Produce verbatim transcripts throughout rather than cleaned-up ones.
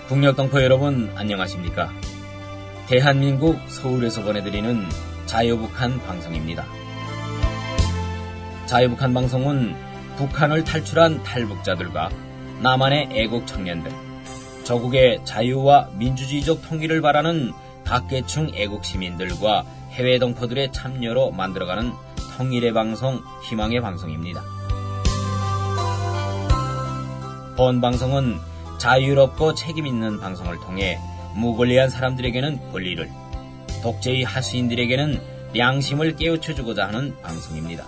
북녘동포 여러분 안녕하십니까? 대한민국 서울에서 보내드리는 자유북한 방송입니다. 자유북한 방송은 북한을 탈출한 탈북자들과 남한의 애국 청년들, 저국의 자유와 민주주의적 통일을 바라는 각계층 애국 시민들과 해외 동포들의 참여로 만들어가는 통일의 방송, 희망의 방송입니다. 본 방송은 자유롭고 책임있는 방송을 통해 무권리한 사람들에게는 권리를, 독재의 하수인들에게는 양심을 깨우쳐주고자 하는 방송입니다.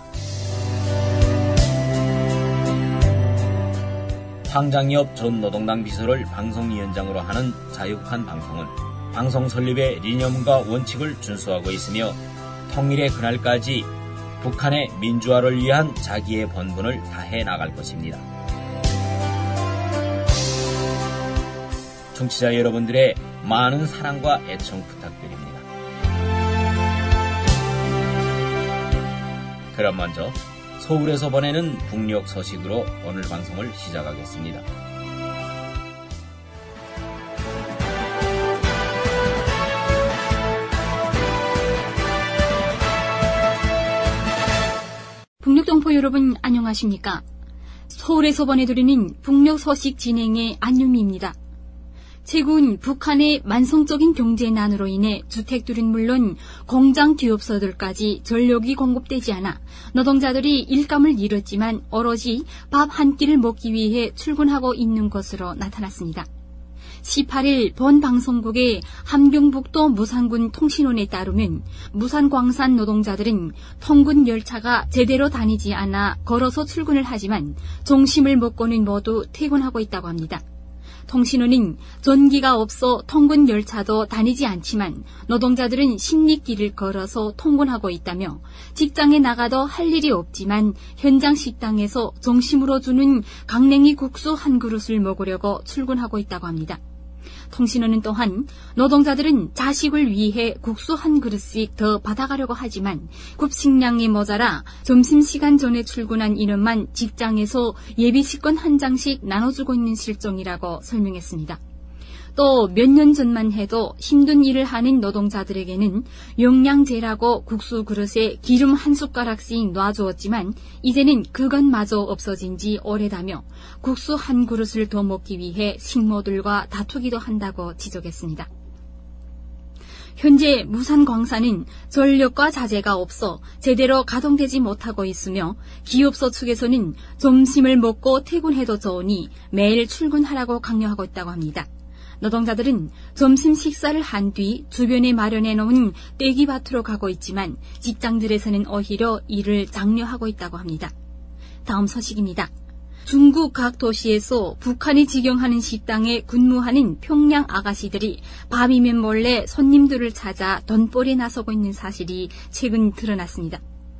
황장엽 전 노동당 비서를 방송위원장으로 하는 자유북한 방송은 방송 설립의理念과 원칙을 준수하고 있으며 통일의 그날까지 북한의 민주화를 위한 자기의 본분을 다해 나갈 것입니다. 청취자 여러분들의 많은 사랑과 애청 부탁드립니다. 그럼 먼저 서울에서 보내는 북녘 소식으로 오늘 방송을 시작하겠습니다. 북녘동포 여러분 안녕하십니까? 서울에서 보내드리는 북녘 소식 진행의 안유미입니다. 최근 북한의 만성적인 경제난으로 인해 주택들은 물론 공장 기업소들까지 전력이 공급되지 않아 노동자들이 일감을 잃었지만 오로지 밥 한 끼를 먹기 위해 출근하고 있는 것으로 나타났습니다. 십팔일 본 방송국의 함경북도 무산군 통신원에 따르면 무산광산 노동자들은 통근 열차가 제대로 다니지 않아 걸어서 출근을 하지만 점심을 먹고는 모두 퇴근하고 있다고 합니다. 통신원은 전기가 없어 통근 열차도 다니지 않지만 노동자들은 십리길을 걸어서 통근하고 있다며 직장에 나가도 할 일이 없지만 현장 식당에서 점심으로 주는 강냉이 국수 한 그릇을 먹으려고 출근하고 있다고 합니다. 통신원은 또한 노동자들은 자식을 위해 국수 한 그릇씩 더 받아가려고 하지만 급식량이 모자라 점심시간 전에 출근한 인원만 직장에서 예비식권 한 장씩 나눠주고 있는 실정이라고 설명했습니다. 또 몇 년 전만 해도 힘든 일을 하는 노동자들에게는 영양제라고 국수 그릇에 기름 한 숟가락씩 놔주었지만 이제는 그것마저 없어진 지 오래다며 국수 한 그릇을 더 먹기 위해 식모들과 다투기도 한다고 지적했습니다. 현재 무산광산은 전력과 자재가 없어 제대로 가동되지 못하고 있으며 기업소 측에서는 점심을 먹고 퇴근해도 좋으니 매일 출근하라고 강요하고 있다고 합니다. 노동자들은 점심 식사를 한 뒤 주변에 마련해 놓은 떼기밭으로 가고 있지만 직장들에서는 오히려 이를 장려하고 있다고 합니다. 다음 소식입니다. 중국 각 도시에서 북한이 직영하는 식당에 근무하는 평양 아가씨들이 밤이면 몰래 손님들을 찾아 돈벌이에 나서고 있는 사실이 최근 드러났습니다.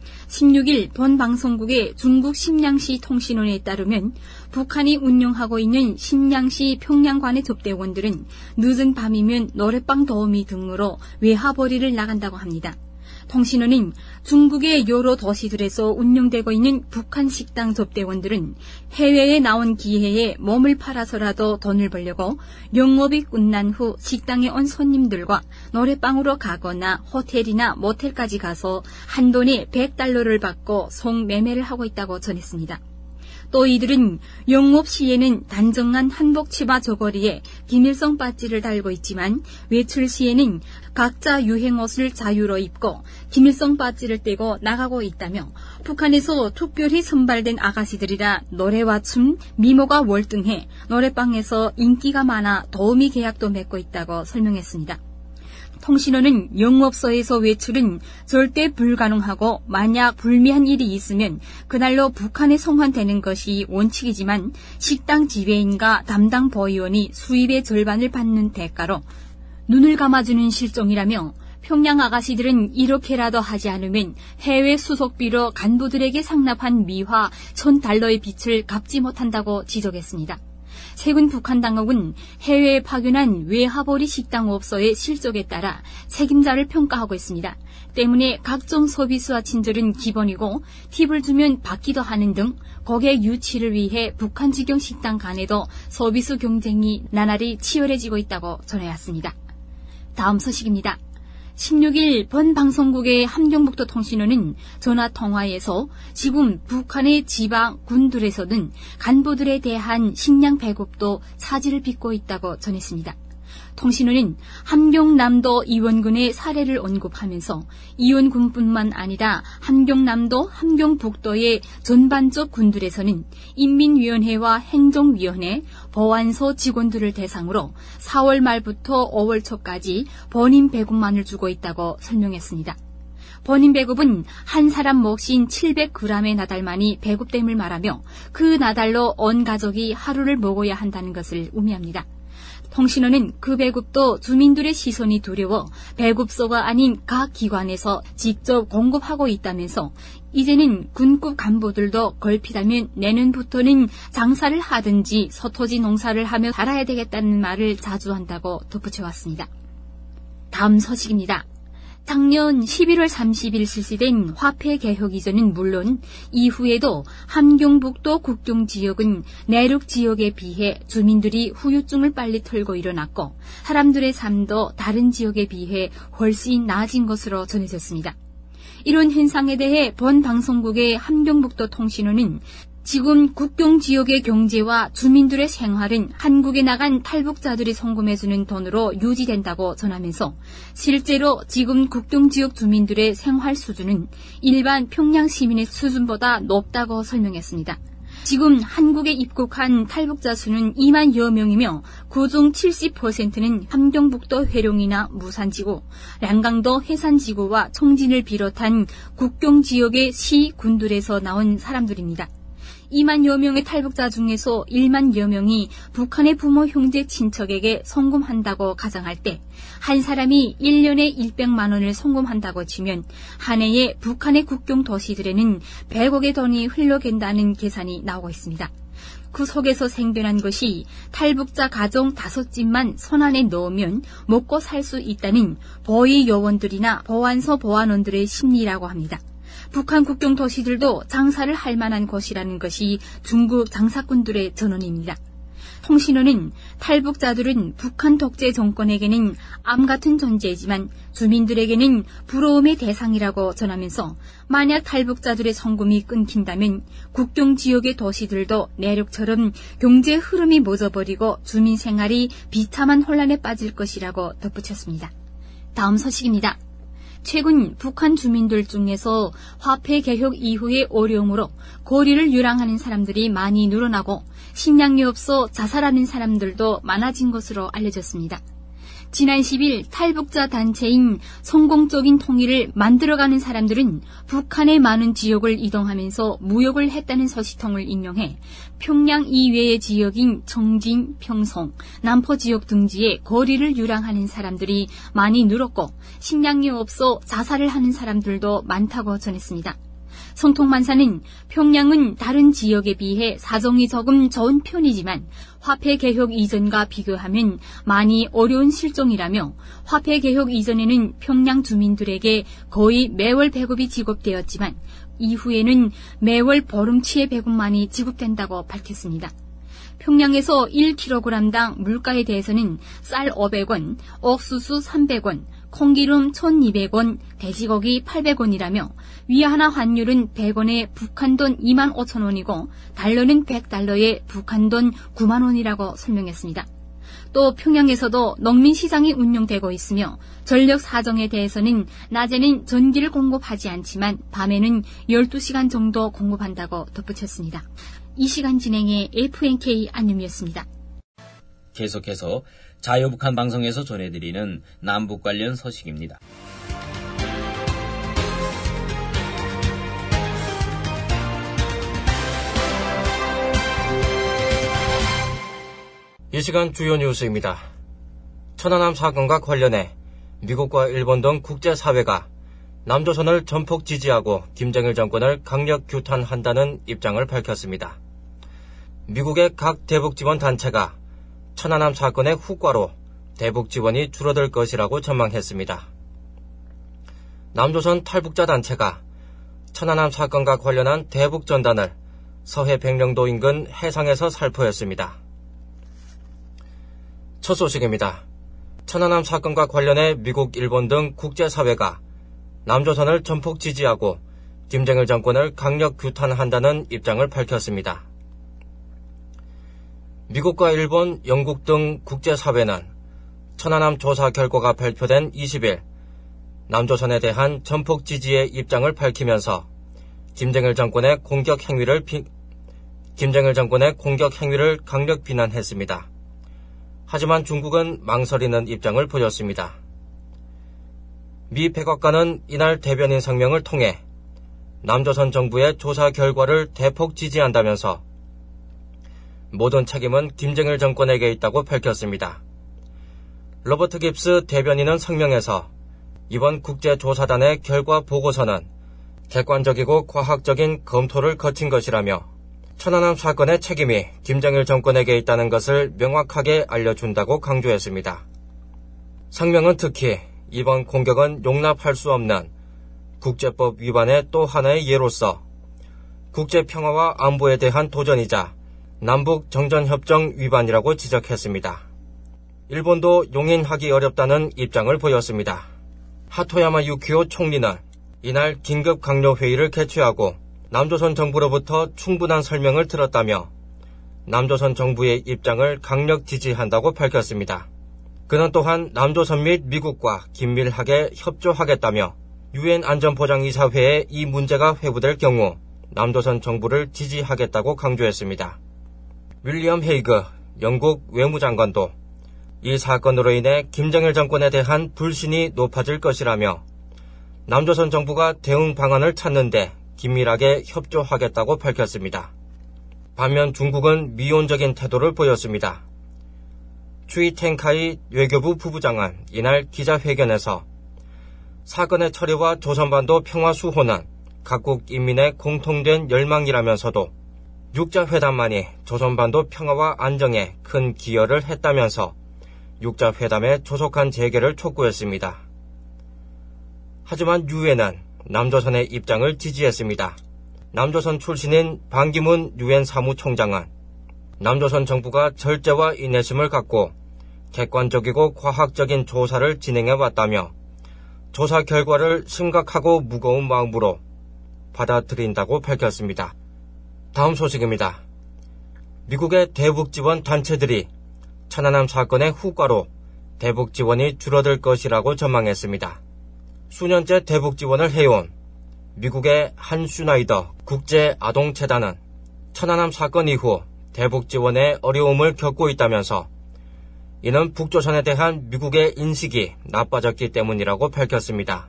십육일 본 방송국의 중국 심양시 통신원에 따르면 북한이 운영하고 있는 심양시 평양관의 접대원들은 늦은 밤이면 노래방 도우미 등으로 외화벌이를 나간다고 합니다. 통신원은 중국의 여러 도시들에서 운영되고 있는 북한 식당 접대원들은 해외에 나온 기회에 몸을 팔아서라도 돈을 벌려고 영업이 끝난 후 식당에 온 손님들과 노래방으로 가거나 호텔이나 모텔까지 가서 한 돈에 백 달러를 받고 성매매를 하고 있다고 전했습니다. 또 이들은 영업 시에는 단정한 한복 치마 저고리에 김일성 배지를 달고 있지만 외출 시에는 각자 유행 옷을 자유로 입고 김일성 배지를 떼고 나가고 있다며 북한에서 특별히 선발된 아가씨들이라 노래와 춤, 미모가 월등해 노래방에서 인기가 많아 도우미 계약도 맺고 있다고 설명했습니다. 통신원은 영업소에서 외출은 절대 불가능하고 만약 불미한 일이 있으면 그날로 북한에 송환되는 것이 원칙이지만 식당 지배인과 담당 보위원이 수입의 절반을 받는 대가로 눈을 감아주는 실정이라며 평양 아가씨들은 이렇게라도 하지 않으면 해외 수속비로 간부들에게 상납한 미화 천 달러의 빚을 갚지 못한다고 지적했습니다. 최근 북한 당국은 해외에 파견한 외화벌이 식당업소의 실적에 따라 책임자를 평가하고 있습니다. 때문에 각종 서비스와 친절은 기본이고 팁을 주면 받기도 하는 등 고객 유치를 위해 북한 직영 식당 간에도 서비스 경쟁이 나날이 치열해지고 있다고 전해왔습니다. 다음 소식입니다. 십육 일 본 방송국의 함경북도 통신원은 전화통화에서 지금 북한의 지방 군들에서는 간부들에 대한 식량 배급도 차질을 빚고 있다고 전했습니다. 통신원은 함경남도 이원군의 사례를 언급하면서 이원군뿐만 아니라 함경남도, 함경북도의 전반적 군들에서는 인민위원회와 행정위원회, 보안소 직원들을 대상으로 사월 말부터 오월 초까지 번임 배급만을 주고 있다고 설명했습니다. 번임 배급은 한 사람 몫인 칠백 그램의 나달만이 배급됨을 말하며 그 나달로 온 가족이 하루를 먹어야 한다는 것을 의미합니다. 통신원은 그 배급도 주민들의 시선이 두려워 배급소가 아닌 각 기관에서 직접 공급하고 있다면서 이제는 군급 간부들도 걸핏하면 내년부터는 장사를 하든지 서토지 농사를 하며 살아야 되겠다는 말을 자주 한다고 덧붙여왔습니다. 다음 소식입니다. 작년 십일월 삼십일 실시된 화폐 개혁 이전은 물론 이후에도 함경북도 국경지역은 내륙 지역에 비해 주민들이 후유증을 빨리 털고 일어났고 사람들의 삶도 다른 지역에 비해 훨씬 나아진 것으로 전해졌습니다. 이런 현상에 대해 본 방송국의 함경북도 통신원은 지금 국경지역의 경제와 주민들의 생활은 한국에 나간 탈북자들이 송금해주는 돈으로 유지된다고 전하면서 실제로 지금 국경지역 주민들의 생활 수준은 일반 평양 시민의 수준보다 높다고 설명했습니다. 지금 한국에 입국한 탈북자 수는 이만여 명이며 그중 칠십 퍼센트는 함경북도 회룡이나 무산지구, 량강도 해산지구와 청진을 비롯한 국경지역의 시, 군들에서 나온 사람들입니다. 이만여 명의 탈북자 중에서 일만여 명이 북한의 부모, 형제, 친척에게 송금한다고 가정할 때 한 사람이 일 년에 일백만 원을 송금한다고 치면 한 해에 북한의 국경 도시들에는 백억의 돈이 흘러간다는 계산이 나오고 있습니다. 그 속에서 생겨난 것이 탈북자 가정 다섯 집만 손안에 넣으면 먹고 살 수 있다는 보위 요원들이나 보안소 보안원들의 심리라고 합니다. 북한 국경 도시들도 장사를 할 만한 곳이라는 것이 중국 장사꾼들의 전언입니다. 통신원은 탈북자들은 북한 독재 정권에게는 암 같은 존재이지만 주민들에게는 부러움의 대상이라고 전하면서 만약 탈북자들의 송금이 끊긴다면 국경 지역의 도시들도 내륙처럼 경제 흐름이 멎어버리고 주민 생활이 비참한 혼란에 빠질 것이라고 덧붙였습니다. 다음 소식입니다. 최근 북한 주민들 중에서 화폐 개혁 이후의 어려움으로 거리를 유랑하는 사람들이 많이 늘어나고 식량이 없어 자살하는 사람들도 많아진 것으로 알려졌습니다. 지난 십 일 탈북자 단체인 성공적인 통일을 만들어가는 사람들은 북한의 많은 지역을 이동하면서 무역을 했다는 소식통을 인용해 평양 이외의 지역인 청진, 평성, 남포 지역 등지에 거리를 유랑하는 사람들이 많이 늘었고 식량이 없어 자살을 하는 사람들도 많다고 전했습니다. 성통만사는 평양은 다른 지역에 비해 사정이 조금 좋은 편이지만 화폐 개혁 이전과 비교하면 많이 어려운 실정이라며 화폐 개혁 이전에는 평양 주민들에게 거의 매월 배급이 지급되었지만 이후에는 매월 보름치의 배급만이 지급된다고 밝혔습니다. 평양에서 일 킬로그램당 물가에 대해서는 쌀 오백 원, 옥수수 삼백 원, 콩기름 천이백 원, 돼지고기 팔백 원이라며 위안화 환율은 백 원에 북한돈 이만 오천 원이고 달러는 백 달러에 북한돈 구만 원이라고 설명했습니다. 또 평양에서도 농민시장이 운영되고 있으며 전력 사정에 대해서는 낮에는 전기를 공급하지 않지만 밤에는 열두 시간 정도 공급한다고 덧붙였습니다. 이 시간 진행의 에프엔케이 안윤이었습니다. 계속해서 자유북한 방송에서 전해드리는 남북 관련 소식입니다. 이 시간 주요 뉴스입니다. 천안함 사건과 관련해 미국과 일본 등 국제사회가 남조선을 전폭 지지하고 김정일 정권을 강력 규탄한다는 입장을 밝혔습니다. 미국의 각 대북 지원 단체가 천안함 사건의 후과로 대북 지원이 줄어들 것이라고 전망했습니다. 남조선 탈북자 단체가 천안함 사건과 관련한 대북 전단을 서해 백령도 인근 해상에서 살포했습니다. 첫 소식입니다. 천안함 사건과 관련해 미국, 일본 등 국제사회가 남조선을 전폭 지지하고 김정일 정권을 강력 규탄한다는 입장을 밝혔습니다. 미국과 일본, 영국 등 국제사회는 천안함 조사 결과가 발표된 이십 일 남조선에 대한 전폭 지지의 입장을 밝히면서 김정일 정권의 공격 행위를 비, 김정일 정권의 공격 행위를 강력 비난했습니다. 하지만 중국은 망설이는 입장을 보였습니다. 미 백악관은 이날 대변인 성명을 통해 남조선 정부의 조사 결과를 대폭 지지한다면서 모든 책임은 김정일 정권에게 있다고 밝혔습니다. 로버트 깁스 대변인은 성명에서 이번 국제조사단의 결과 보고서는 객관적이고 과학적인 검토를 거친 것이라며 천안함 사건의 책임이 김정일 정권에게 있다는 것을 명확하게 알려준다고 강조했습니다. 성명은 특히 이번 공격은 용납할 수 없는 국제법 위반의 또 하나의 예로서 국제평화와 안보에 대한 도전이자 남북 정전협정 위반이라고 지적했습니다. 일본도 용인하기 어렵다는 입장을 보였습니다. 하토야마 유키오 총리는 이날 긴급 강요회의를 개최하고 남조선 정부로부터 충분한 설명을 들었다며 남조선 정부의 입장을 강력 지지한다고 밝혔습니다. 그는 또한 남조선 및 미국과 긴밀하게 협조하겠다며 유엔 안전보장이사회에 이 문제가 회부될 경우 남조선 정부를 지지하겠다고 강조했습니다. 윌리엄 헤이그 영국 외무장관도 이 사건으로 인해 김정일 정권에 대한 불신이 높아질 것이라며 남조선 정부가 대응 방안을 찾는데 긴밀하게 협조하겠다고 밝혔습니다. 반면 중국은 미온적인 태도를 보였습니다. 추이 탱카이 외교부 부부장은 이날 기자회견에서 사건의 처리와 조선반도 평화 수호는 각국 인민의 공통된 열망이라면서도 육자회담만이 조선반도 평화와 안정에 큰 기여를 했다면서 육자회담의 조속한 재개를 촉구했습니다. 하지만 유엔은 남조선의 입장을 지지했습니다. 남조선 출신인 반기문 유엔 사무총장은 남조선 정부가 절제와 인내심을 갖고 객관적이고 과학적인 조사를 진행해왔다며 조사 결과를 심각하고 무거운 마음으로 받아들인다고 밝혔습니다. 다음 소식입니다. 미국의 대북 지원 단체들이 천안함 사건의 후과로 대북 지원이 줄어들 것이라고 전망했습니다. 수년째 대북 지원을 해온 미국의 한 슈나이더 국제아동재단은 천안함 사건 이후 대북 지원에 어려움을 겪고 있다면서 이는 북조선에 대한 미국의 인식이 나빠졌기 때문이라고 밝혔습니다.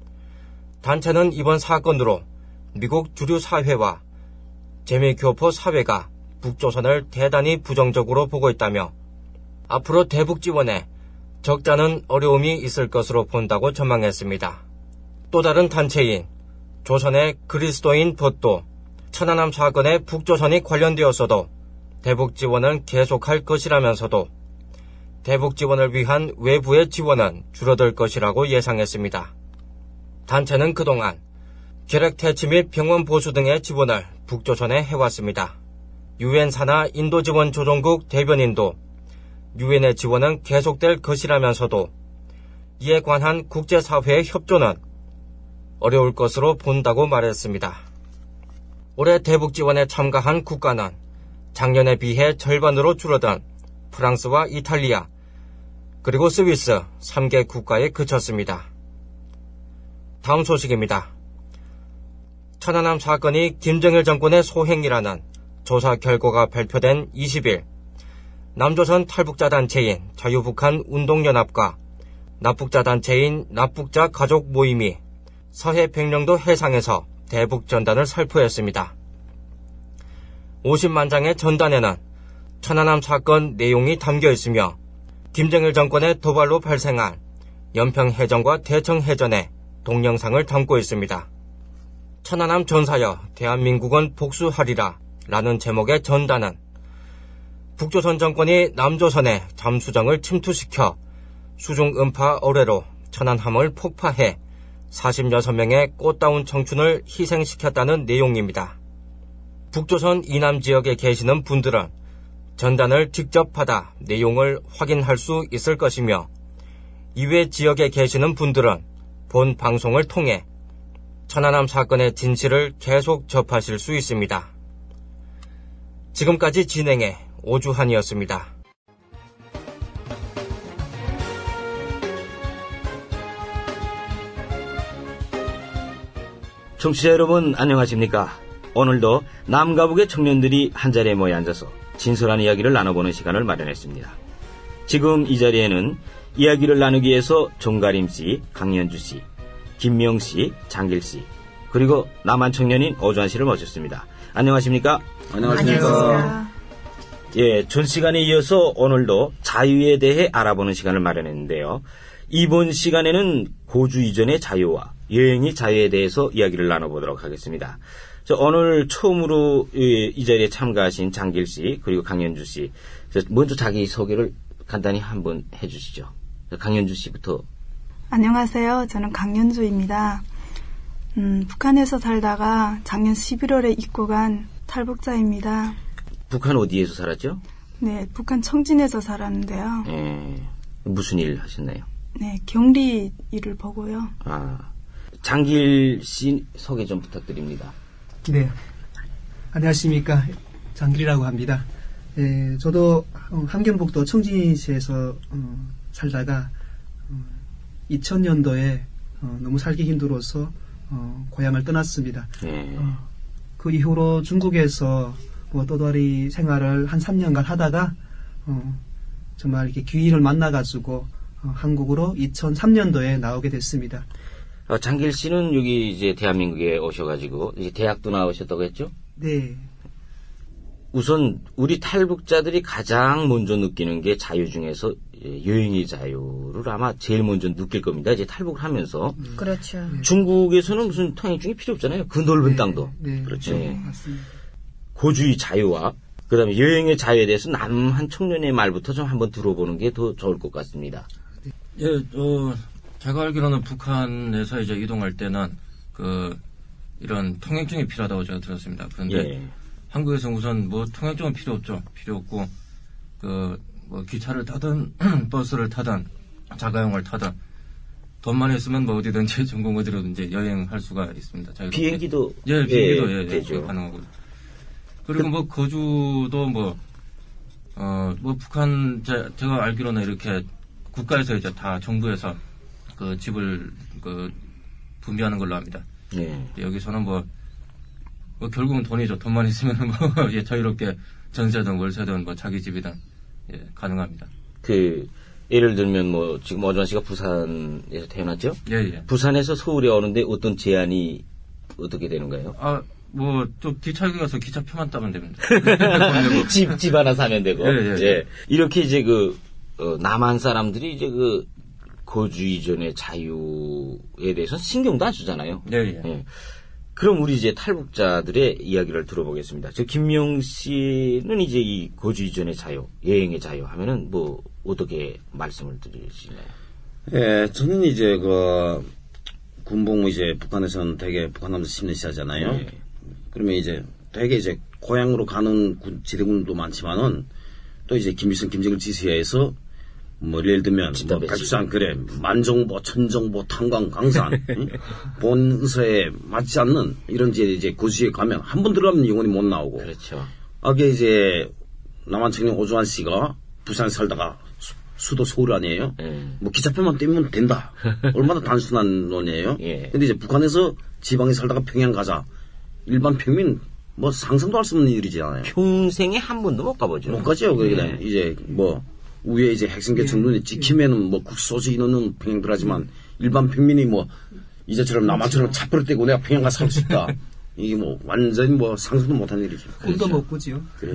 단체는 이번 사건으로 미국 주류 사회와 재미교포 사회가 북조선을 대단히 부정적으로 보고 있다며 앞으로 대북 지원에 적잖은 어려움이 있을 것으로 본다고 전망했습니다. 또 다른 단체인 조선의 그리스도인 벗도 천안함 사건에 북조선이 관련되었어도 대북 지원은 계속할 것이라면서도 대북 지원을 위한 외부의 지원은 줄어들 것이라고 예상했습니다. 단체는 그동안 계획 퇴치 및 병원 보수 등의 지원을 북조선에 해왔습니다. 유엔 산하 인도지원조정국 대변인도 유엔의 지원은 계속될 것이라면서도 이에 관한 국제사회의 협조는 어려울 것으로 본다고 말했습니다. 올해 대북 지원에 참가한 국가는 작년에 비해 절반으로 줄어든 프랑스와 이탈리아, 그리고 스위스 삼 개 국가에 그쳤습니다. 다음 소식입니다. 천안함 사건이 김정일 정권의 소행이라는 조사 결과가 발표된 이십 일 남조선 탈북자 단체인 자유북한 운동연합과 납북자 단체인 납북자 가족 모임이 서해 백령도 해상에서 대북 전단을 살포했습니다. 오십만 장의 전단에는 천안함 사건 내용이 담겨 있으며 김정일 정권의 도발로 발생한 연평해전과 대청해전의 동영상을 담고 있습니다. 천안함 전사여 대한민국은 복수하리라 라는 제목의 전단은 북조선 정권이 남조선의 잠수정을 침투시켜 수중 음파 어뢰로 천안함을 폭파해 사십육 명의 꽃다운 청춘을 희생시켰다는 내용입니다. 북조선 이남 지역에 계시는 분들은 전단을 직접 받아 내용을 확인할 수 있을 것이며 이외 지역에 계시는 분들은 본 방송을 통해 천안함 사건의 진실을 계속 접하실 수 있습니다. 지금까지 진행해 오주환이었습니다. 청취자 여러분 안녕하십니까? 오늘도 남과 북의 청년들이 한자리에 모여 앉아서 진솔한 이야기를 나눠보는 시간을 마련했습니다. 지금 이 자리에는 이야기를 나누기 위해서 종가림씨, 강연주씨, 김명씨, 장길씨, 그리고 남한 청년인 오주환씨를 모셨습니다. 안녕하십니까? 안녕하십니까? 예, 전 시간에 이어서 오늘도 자유에 대해 알아보는 시간을 마련했는데요. 이번 시간에는 고주 이전의 자유와 여행의 자유에 대해서 이야기를 나눠보도록 하겠습니다. 저 오늘 처음으로 이 자리에 참가하신 장길씨 그리고 강현주씨, 먼저 자기 소개를 간단히 한번 해주시죠. 강현주씨부터. 안녕하세요. 저는 강현주입니다. 음, 북한에서 살다가 작년 십일월에 입국한 탈북자입니다. 북한 어디에서 살았죠? 네, 북한 청진에서 살았는데요. 예, 무슨 일 하셨나요? 네, 경리 일을 보고요. 아, 장길씨 소개 좀 부탁드립니다. 네, 안녕하십니까. 장길이라고 합니다. 예, 저도 함경북도 청진시에서 어, 살다가 어, 이천 년도에 어, 너무 살기 힘들어서 어, 고향을 떠났습니다. 예. 어, 그 이후로 중국에서 뭐 또다리 생활을 한 삼 년간 하다가 어, 정말 이렇게 귀인을 만나가지고 어, 한국으로 이천삼 년도에 나오게 됐습니다. 어, 장길 씨는 여기 이제 대한민국에 오셔가지고 이제 대학도 나오셨다고 했죠? 네. 우선 우리 탈북자들이 가장 먼저 느끼는 게 자유 중에서 여행의 자유를 아마 제일 먼저 느낄 겁니다. 이제 탈북을 하면서. 그렇죠. 중국에서는 무슨 통행증이 필요 없잖아요. 그 넓은 네, 땅도. 네, 그렇죠. 네, 맞습니다. 고주의 자유와 그다음에 여행의 자유에 대해서 남한 청년의 말부터 좀 한번 들어보는 게 더 좋을 것 같습니다. 예, 어, 제가 알기로는 북한에서 이제 이동할 때는 그 이런 통행증이 필요하다고 제가 들었습니다. 그런데 예. 한국에서 우선 뭐 통행증은 필요 없죠. 필요 없고 그 뭐 기차를 타든 버스를 타든 자가용을 타든 돈만 있으면 뭐 어디든지 전국 어디로든지 여행할 수가 있습니다. 자유롭게. 비행기도 예, 비행기도 예, 예, 되죠. 예, 가능하고. 그리고 뭐 거주도 뭐 어 뭐 북한 제, 제가 알기로는 이렇게 국가에서 이제 다 정부에서 그 집을 그 분배하는 걸로 합니다. 예. 여기서는 뭐, 뭐 결국은 돈이죠. 돈만 있으면 뭐 예, 자유롭게 전세든 월세든 뭐 자기 집이든 예, 가능합니다. 그 예를 들면 뭐 지금 오주환 씨가 부산에서 태어났죠? 예, 예. 부산에서 서울에 오는데 어떤 제한이 어떻게 되는가요? 아, 뭐 또 기차역에 가서 기차표만 따면 됩니다. 집, 집 하나 사면 되고. 예, 예, 예. 이렇게 이제 그 어, 남한 사람들이 이제 그 거주 이전의 자유에 대해서 신경도 안 쓰잖아요. 예, 예. 예. 그럼 우리 이제 탈북자들의 이야기를 들어보겠습니다. 저 김명 씨는 이제 이 거주 이전의 자유, 여행의 자유 하면은 뭐 어떻게 말씀을 드리시나요? 예, 저는 이제 그 군복무 이제 북한에서는 되게 북한 남자 십 년씩 하잖아요. 예. 그러면 이제 되게 이제 고향으로 가는 군, 지대군도 많지만은 또 이제 김일성, 김정일 지시하에서 뭐 예를 들면 뭐 갈수산 그래 만정보, 천정보, 탄광, 강산 응? 본서에 맞지 않는 이런 제 이제 고지에 가면 한 번 들어가면 영원히 못 나오고. 그렇죠. 아게 이제 남한 청년 오주환 씨가 부산에 살다가 수, 수도 서울 아니에요? 예. 뭐 기차표만 떼면 된다. 얼마나 단순한 논이에요. 예. 근데 이제 북한에서 지방에 살다가 평양 가자. 일반 평민 뭐 상상도 할 수 없는 일이잖아요. 평생에 한 번도 못 가보죠. 못 가죠. 그러니까 예. 이제 뭐 위에 이제 핵심계층 눈에 찍히면은 뭐 국소지 인원은 평양들 하지만 일반 평민이 뭐 이제처럼 남한처럼 차표를 떼고 내가 평양 가서 살 수 있다. 이게 뭐 완전히 뭐 상상도 못한 일이죠. 꿈도 못 꾸지요. 그래.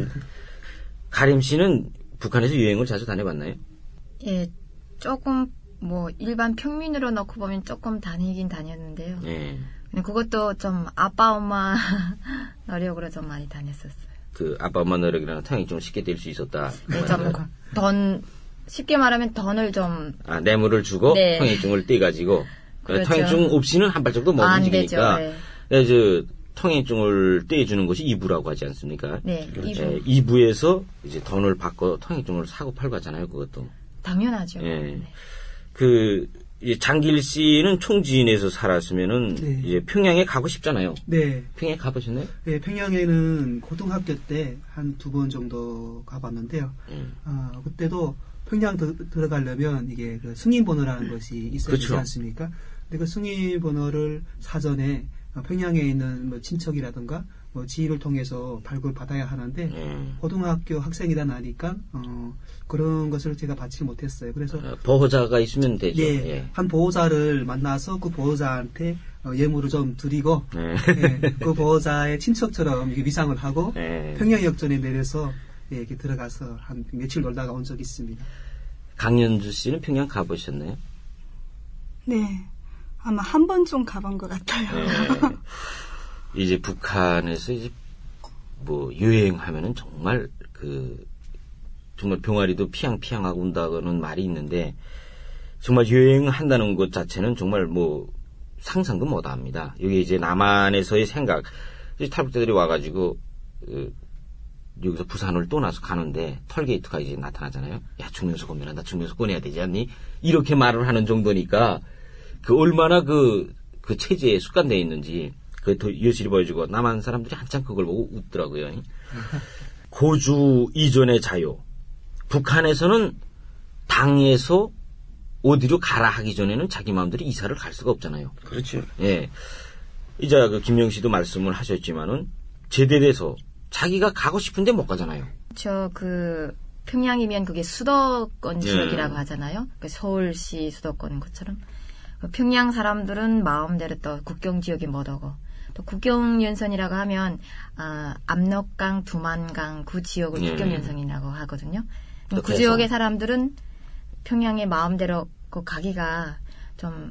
가림 씨는 북한에서 여행을 자주 다녀봤나요? 예, 조금 뭐 일반 평민으로 놓고 보면 조금 다니긴 다녔는데요. 예. 근데 그것도 좀 아빠 엄마 노력으로 좀 많이 다녔었어요. 그 아빠 엄마 노력이라는 통행증을 쉽게 뗄 수 있었다. 네, 좀 돈 쉽게 말하면 돈을 좀 아 뇌물을 주고 네. 통행증을 떼가지고. 그렇죠. 통행증 없이는 한 발짝도 못 안 움직이니까. 되죠. 네. 저 통행증을 떼주는 것이 이 부라고 하지 않습니까? 네, 이 부. 네, 이 부에서 이제 돈을 받고 통행증을 사고 팔고 하잖아요, 그것도. 당연하죠. 예. 네. 그, 이제 장길 씨는 총진에서 살았으면은 네. 이제 평양에 가고 싶잖아요. 네. 평양에 가보셨나요? 네, 평양에는 고등학교 때 한 두 번 정도 가봤는데요. 음. 아, 그때도 평양 드, 들어가려면 이게 그 승인번호라는 것이 있어야 그렇죠. 되지 않습니까? 근데 그 승인번호를 사전에 평양에 있는 뭐 친척이라든가 뭐 지인을 통해서 발급을 받아야 하는데 음. 고등학교 학생이다 나니까 어, 그런 것을 제가 받지 못했어요. 그래서 어, 보호자가 있으면 되죠. 예, 예. 한 보호자를 만나서 그 보호자한테 어, 예물을 좀 드리고 네. 예, 그 보호자의 친척처럼 이렇게 위상을 하고 네. 평양역전에 내려서 예, 이렇게 들어가서 한 며칠 놀다가 온 적이 있습니다. 강연주 씨는 평양 가보셨나요? 네. 아마 한 번 좀 가본 것 같아요. 네. 이제 북한에서 이제 뭐 여행하면은 정말 그 정말 병아리도 피양피양하고 온다고는 말이 있는데 정말 여행한다는 것 자체는 정말 뭐 상상도 못합니다. 여기 이제 남한에서의 생각, 이제 탈북자들이 와가지고 그 여기서 부산을 떠나서 가는데 털게이트가 이제 나타나잖아요. 야, 중면서 건너란다. 중면서 꺼내야 되지 않니? 이렇게 말을 하는 정도니까 그 얼마나 그, 그 체제에 습관되어 있는지 그 더 여실히 보여주고 남한 사람들이 한참 그걸 보고 웃더라고요. 고주 이전의 자유. 북한에서는 당에서 어디로 가라 하기 전에는 자기 마음대로 이사를 갈 수가 없잖아요. 그렇죠. 예. 이제 그 김영 씨도 말씀을 하셨지만은 제대돼서 자기가 가고 싶은데 못 가잖아요. 저 그 평양이면 그게 수도권 지역이라고 네. 하잖아요. 그 서울시 수도권인 것처럼 그 평양 사람들은 마음대로 또 국경 지역에 못 오고 또 국경연선이라고 하면 아, 압록강, 두만강 그 지역을 네. 국경연선이라고 하거든요. 그 그래서? 지역의 사람들은 평양에 마음대로 그 가기가 좀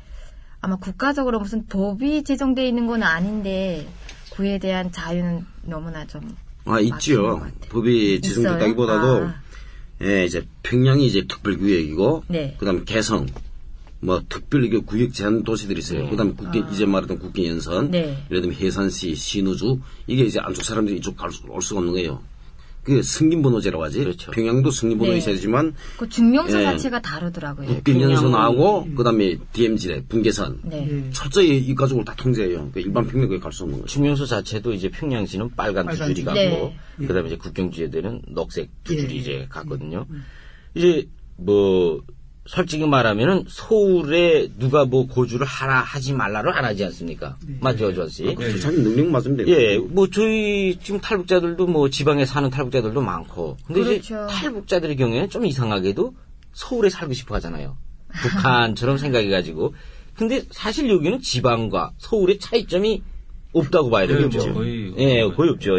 아마 국가적으로 무슨 법이 제정되어 있는 건 아닌데 그에 대한 자유는 너무나 좀 아, 있지요. 법이 제정됐다기보다도, 아. 예, 이제 평양이 이제 특별구역이고, 네. 그 다음에 개성, 뭐, 특별 구역 제한 도시들이 있어요. 네. 그 다음에 국계, 이제 말했던 국계연선, 네. 예를 들면 해산시, 신우주, 이게 이제 안쪽 사람들이 이쪽 갈 수, 올 수가 없는 거예요. 그게 승인번호제라고 하지. 그렇죠. 평양도 승인번호 네. 있어야 되지만, 그 증명서 예. 자체가 다르더라고요. 국경연선하고, 그 다음에 디엠지대, 분계선. 네. 예. 철저히 이 가족을 다 통제해요. 그 일반 평양에 갈 수 없는 거죠. 증명서 자체도 이제 평양시는 빨간 두 빨간 줄이 줄. 가고, 네. 그 다음에 이제 국경지대들은 녹색 두 줄이 예. 이제 갔거든요. 이제 뭐, 솔직히 말하면은 서울에 누가 뭐 고주를 하라, 하지 말라를 안 하지 않습니까? 맞죠, 조아 씨? 그렇죠. 자기 능력 맞으면 돼요. 예, 뭐 저희 지금 탈북자들도 뭐 지방에 사는 탈북자들도 많고, 근데 이제 그렇죠. 탈북자들의 경우에는 좀 이상하게도 서울에 살고 싶어 하잖아요. 북한처럼 생각해가지고. 근데 사실 여기는 지방과 서울의 차이점이 없다고 봐야 되겠죠. 거의 예, 거의 없죠.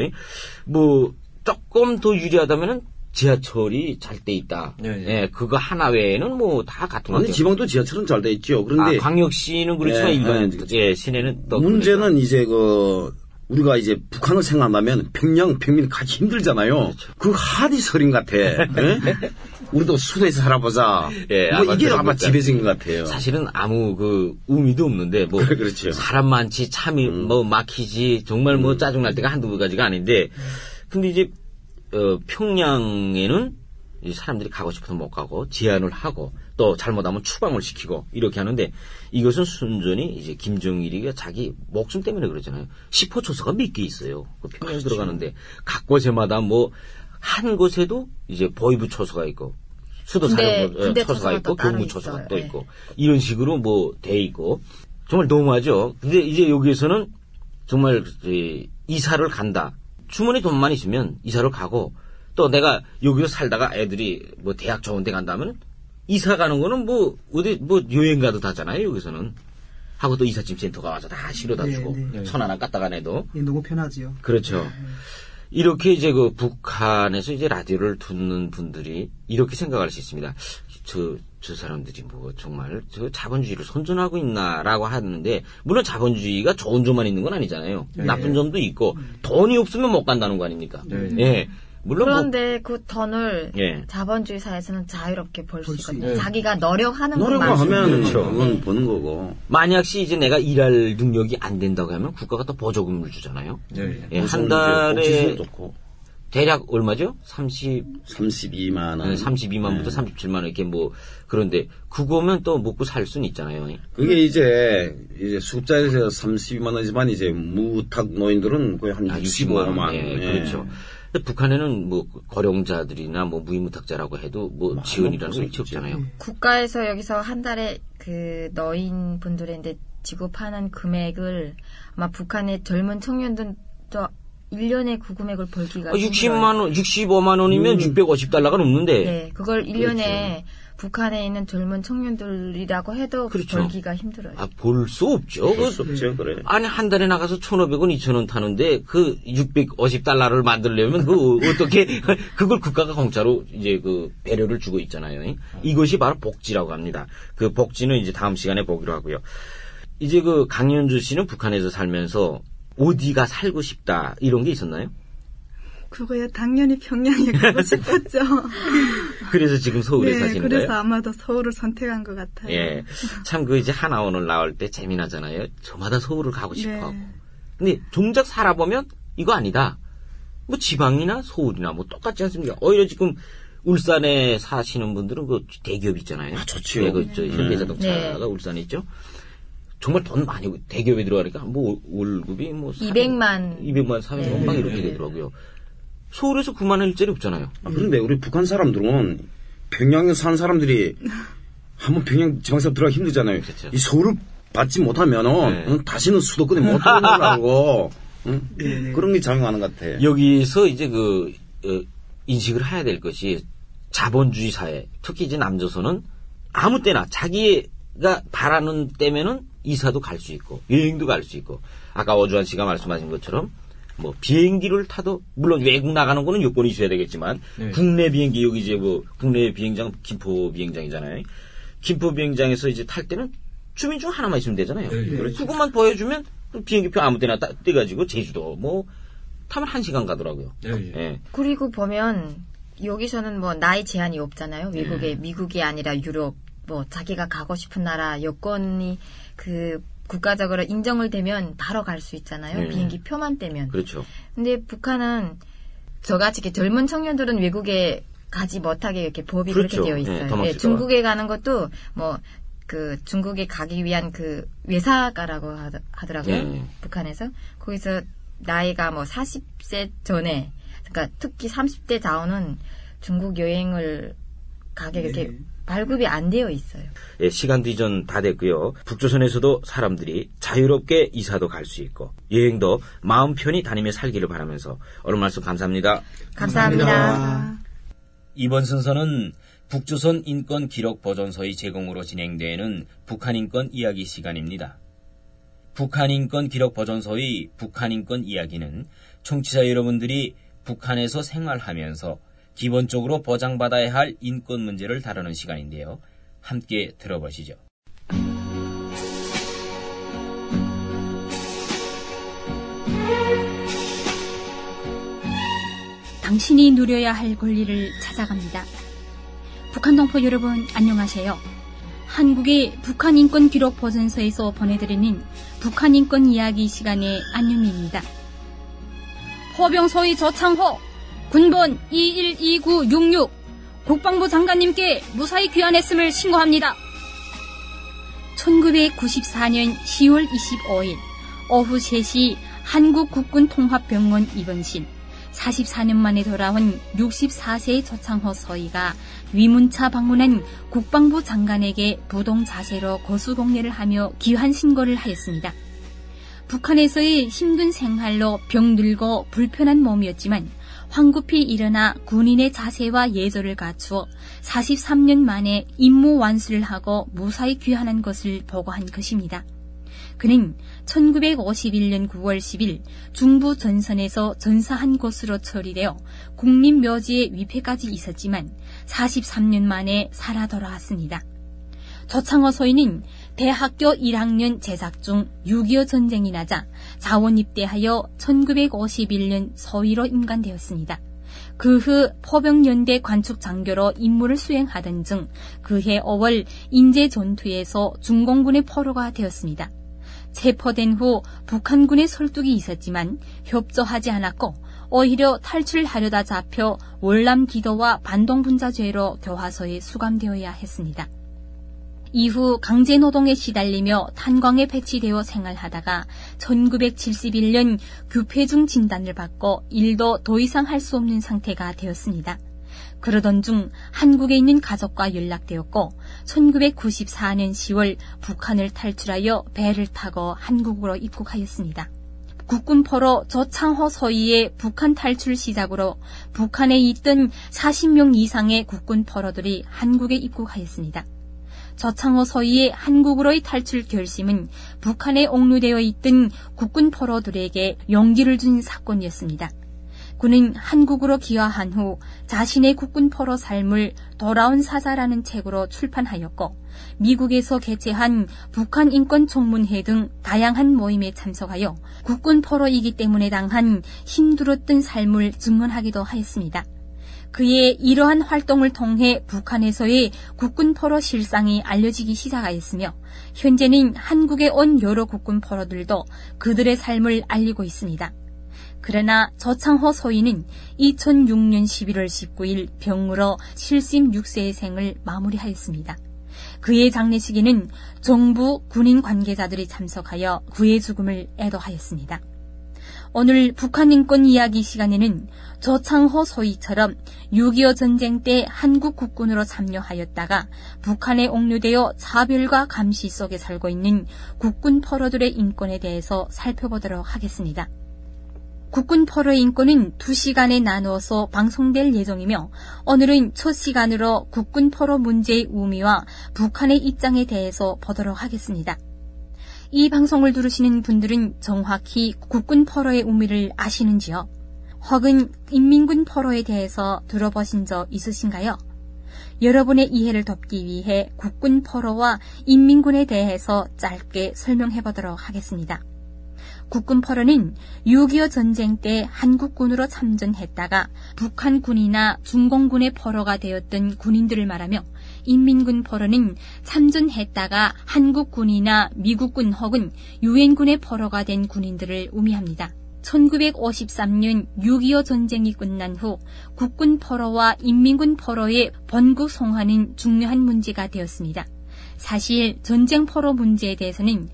뭐 조금 더 유리하다면은 지하철이 잘 돼 있다. 네, 네. 예, 그거 하나 외에는 뭐 다 같은 것 아니, 같아요. 지방도 지하철은 잘 돼 있죠. 아, 그런데, 광역시는 그렇지만 예, 일반 예, 예, 시내는 또 문제는 이제 그 우리가 이제 북한을 생각하면 평양 평민 가기 힘들잖아요. 그 하디설인 같아. 예? 우리도 수도에서 살아보자. 예, 뭐 이게 아마 아마 그런 지배적인 것 같아요. 사실은 아무 그 의미도 없는데 뭐 그래, 그렇죠. 사람 많지 참이 뭐 막히지 정말 뭐 짜증 날 때가 한두 가지가 아닌데 근데 이제 어, 평양에는 이 사람들이 가고 싶어서 못 가고 제한을 하고 또 잘못하면 추방을 시키고 이렇게 하는데 이것은 순전히 이제 김정일이가 자기 목숨 때문에 그러잖아요. 십 호 초소가 몇 개 있어요. 그 평양 그렇죠. 들어가는데 각 곳에마다 뭐 한 곳에도 이제 보위부 초소가 있고 수도 군대- 사령부 군대 초소가 초소가 있고 또 따로 경무 초소가 있어요. 또 예. 있고 이런 식으로 뭐 돼 있고 정말 너무하죠. 근데 이제 여기에서는 정말 이제 이사를 간다. 주머니 돈만 있으면 이사를 가고 또 내가 여기서 살다가 애들이 뭐 대학 좋은 데 간다면 이사 가는 거는 뭐 어디 뭐 여행 가도 다잖아요. 여기서는 하고 또 이삿짐 센터가 와서 다 실어다 네, 주고 네. 손 하나 까딱 안 해도 예, 너무 편하지요. 그렇죠. 이렇게 이제 그 북한에서 이제 라디오를 듣는 분들이 이렇게 생각할 수 있습니다. 저, 저 사람들이 뭐 정말 저 자본주의를 선전하고 있나라고 하는데, 물론 자본주의가 좋은 점만 있는 건 아니잖아요. 나쁜 점도 있고, 돈이 없으면 못 간다는 거 아닙니까? 네. 예. 물론 그런데 뭐, 그 돈을 예. 자본주의 사회에서는 자유롭게 벌 수 있거든요. 네. 자기가 노력하는 것만 노력하면 그렇죠. 그건 버는 거고. 만약시 이제 내가 일할 능력이 안 된다고 하면 국가가 또 보조금을 주잖아요. 네. 예, 한 달에 좋고. 대략 얼마죠? 삼십 삼십이만 원. 네, 삼십이만부터 네. 삼십칠만 원 이렇게 뭐 그런데 그거면 또 먹고 살 수는 있잖아요. 그게 이제 이제 수급자에서 삼십이만 원이지만 이제 무탁 노인들은 거의 한 아, 육십오만 원. 예, 예. 그렇죠. 근데 북한에는 뭐 고령자들이나 뭐 무임무탁자라고 해도 뭐 지원이라는 게 없잖아요. 국가에서 여기서 한 달에 그 노인 분들한테 지급하는 금액을 아마 북한의 젊은 청년들도 일 년에 그 금액을 벌기가 아, 육십만 원, 육십오만 원이면 음. 육백오십 달러가 넘는데. 네, 그걸 일 년에 그렇죠. 북한에 있는 젊은 청년들이라고 해도 그렇죠. 벌기가 힘들어요. 아, 볼 수 없죠. 볼 수 없죠, 그래. 아니, 한 달에 나가서 천오백 원, 이천 원 타는데 그 육백오십 달러를 만들려면 그 어떻게, 그걸 국가가 공짜로 이제 그 배려를 주고 있잖아요. 이것이 바로 복지라고 합니다. 그 복지는 이제 다음 시간에 보기로 하고요. 이제 그 강연주 씨는 북한에서 살면서 어디가 살고 싶다 이런 게 있었나요? 그거야 당연히 평양에 가고 싶었죠. 그래서 지금 서울에 네, 사시는 그래서 거예요? 아마도 서울을 선택한 것 같아요. 예, 참 그 이제 하나원을 나올 때 재미나잖아요. 저마다 서울을 가고 싶어. 네. 근데 정작 살아보면 이거 아니다. 뭐 지방이나 서울이나 뭐 똑같지 않습니까? 오히려 지금 울산에 사시는 분들은 그 대기업 있잖아요. 아, 좋지요. 네, 그 저 현대자동차가 네. 울산에 있죠. 정말 돈 많이 대기업에 들어가니까 뭐 월급이 뭐 이백만 이백만 삼백만 막 이렇게 되더라고요. 서울에서 구만 원 일자리 없잖아요. 아, 그런데 우리 북한 사람들은 평양에 사는 사람들이 한번 평양 지방사업 들어가기 힘들잖아요. 그렇죠. 이 서울을 받지 못하면은 네. 응, 다시는 수도권에 못 들어가고 응? 네. 그런 게 작용하는 것 같아. 여기서 이제 그 어, 인식을 해야 될 것이 자본주의 사회, 특히 이제 남조선은 아무 때나 자기가 바라는 때면은 이사도 갈 수 있고 여행도 갈 수 있고 아까 어주환 씨가 말씀하신 것처럼 뭐 비행기를 타도 물론 외국 나가는 거는 요건이 있어야 되겠지만 네. 국내 비행기 여기 이제 뭐 국내 비행장 김포 비행장이잖아요. 김포 비행장에서 이제 탈 때는 주민 중 하나만 있으면 되잖아요. 네, 네. 그것만 보여주면 비행기표 아무 때나 따, 떼가지고 제주도 뭐 타면 한 시간 가더라고요. 네, 네. 예. 그리고 보면 여기서는 뭐 나이 제한이 없잖아요. 외국에 미국이 아니라 유럽 뭐 자기가 가고 싶은 나라 여건이 그 국가적으로 인정을 되면 바로 갈 수 있잖아요. 네. 비행기 표만 떼면. 그렇죠. 근데 북한은 저같이 이렇게 젊은 청년들은 외국에 가지 못하게 이렇게 법이 그렇죠. 그렇게 되어 있어요. 네, 도망치다가. 예, 중국에 가는 것도 뭐 그 중국에 가기 위한 그 외사가라고 하더, 하더라고요. 네. 북한에서 거기서 나이가 뭐 사십 세 전에 그러니까 특히 삼십 대 자오는 중국 여행을 가게 이렇게 네. 발급이 안 되어 있어요. 예, 시간도 이전 다 됐고요. 북조선에서도 사람들이 자유롭게 이사도 갈 수 있고 여행도 마음 편히 다니며 살기를 바라면서 오늘 말씀 감사합니다. 감사합니다. 감사합니다. 이번 순서는 북조선 인권 기록 보존소의 제공으로 진행되는 북한 인권 이야기 시간입니다. 북한 인권 기록 보존소의 북한 인권 이야기는 청취자 여러분들이 북한에서 생활하면서 기본적으로 보장받아야 할 인권 문제를 다루는 시간인데요. 함께 들어보시죠. 당신이 누려야 할 권리를 찾아갑니다. 북한 동포 여러분 안녕하세요. 한국의 북한 인권 기록 보존소에서 보내드리는 북한 인권 이야기 시간의 안윤미입니다. 포병소의 조창호 군번 이일이구육육 국방부 장관님께 무사히 귀환했음을 신고합니다. 천구백구십사년 시월 이십오일 오후 세 시 한국국군통합병원 입원실 사십사년 만에 돌아온 육십사 세의 조창호 서희가 위문차 방문한 국방부 장관에게 부동 자세로 거수공례를 하며 귀환 신고를 하였습니다. 북한에서의 힘든 생활로 병들고 불편한 몸이었지만 황급히 일어나 군인의 자세와 예절을 갖추어 사십삼년 만에 임무 완수를 하고 무사히 귀환한 것을 보고한 것입니다. 그는 천구백오십일년 구월 십일 중부 전선에서 전사한 것으로 처리되어 국립묘지에 위패까지 있었지만 사십삼년 만에 살아 돌아왔습니다. 조창호 서인은 대학교 일학년 재학 중 육이오 전쟁이 나자 자원 입대하여 천구백오십일년 서위로 임관되었습니다. 그 후 포병연대 관축장교로 임무를 수행하던 중 그해 어월 인제 전투에서 중공군의 포로가 되었습니다. 체포된 후 북한군의 설득이 있었지만 협조하지 않았고 오히려 탈출하려다 잡혀 월남기도와 반동분자죄로 교화소에 수감되어야 했습니다. 이후 강제노동에 시달리며 탄광에 배치되어 생활하다가 천구백칠십일 년 규폐중 진단을 받고 일도 더 이상 할 수 없는 상태가 되었습니다. 그러던 중 한국에 있는 가족과 연락되었고 천구백구십사 년 시월 북한을 탈출하여 배를 타고 한국으로 입국하였습니다. 국군포로 조창호 소위의 북한 탈출 시작으로 북한에 있던 사십 명 이상의 국군포로들이 한국에 입국하였습니다. 조창호 소위의 한국으로의 탈출 결심은 북한에 옥류되어 있던 국군포로들에게 용기를 준 사건이었습니다. 그는 한국으로 귀화한 후 자신의 국군포로 삶을 돌아온 사자라는 책으로 출판하였고 미국에서 개최한 북한 인권총문회 등 다양한 모임에 참석하여 국군포로이기 때문에 당한 힘들었던 삶을 증언하기도 하였습니다. 그의 이러한 활동을 통해 북한에서의 국군포로 실상이 알려지기 시작하였으며 현재는 한국에 온 여러 국군포로들도 그들의 삶을 알리고 있습니다. 그러나 조창호 소위는 이천육 년 십일월 십구일 병으로 칠십육 세의 생을 마무리하였습니다. 그의 장례식에는 정부, 군인 관계자들이 참석하여 그의 죽음을 애도하였습니다. 오늘 북한 인권 이야기 시간에는 조창호 소위처럼 육이오 전쟁 때 한국 국군으로 참여하였다가 북한에 옥류되어 차별과 감시 속에 살고 있는 국군 포로들의 인권에 대해서 살펴보도록 하겠습니다. 국군 포로의 인권은 두 시간에 나누어서 방송될 예정이며 오늘은 첫 시간으로 국군 포로 문제의 의미와 북한의 입장에 대해서 보도록 하겠습니다. 이 방송을 들으시는 분들은 정확히 국군 포로의 의미를 아시는지요? 혹은 인민군 포로에 대해서 들어보신 적 있으신가요? 여러분의 이해를 돕기 위해 국군 포로와 인민군에 대해서 짧게 설명해 보도록 하겠습니다. 국군 포로는 육이오 전쟁 때 한국군으로 참전했다가 북한군이나 중공군의 포로가 되었던 군인들을 말하며 인민군 포로는 참전했다가 한국군이나 미국군 혹은 유엔군의 포로가 된 군인들을 의미합니다. 천구백오십삼 년 육이오 전쟁이 끝난 후 국군 포로와 인민군 포로의 번국 송환은 중요한 문제가 되었습니다. 사실 전쟁 포로 문제에 대해서는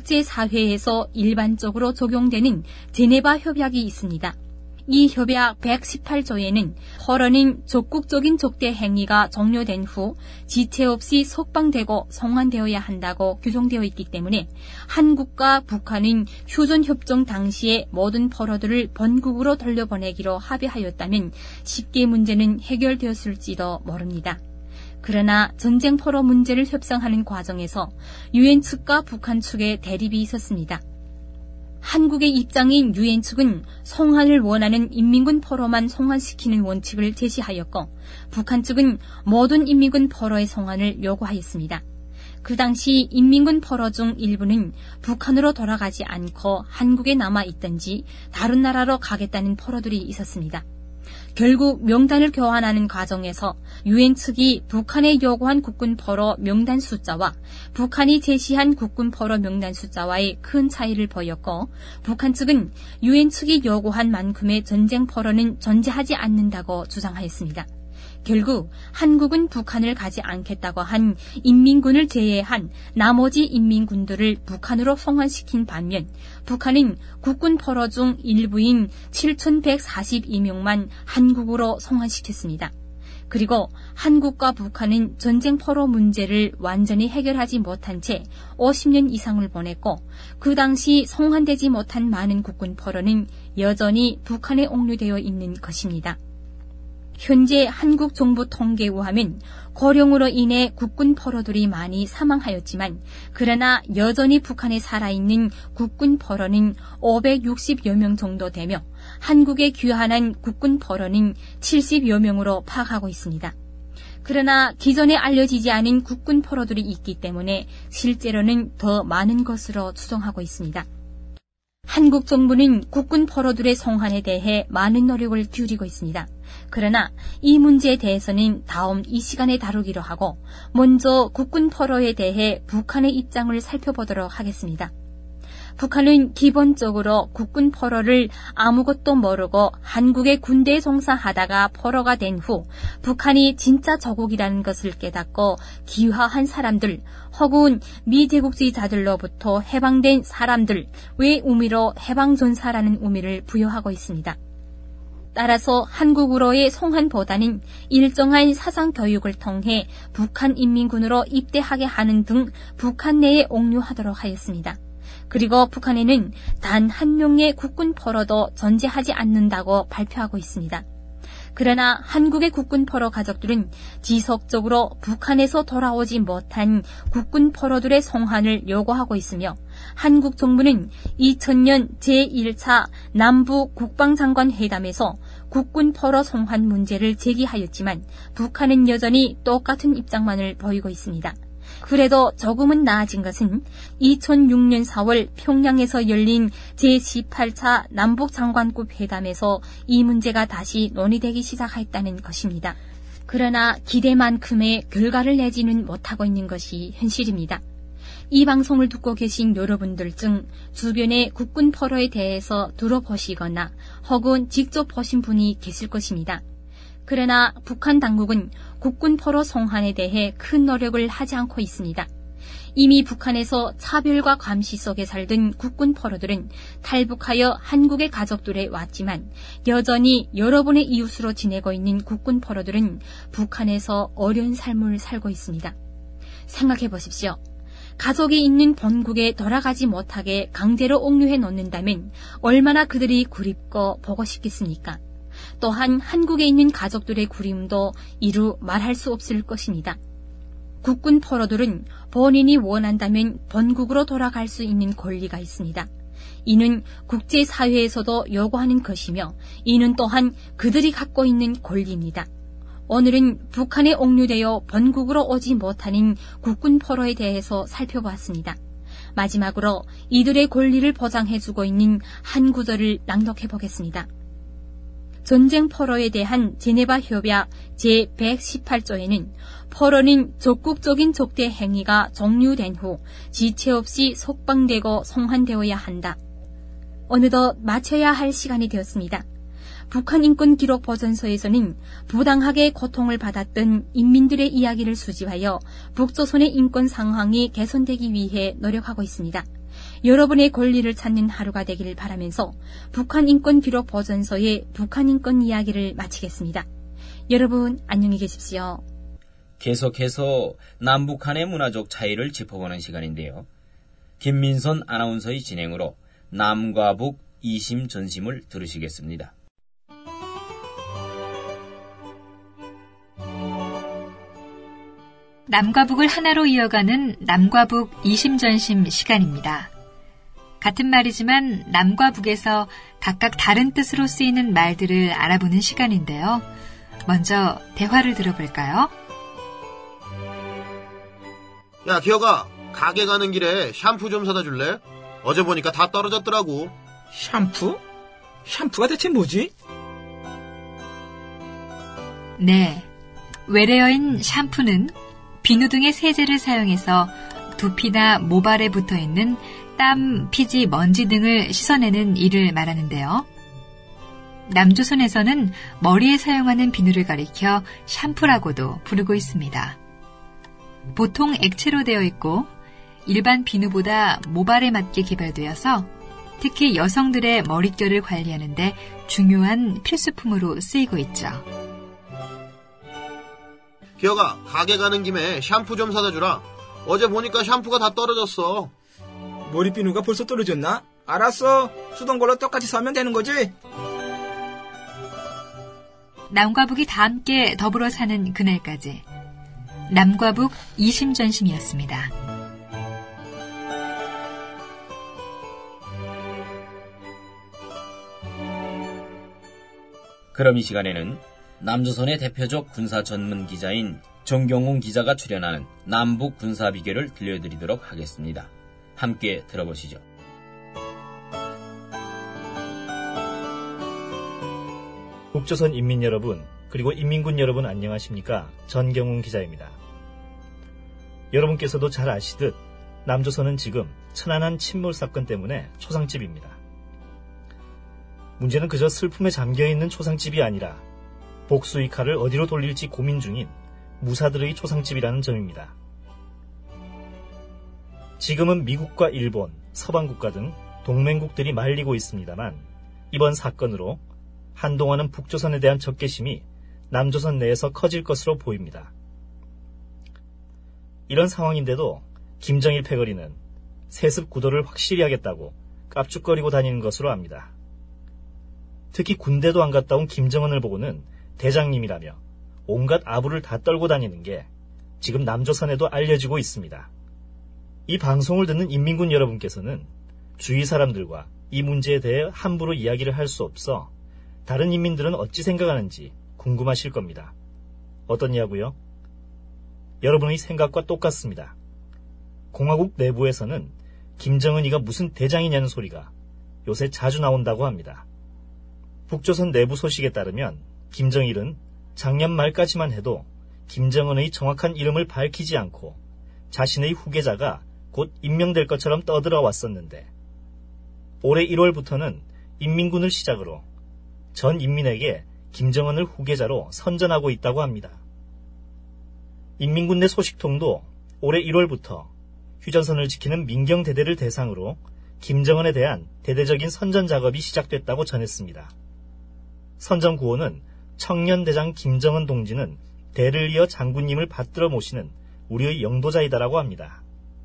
국제사회에서 일반적으로 적용되는 제네바 협약이 있습니다. 이 협약 백십팔 조에는 포로는 적극적인 적대 행위가 종료된 후 지체 없이 석방되고 송환되어야 한다고 규정되어 있기 때문에 한국과 북한은 휴전협정 당시에 모든 포로들을 본국으로 돌려보내기로 합의하였다면 쉽게 문제는 해결되었을지도 모릅니다. 그러나 전쟁 포로 문제를 협상하는 과정에서 유엔 측과 북한 측의 대립이 있었습니다. 한국의 입장인 유엔 측은 송환을 원하는 인민군 포로만 송환시키는 원칙을 제시하였고 북한 측은 모든 인민군 포로의 송환을 요구하였습니다. 그 당시 인민군 포로 중 일부는 북한으로 돌아가지 않고 한국에 남아있든지 다른 나라로 가겠다는 포로들이 있었습니다. 결국 명단을 교환하는 과정에서 유엔 측이 북한에 요구한 국군 포로 명단 숫자와 북한이 제시한 국군 포로 명단 숫자와의 큰 차이를 보였고 북한 측은 유엔 측이 요구한 만큼의 전쟁 포로는 존재하지 않는다고 주장하였습니다. 결국 한국은 북한을 가지 않겠다고 한 인민군을 제외한 나머지 인민군들을 북한으로 송환시킨 반면 북한은 국군 포로 중 일부인 칠천백사십이 명만 한국으로 송환시켰습니다. 그리고 한국과 북한은 전쟁 포로 문제를 완전히 해결하지 못한 채 오십 년 이상을 보냈고 그 당시 송환되지 못한 많은 국군 포로는 여전히 북한에 옥류되어 있는 것입니다. 현재 한국 정부 통계에 의하면 고령으로 인해 국군 포로들이 많이 사망하였지만 그러나 여전히 북한에 살아있는 국군 포로는 오백육십여 명 정도 되며 한국에 귀환한 국군 포로는 칠십여 명으로 파악하고 있습니다. 그러나 기존에 알려지지 않은 국군 포로들이 있기 때문에 실제로는 더 많은 것으로 추정하고 있습니다. 한국 정부는 국군 포로들의 송환에 대해 많은 노력을 기울이고 있습니다. 그러나 이 문제에 대해서는 다음 이 시간에 다루기로 하고 먼저 국군 포로에 대해 북한의 입장을 살펴보도록 하겠습니다. 북한은 기본적으로 국군 포로를 아무것도 모르고 한국의 군대에 종사하다가 포로가 된 후 북한이 진짜 저국이라는 것을 깨닫고 귀화한 사람들 혹은 미제국주의자들로부터 해방된 사람들 외 의미로 해방전사라는 의미를 부여하고 있습니다. 따라서 한국으로의 송환보다는 일정한 사상교육을 통해 북한 인민군으로 입대하게 하는 등 북한 내에 옥류하도록 하였습니다. 그리고 북한에는 단 한 명의 국군 포로도 존재하지 않는다고 발표하고 있습니다. 그러나 한국의 국군 포로 가족들은 지속적으로 북한에서 돌아오지 못한 국군 포로들의 송환을 요구하고 있으며 한국 정부는 이천 년 제일 차 남북 국방장관 회담에서 국군 포로 송환 문제를 제기하였지만 북한은 여전히 똑같은 입장만을 보이고 있습니다. 그래도 조금은 나아진 것은 이천육 년 사월 평양에서 열린 제십팔 차 남북장관급 회담에서 이 문제가 다시 논의되기 시작했다는 것입니다. 그러나 기대만큼의 결과를 내지는 못하고 있는 것이 현실입니다. 이 방송을 듣고 계신 여러분들 중 주변의 국군 포로에 대해서 들어보시거나 혹은 직접 보신 분이 계실 것입니다. 그러나 북한 당국은 국군 포로 송환에 대해 큰 노력을 하지 않고 있습니다. 이미 북한에서 차별과 감시 속에 살던 국군 포로들은 탈북하여 한국의 가족들에 왔지만 여전히 여러분의 이웃으로 지내고 있는 국군 포로들은 북한에서 어려운 삶을 살고 있습니다. 생각해 보십시오. 가족이 있는 본국에 돌아가지 못하게 강제로 옥류해 놓는다면 얼마나 그들이 그립고 보고 싶겠습니까? 또한 한국에 있는 가족들의 그리움도 이루 말할 수 없을 것입니다. 국군 포로들은 본인이 원한다면 본국으로 돌아갈 수 있는 권리가 있습니다. 이는 국제사회에서도 요구하는 것이며 이는 또한 그들이 갖고 있는 권리입니다. 오늘은 북한에 옥류되어 본국으로 오지 못하는 국군 포로에 대해서 살펴보았습니다. 마지막으로 이들의 권리를 보장해주고 있는 한 구절을 낭독해 보겠습니다. 전쟁 포로에 대한 제네바 협약 제백십팔 조에는 포로는 적극적인 적대 행위가 종료된 후 지체 없이 석방되고 송환되어야 한다. 어느덧 마쳐야 할 시간이 되었습니다. 북한 인권 기록 보존소에서는 부당하게 고통을 받았던 인민들의 이야기를 수집하여 북조선의 인권 상황이 개선되기 위해 노력하고 있습니다. 여러분의 권리를 찾는 하루가 되기를 바라면서 북한 인권 기록 보존소의 북한 인권 이야기를 마치겠습니다. 여러분 안녕히 계십시오. 계속해서 남북한의 문화적 차이를 짚어보는 시간인데요. 김민선 아나운서의 진행으로 남과 북 이심 전심을 들으시겠습니다. 남과 북을 하나로 이어가는 남과 북 이심전심 시간입니다. 같은 말이지만 남과 북에서 각각 다른 뜻으로 쓰이는 말들을 알아보는 시간인데요. 먼저 대화를 들어볼까요? 야, 기혁아, 가게 가는 길에 샴푸 좀 사다 줄래? 어제 보니까 다 떨어졌더라고. 샴푸? 샴푸가 대체 뭐지? 네, 외래어인 샴푸는 비누 등의 세제를 사용해서 두피나 모발에 붙어있는 땀, 피지, 먼지 등을 씻어내는 일을 말하는데요. 남조선에서는 머리에 사용하는 비누를 가리켜 샴푸라고도 부르고 있습니다. 보통 액체로 되어 있고 일반 비누보다 모발에 맞게 개발되어서 특히 여성들의 머릿결을 관리하는 데 중요한 필수품으로 쓰이고 있죠. 기혁아, 가게 가는 김에 샴푸 좀 사다 주라. 어제 보니까 샴푸가 다 떨어졌어. 머리비누가 벌써 떨어졌나? 알았어. 쓰던 걸로 똑같이 사면 되는 거지? 남과 북이 다 함께 더불어 사는 그날까지 남과 북 이심전심이었습니다. 그럼 이 시간에는 남조선의 대표적 군사 전문 기자인 정경훈 기자가 출연하는 남북 군사 비교를 들려드리도록 하겠습니다. 함께 들어보시죠. 북조선 인민 여러분, 그리고 인민군 여러분 안녕하십니까? 전경훈 기자입니다. 여러분께서도 잘 아시듯 남조선은 지금 천안함 침몰 사건 때문에 초상집입니다. 문제는 그저 슬픔에 잠겨있는 초상집이 아니라 복수의 칼을 어디로 돌릴지 고민 중인 무사들의 초상집이라는 점입니다. 지금은 미국과 일본, 서방국가 등 동맹국들이 말리고 있습니다만 이번 사건으로 한동안은 북조선에 대한 적개심이 남조선 내에서 커질 것으로 보입니다. 이런 상황인데도 김정일 패거리는 세습 구도를 확실히 하겠다고 깝죽거리고 다니는 것으로 압니다. 특히 군대도 안 갔다 온 김정은을 보고는 대장님이라며 온갖 아부를 다 떨고 다니는 게 지금 남조선에도 알려지고 있습니다. 이 방송을 듣는 인민군 여러분께서는 주위 사람들과 이 문제에 대해 함부로 이야기를 할 수 없어 다른 인민들은 어찌 생각하는지 궁금하실 겁니다. 어떠냐고요? 여러분의 생각과 똑같습니다. 공화국 내부에서는 김정은이가 무슨 대장이냐는 소리가 요새 자주 나온다고 합니다. 북조선 내부 소식에 따르면 김정일은 작년 말까지만 해도 김정은의 정확한 이름을 밝히지 않고 자신의 후계자가 곧 임명될 것처럼 떠들어 왔었는데 올해 일월부터는 인민군을 시작으로 전 인민에게 김정은을 후계자로 선전하고 있다고 합니다. 인민군 내 소식통도 올해 일월부터 휴전선을 지키는 민경대대를 대상으로 김정은에 대한 대대적인 선전 작업이 시작됐다고 전했습니다. 선전 구호는 청년대장 김정은 동지는 대를 이어 장군님을 받들어 모시는 우리의 영도자이다라고 합니다.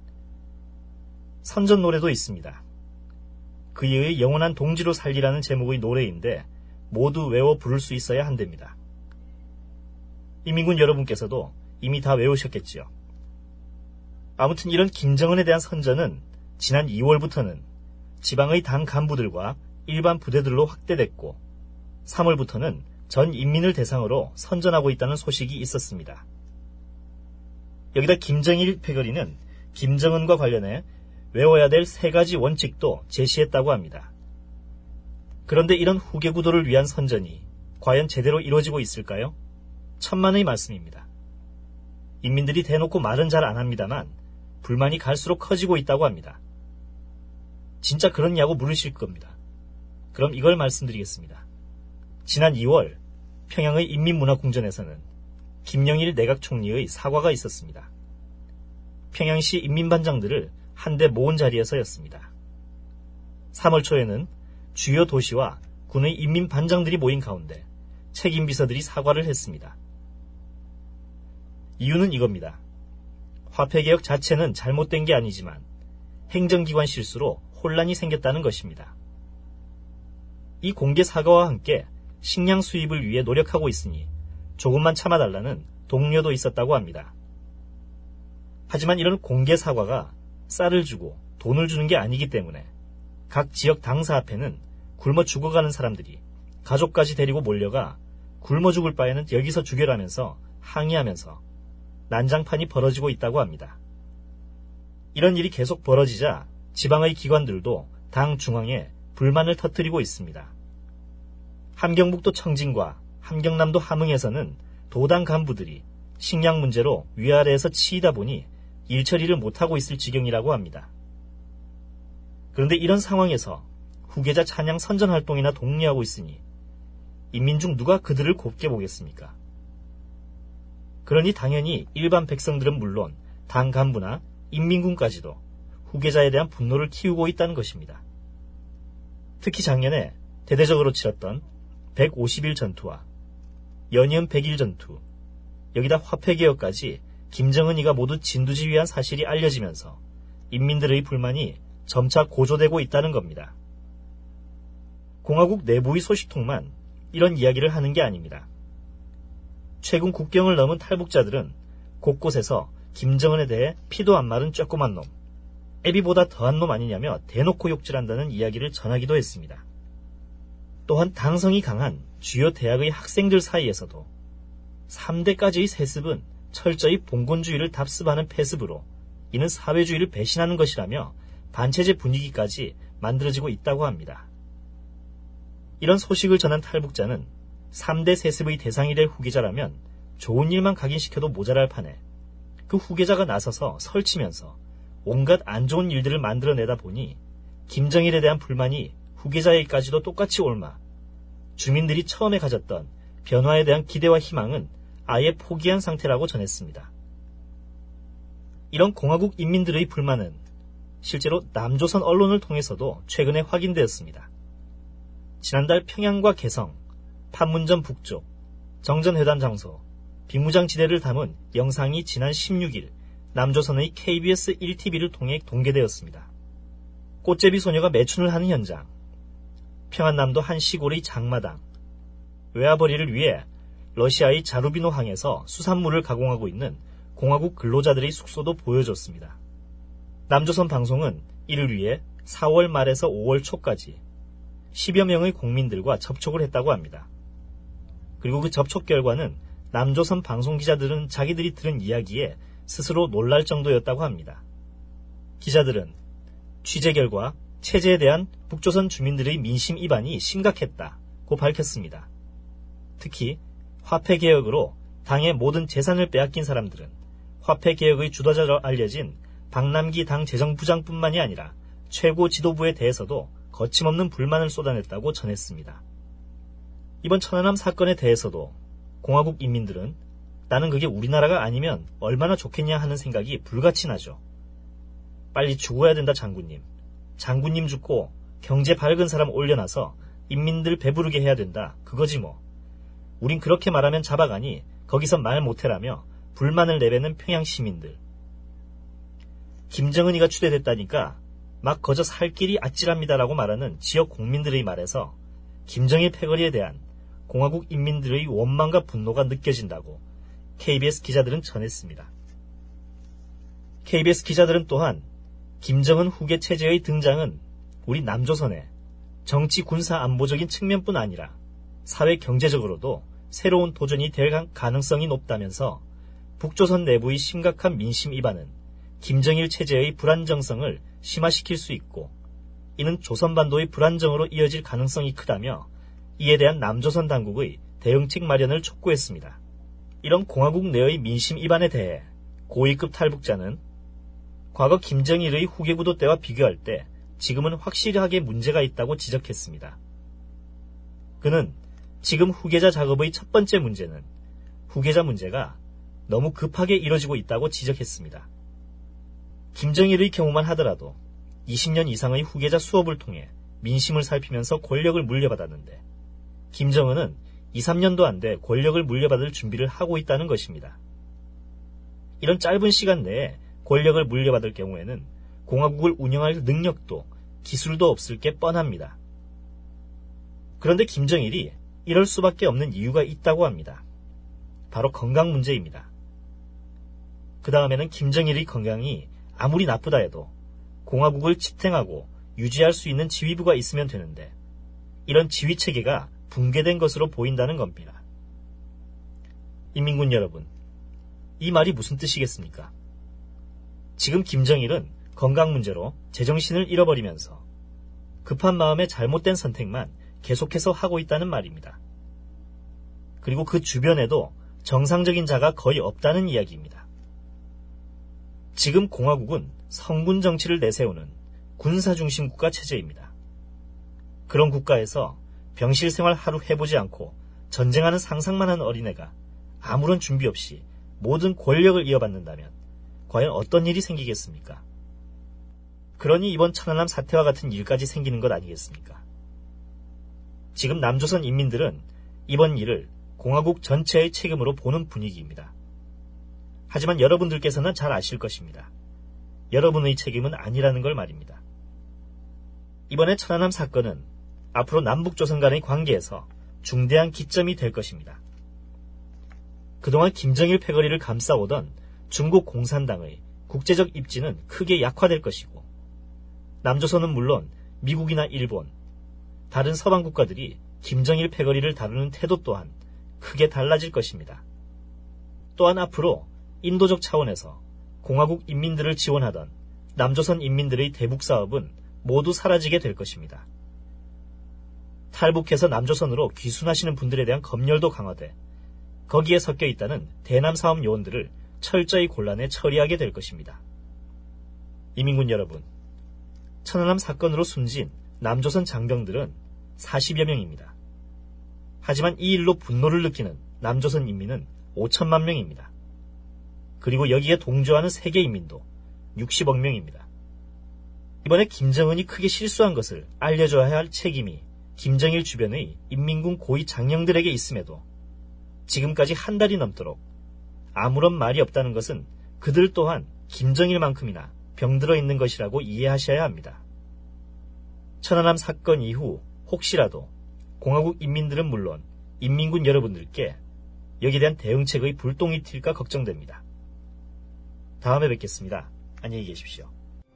선전 노래도 있습니다. 그의 영원한 동지로 살리라는 제목의 노래인데 모두 외워 부를 수 있어야 한답니다. 인민군 여러분께서도 이미 다 외우셨겠지요. 아무튼 이런 김정은에 대한 선전은 지난 이월부터는 지방의 당 간부들과 일반 부대들로 확대됐고 삼월부터는 전 인민을 대상으로 선전하고 있다는 소식이 있었습니다. 여기다 김정일 패거리는 김정은과 관련해 외워야 될 세 가지 원칙도 제시했다고 합니다. 그런데 이런 후계 구도를 위한 선전이 과연 제대로 이루어지고 있을까요? 천만의 말씀입니다. 인민들이 대놓고 말은 잘 안 합니다만 불만이 갈수록 커지고 있다고 합니다. 진짜 그렇냐고 물으실 겁니다. 그럼 이걸 말씀드리겠습니다. 지난 이월 평양의 인민문화궁전에서는 김영일 내각 총리의 사과가 있었습니다. 평양시 인민반장들을 한데 모은 자리에서였습니다. 삼월 초에는 주요 도시와 군의 인민반장들이 모인 가운데 책임비서들이 사과를 했습니다. 이유는 이겁니다. 화폐개혁 자체는 잘못된 게 아니지만 행정기관 실수로 혼란이 생겼다는 것입니다. 이 공개 사과와 함께 식량 수입을 위해 노력하고 있으니 조금만 참아달라는 독려도 있었다고 합니다. 하지만 이런 공개 사과가 쌀을 주고 돈을 주는 게 아니기 때문에 각 지역 당사 앞에는 굶어 죽어가는 사람들이 가족까지 데리고 몰려가 굶어 죽을 바에는 여기서 죽여라면서 항의하면서 난장판이 벌어지고 있다고 합니다. 이런 일이 계속 벌어지자 지방의 기관들도 당 중앙에 불만을 터뜨리고 있습니다. 함경북도 청진과 함경남도 함흥에서는 도당 간부들이 식량 문제로 위아래에서 치이다 보니 일처리를 못하고 있을 지경이라고 합니다. 그런데 이런 상황에서 후계자 찬양 선전 활동이나 독려하고 있으니 인민 중 누가 그들을 곱게 보겠습니까? 그러니 당연히 일반 백성들은 물론 당 간부나 인민군까지도 후계자에 대한 분노를 키우고 있다는 것입니다. 특히 작년에 대대적으로 치렀던 백오십 일 전투와 연이은 백 일 전투, 여기다 화폐개혁까지 김정은이가 모두 진두지휘한 사실이 알려지면서 인민들의 불만이 점차 고조되고 있다는 겁니다. 공화국 내부의 소식통만 이런 이야기를 하는 게 아닙니다. 최근 국경을 넘은 탈북자들은 곳곳에서 김정은에 대해 피도 안 마른 쬐꼬만 놈, 애비보다 더한 놈 아니냐며 대놓고 욕질한다는 이야기를 전하기도 했습니다. 또한 당성이 강한 주요 대학의 학생들 사이에서도 삼 대까지의 세습은 철저히 봉건주의를 답습하는 폐습으로 이는 사회주의를 배신하는 것이라며 반체제 분위기까지 만들어지고 있다고 합니다. 이런 소식을 전한 탈북자는 삼 대 세습의 대상이 될 후계자라면 좋은 일만 각인시켜도 모자랄 판에 그 후계자가 나서서 설치면서 온갖 안 좋은 일들을 만들어내다 보니 김정일에 대한 불만이 후계자에게까지도 똑같이 옮아 주민들이 처음에 가졌던 변화에 대한 기대와 희망은 아예 포기한 상태라고 전했습니다. 이런 공화국 인민들의 불만은 실제로 남조선 언론을 통해서도 최근에 확인되었습니다. 지난달 평양과 개성, 판문점 북쪽, 정전회담 장소, 비무장지대를 담은 영상이 지난 십육 일 남조선의 케이비에스 일 티비를 통해 공개되었습니다. 꽃제비 소녀가 매춘을 하는 현장, 평안남도 한 시골의 장마당, 외화벌이를 위해 러시아의 자루비노항에서 수산물을 가공하고 있는 공화국 근로자들의 숙소도 보여줬습니다. 남조선 방송은 이를 위해 사월 말에서 오월 초까지 십여 명의 국민들과 접촉을 했다고 합니다. 그리고 그 접촉 결과는 남조선 방송 기자들은 자기들이 들은 이야기에 스스로 놀랄 정도였다고 합니다. 기자들은 취재 결과 체제에 대한 북조선 주민들의 민심 이반이 심각했다고 밝혔습니다. 특히 화폐개혁으로 당의 모든 재산을 빼앗긴 사람들은 화폐개혁의 주도자로 알려진 박남기 당 재정부장뿐만이 아니라 최고 지도부에 대해서도 거침없는 불만을 쏟아냈다고 전했습니다. 이번 천안함 사건에 대해서도 공화국 인민들은 나는 그게 우리나라가 아니면 얼마나 좋겠냐 하는 생각이 불같이 나죠. 빨리 죽어야 된다 장군님. 장군님 죽고 경제 밝은 사람 올려놔서 인민들 배부르게 해야 된다. 그거지 뭐. 우린 그렇게 말하면 잡아가니 거기서 말 못해라며 불만을 내뱉는 평양 시민들. 김정은이가 추대됐다니까 막 거저 살 길이 아찔합니다라고 말하는 지역 국민들의 말에서 김정일 패거리에 대한 공화국 인민들의 원망과 분노가 느껴진다고 케이비에스 기자들은 전했습니다. 케이비에스 기자들은 또한 김정은 후계 체제의 등장은 우리 남조선의 정치 군사 안보적인 측면뿐 아니라 사회 경제적으로도 새로운 도전이 될 가능성이 높다면서 북조선 내부의 심각한 민심 이반은 김정일 체제의 불안정성을 심화시킬 수 있고 이는 조선반도의 불안정으로 이어질 가능성이 크다며 이에 대한 남조선 당국의 대응책 마련을 촉구했습니다. 이런 공화국 내의 민심 이반에 대해 고위급 탈북자는 과거 김정일의 후계구도 때와 비교할 때 지금은 확실하게 문제가 있다고 지적했습니다. 그는 지금 후계자 작업의 첫 번째 문제는 후계자 문제가 너무 급하게 이뤄지고 있다고 지적했습니다. 김정일의 경우만 하더라도 이십 년 이상의 후계자 수업을 통해 민심을 살피면서 권력을 물려받았는데 김정은은 이, 삼 년도 안 돼 권력을 물려받을 준비를 하고 있다는 것입니다. 이런 짧은 시간 내에 권력을 물려받을 경우에는 공화국을 운영할 능력도 기술도 없을 게 뻔합니다. 그런데 김정일이 이럴 수밖에 없는 이유가 있다고 합니다. 바로 건강 문제입니다. 그 다음에는 김정일의 건강이 아무리 나쁘다 해도 공화국을 지탱하고 유지할 수 있는 지휘부가 있으면 되는데 이런 지휘체계가 붕괴된 것으로 보인다는 겁니다. 인민군 여러분, 이 말이 무슨 뜻이겠습니까? 지금 김정일은 건강 문제로 제정신을 잃어버리면서 급한 마음에 잘못된 선택만 계속해서 하고 있다는 말입니다. 그리고 그 주변에도 정상적인 자가 거의 없다는 이야기입니다. 지금 공화국은 성군 정치를 내세우는 군사중심 국가 체제입니다. 그런 국가에서 병실 생활 하루 해보지 않고 전쟁하는 상상만 하는 어린애가 아무런 준비 없이 모든 권력을 이어받는다면 과연 어떤 일이 생기겠습니까? 그러니 이번 천안함 사태와 같은 일까지 생기는 것 아니겠습니까? 지금 남조선 인민들은 이번 일을 공화국 전체의 책임으로 보는 분위기입니다. 하지만 여러분들께서는 잘 아실 것입니다. 여러분의 책임은 아니라는 걸 말입니다. 이번에 천안함 사건은 앞으로 남북조선 간의 관계에서 중대한 기점이 될 것입니다. 그동안 김정일 패거리를 감싸오던 중국 공산당의 국제적 입지는 크게 약화될 것이고 남조선은 물론 미국이나 일본, 다른 서방 국가들이 김정일 패거리를 다루는 태도 또한 크게 달라질 것입니다. 또한 앞으로 인도적 차원에서 공화국 인민들을 지원하던 남조선 인민들의 대북 사업은 모두 사라지게 될 것입니다. 탈북해서 남조선으로 귀순하시는 분들에 대한 검열도 강화돼 거기에 섞여 있다는 대남 사업 요원들을 철저히 곤란해 처리하게 될 것입니다. 이민군 여러분, 천안함 사건으로 숨진 남조선 장병들은 사십여 명입니다. 하지만 이 일로 분노를 느끼는 남조선 인민은 오천만 명입니다. 그리고 여기에 동조하는 세계 인민도 육십억 명입니다. 이번에 김정은이 크게 실수한 것을 알려줘야 할 책임이 김정일 주변의 인민군 고위 장령들에게 있음에도 지금까지 한 달이 넘도록 아무런 말이 없다는 것은 그들 또한 김정일만큼이나 병들어 있는 것이라고 이해하셔야 합니다. 천안함 사건 이후 혹시라도 공화국 인민들은 물론 인민군 여러분들께 여기에 대한 대응책의 불똥이 튈까 걱정됩니다. 다음에 뵙겠습니다. 안녕히 계십시오.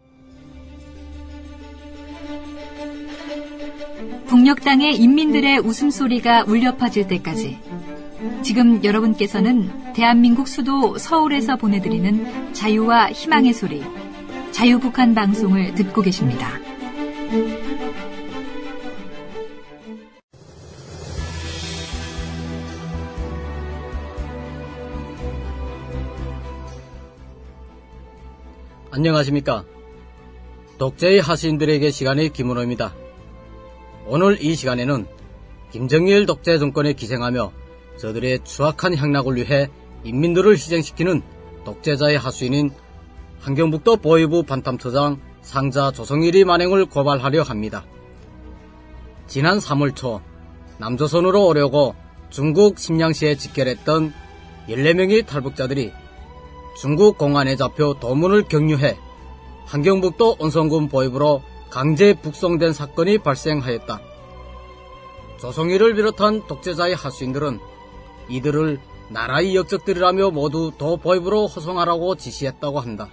북녘 땅의 인민들의 웃음소리가 울려 퍼질 때까지 지금 여러분께서는 대한민국 수도 서울에서 보내드리는 자유와 희망의 소리, 자유북한 방송을 듣고 계십니다. 안녕하십니까. 독재의 하수인들에게 시간의 김은호입니다. 오늘 이 시간에는 김정일 독재 정권에 기생하며 저들의 추악한 향락을 위해 인민들을 희생시키는 독재자의 하수인인 환경북도 보위부 반탐처장 상자 조성일이 만행을 고발하려 합니다. 지난 삼월 초 남조선으로 오려고 중국 심양시에 직결했던 열네 명의 탈북자들이 중국 공안에 잡혀 도문을 경유해 환경북도 온성군 보위부로 강제 북송된 사건이 발생하였다. 조성일을 비롯한 독재자의 하수인들은 이들을 나라의 역적들이라며 모두 도 보위부로 호송하라고 지시했다고 한다.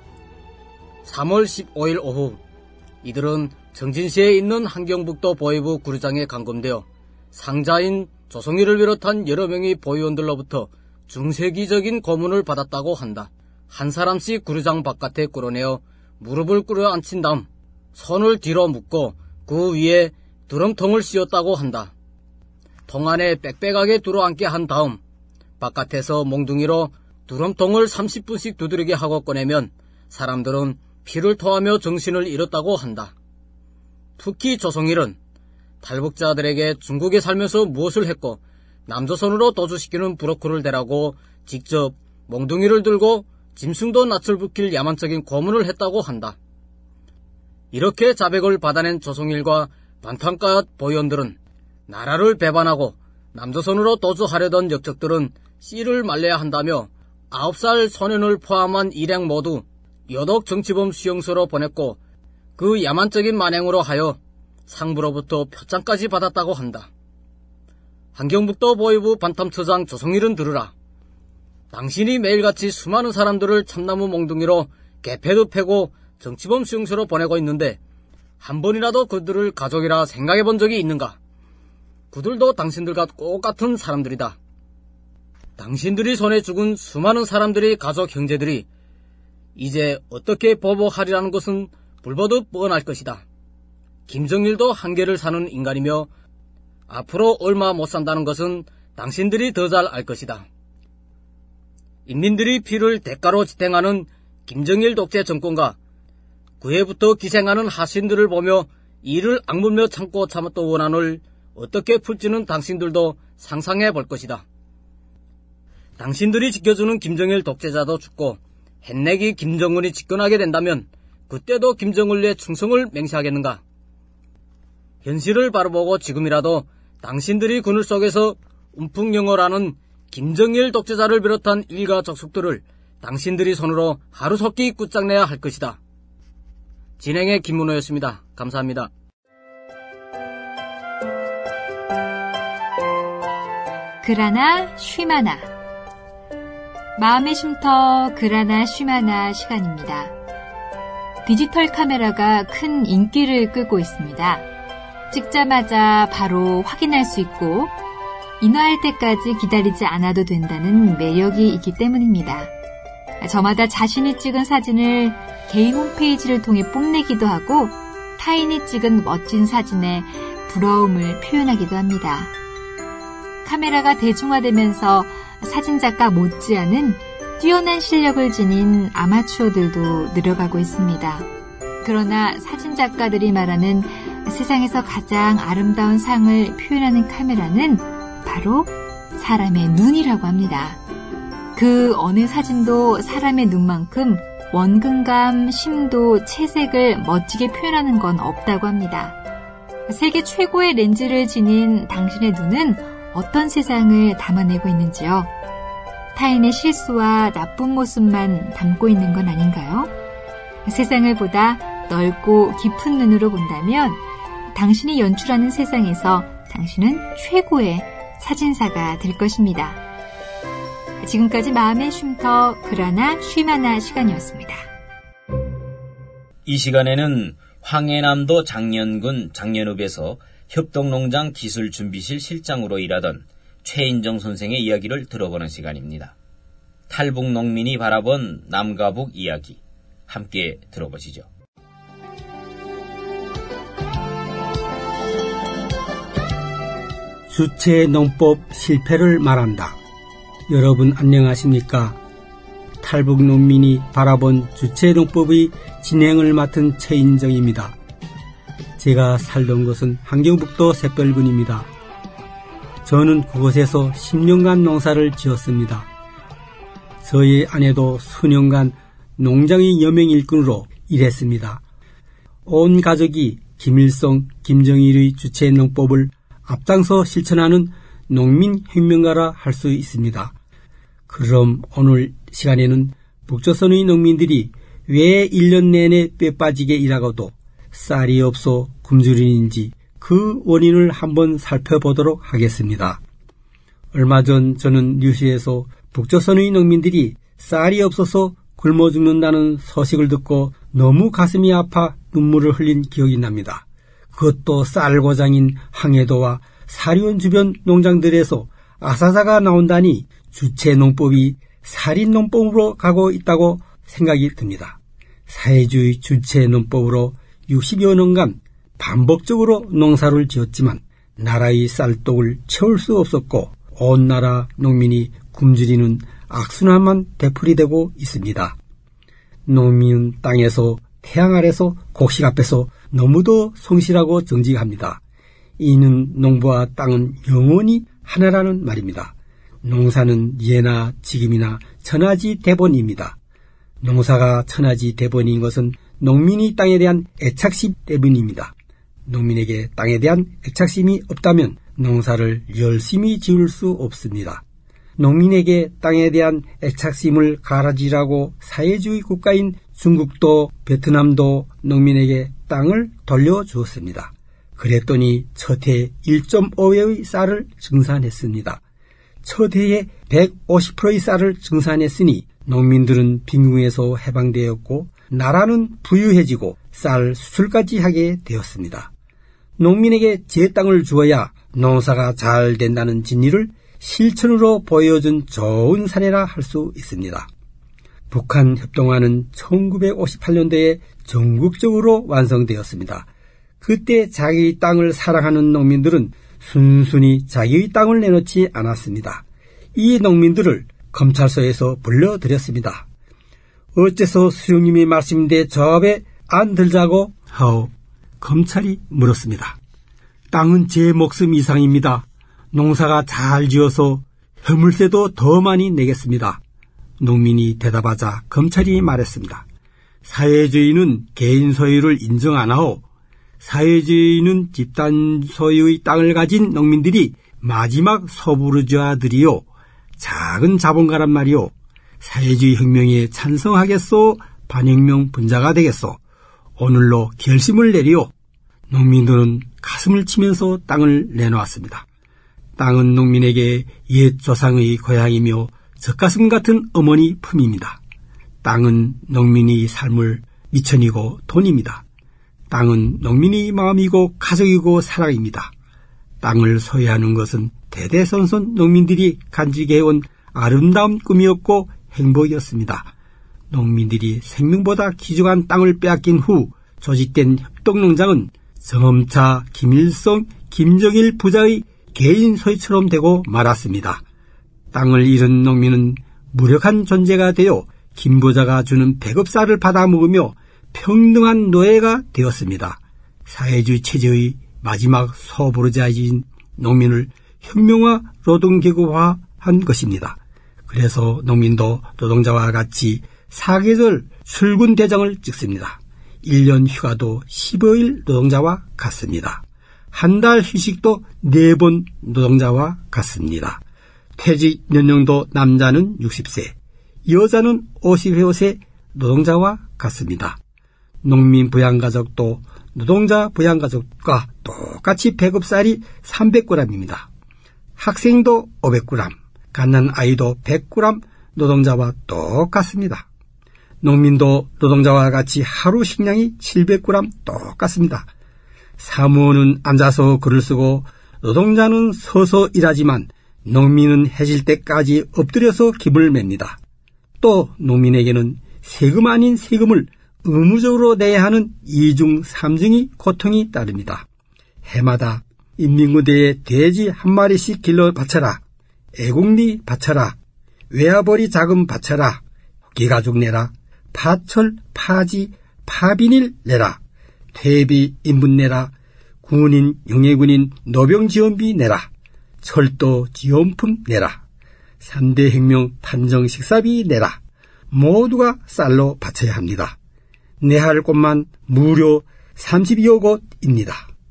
삼월 십오일 오후 이들은 청진시에 있는 환경북도 보위부 구류장에 감금되어 상자인 조성일을 비롯한 여러 명의 보위원들로부터 중세기적인 고문을 받았다고 한다. 한 사람씩 구류장 바깥에 끌어내어 무릎을 꿇어 앉힌 다음 손을 뒤로 묶고 그 위에 드럼통을 씌웠다고 한다. 통 안에 빽빽하게 들어앉게 한 다음 바깥에서 몽둥이로 드럼통을 삼십 분씩 두드리게 하고 꺼내면 사람들은 피를 토하며 정신을 잃었다고 한다. 특히 조성일은 탈북자들에게 중국에 살면서 무엇을 했고 남조선으로 도주시키는 브로커를 대라고 직접 몽둥이를 들고 짐승도 낯을 붙일 야만적인 고문을 했다고 한다. 이렇게 자백을 받아낸 조성일과 반탄가 보위원들은 나라를 배반하고 남조선으로 도주하려던 역적들은 씨를 말려야 한다며 아홉 살 소년을 포함한 일행 모두 여독 정치범 수용소로 보냈고 그 야만적인 만행으로 하여 상부로부터 표창까지 받았다고 한다. 환경북도 보위부 반탐처장 조성일은 들으라. 당신이 매일같이 수많은 사람들을 참나무 몽둥이로 개패도 패고 정치범 수용소로 보내고 있는데 한 번이라도 그들을 가족이라 생각해 본 적이 있는가? 그들도 당신들과 똑같은 사람들이다. 당신들이 손에 죽은 수많은 사람들의 가족 형제들이 이제 어떻게 보복하리라는 것은 불보듯 뻔할 것이다. 김정일도 한계를 사는 인간이며 앞으로 얼마 못 산다는 것은 당신들이 더 잘 알 것이다. 인민들이 피를 대가로 지탱하는 김정일 독재 정권과 그해부터 기생하는 하수인들을 보며 이를 악물며 참고 참았던 원한을 어떻게 풀지는 당신들도 상상해 볼 것이다. 당신들이 지켜주는 김정일 독재자도 죽고 햇내기 김정은이 집권하게 된다면 그때도 김정은에 충성을 맹세하겠는가? 현실을 바라보고 지금이라도 당신들이 그늘 속에서 움풍영어라는 김정일 독재자를 비롯한 일가 족속들을 당신들이 손으로 하루속히 끝장내야 할 것이다. 진행의 김문호였습니다. 감사합니다. 그라나 쉬마나 마음의 쉼터 그라나 쉬마나 시간입니다. 디지털 카메라가 큰 인기를 끌고 있습니다. 찍자마자 바로 확인할 수 있고 인화할 때까지 기다리지 않아도 된다는 매력이 있기 때문입니다. 저마다 자신이 찍은 사진을 개인 홈페이지를 통해 뽐내기도 하고 타인이 찍은 멋진 사진에 부러움을 표현하기도 합니다. 카메라가 대중화되면서 사진작가 못지않은 뛰어난 실력을 지닌 아마추어들도 늘어가고 있습니다. 그러나 사진작가들이 말하는 세상에서 가장 아름다운 상을 표현하는 카메라는 바로 사람의 눈이라고 합니다. 그 어느 사진도 사람의 눈만큼 원근감, 심도, 채색을 멋지게 표현하는 건 없다고 합니다. 세계 최고의 렌즈를 지닌 당신의 눈은 어떤 세상을 담아내고 있는지요? 타인의 실수와 나쁜 모습만 담고 있는 건 아닌가요? 세상을 보다 넓고 깊은 눈으로 본다면 당신이 연출하는 세상에서 당신은 최고의 사진사가 될 것입니다. 지금까지 마음의 쉼터 그러나 쉼하나 시간이었습니다. 이 시간에는 황해남도 장년군 장년읍에서 협동농장 기술준비실 실장으로 일하던 최인정 선생의 이야기를 들어보는 시간입니다. 탈북 농민이 바라본 남과 북 이야기 함께 들어보시죠. 주체농법 실패를 말한다. 여러분 안녕하십니까? 탈북 농민이 바라본 주체농법의 진행을 맡은 최인정입니다. 제가 살던 곳은 함경북도 샛별군입니다. 저는 그곳에서 십 년간 농사를 지었습니다. 저의 아내도 수년간 농장의 여명 일꾼으로 일했습니다. 온 가족이 김일성, 김정일의 주체농법을 앞장서 실천하는 농민혁명가라 할 수 있습니다. 그럼 오늘 시간에는 북조선의 농민들이 왜 일 년 내내 뼈 빠지게 일하고도 쌀이 없어 굶주리는지 그 원인을 한번 살펴보도록 하겠습니다. 얼마 전 저는 뉴스에서 북조선의 농민들이 쌀이 없어서 굶어 죽는다는 소식을 듣고 너무 가슴이 아파 눈물을 흘린 기억이 납니다. 그것도 쌀고장인 황해도와 사리원 주변 농장들에서 아사사가 나온다니 주체농법이 살인농법으로 가고 있다고 생각이 듭니다. 사회주의 주체농법으로 육십여 년간 반복적으로 농사를 지었지만 나라의 쌀독을 채울 수 없었고 온 나라 농민이 굶주리는 악순환만 되풀이되고 있습니다. 농민은 땅에서 태양 아래서 곡식 앞에서 너무도 성실하고 정직합니다. 이는 농부와 땅은 영원히 하나라는 말입니다. 농사는 예나 지금이나 천하지 대본입니다. 농사가 천하지 대본인 것은 농민이 땅에 대한 애착심 때문입니다. 농민에게 땅에 대한 애착심이 없다면 농사를 열심히 지을 수 없습니다. 농민에게 땅에 대한 애착심을 가라지라고 사회주의 국가인 중국도 베트남도 농민에게 땅을 돌려주었습니다. 그랬더니 첫 해 일 점 오 회의 쌀을 증산했습니다. 첫 해에 백오십 퍼센트의 쌀을 증산했으니 농민들은 빈궁에서 해방되었고 나라는 부유해지고 쌀 수출까지 하게 되었습니다. 농민에게 제 땅을 주어야 농사가 잘 된다는 진리를 실천으로 보여준 좋은 사례라 할 수 있습니다. 북한 협동화는 천구백오십팔 년도에 전국적으로 완성되었습니다. 그때 자기 땅을 사랑하는 농민들은 순순히 자기의 땅을 내놓지 않았습니다. 이 농민들을 검찰소에서 불러들였습니다. 어째서 수령님이 말씀인데 저 앞에 안 들자고 하오 검찰이 물었습니다. 땅은 제 목숨 이상입니다. 농사가 잘 지어서 허물세도 더 많이 내겠습니다. 농민이 대답하자 검찰이 말했습니다. 사회주의는 개인 소유를 인정 안 하오. 사회주의는 집단 소유의 땅을 가진 농민들이 마지막 소부르주아들이요. 작은 자본가란 말이요. 사회주의 혁명에 찬성하겠소? 반혁명 분자가 되겠소? 오늘로 결심을 내리오. 농민들은 가슴을 치면서 땅을 내놓았습니다. 땅은 농민에게 옛 조상의 고향이며 젖가슴 같은 어머니 품입니다. 땅은 농민의 삶을 미천이고 돈입니다. 땅은 농민의 마음이고 가족이고 사랑입니다. 땅을 소유하는 것은 대대손손 농민들이 간직해온 아름다운 꿈이었고 행복이었습니다. 농민들이 생명보다 귀중한 땅을 빼앗긴 후 조직된 협동농장은 점차 김일성, 김정일 부자의 개인 소유처럼 되고 말았습니다. 땅을 잃은 농민은 무력한 존재가 되어 김 부자가 주는 배급사를 받아 먹으며 평등한 노예가 되었습니다. 사회주의 체제의 마지막 소부르자인 농민을 혁명화 노동계급화한 것입니다. 그래서 농민도 노동자와 같이 사계절 출근 대장을 찍습니다. 일 년 휴가도 십오 일 노동자와 같습니다. 한 달 휴식도 네 번 노동자와 같습니다. 퇴직 연령도 남자는 육십 세, 여자는 오십오 세 노동자와 같습니다. 농민 부양가족도 노동자 부양가족과 똑같이 배급살이 삼백 그램입니다. 학생도 오백 그램, 갓난아이도 백 그램 노동자와 똑같습니다. 농민도 노동자와 같이 하루 식량이 칠백 그램 똑같습니다. 사무원은 앉아서 글을 쓰고 노동자는 서서 일하지만 농민은 해질 때까지 엎드려서 깁을 맵니다. 또 농민에게는 세금 아닌 세금을 의무적으로 내야 하는 이중 삼중의 고통이 따릅니다. 해마다 인민군대에 돼지 한 마리씩 길러 바쳐라, 애국리 바쳐라, 외화벌이 자금 바쳐라, 기가죽 내라, 파철, 파지, 파비닐 내라, 퇴비 인분 내라, 군인, 영예군인 노병지원비 내라, 철도 지원품 내라, 삼 대 혁명 판정 식사비 내라. 모두가 쌀로 바쳐야 합니다. 내할 곳만 무려 삼십여 곳입니다.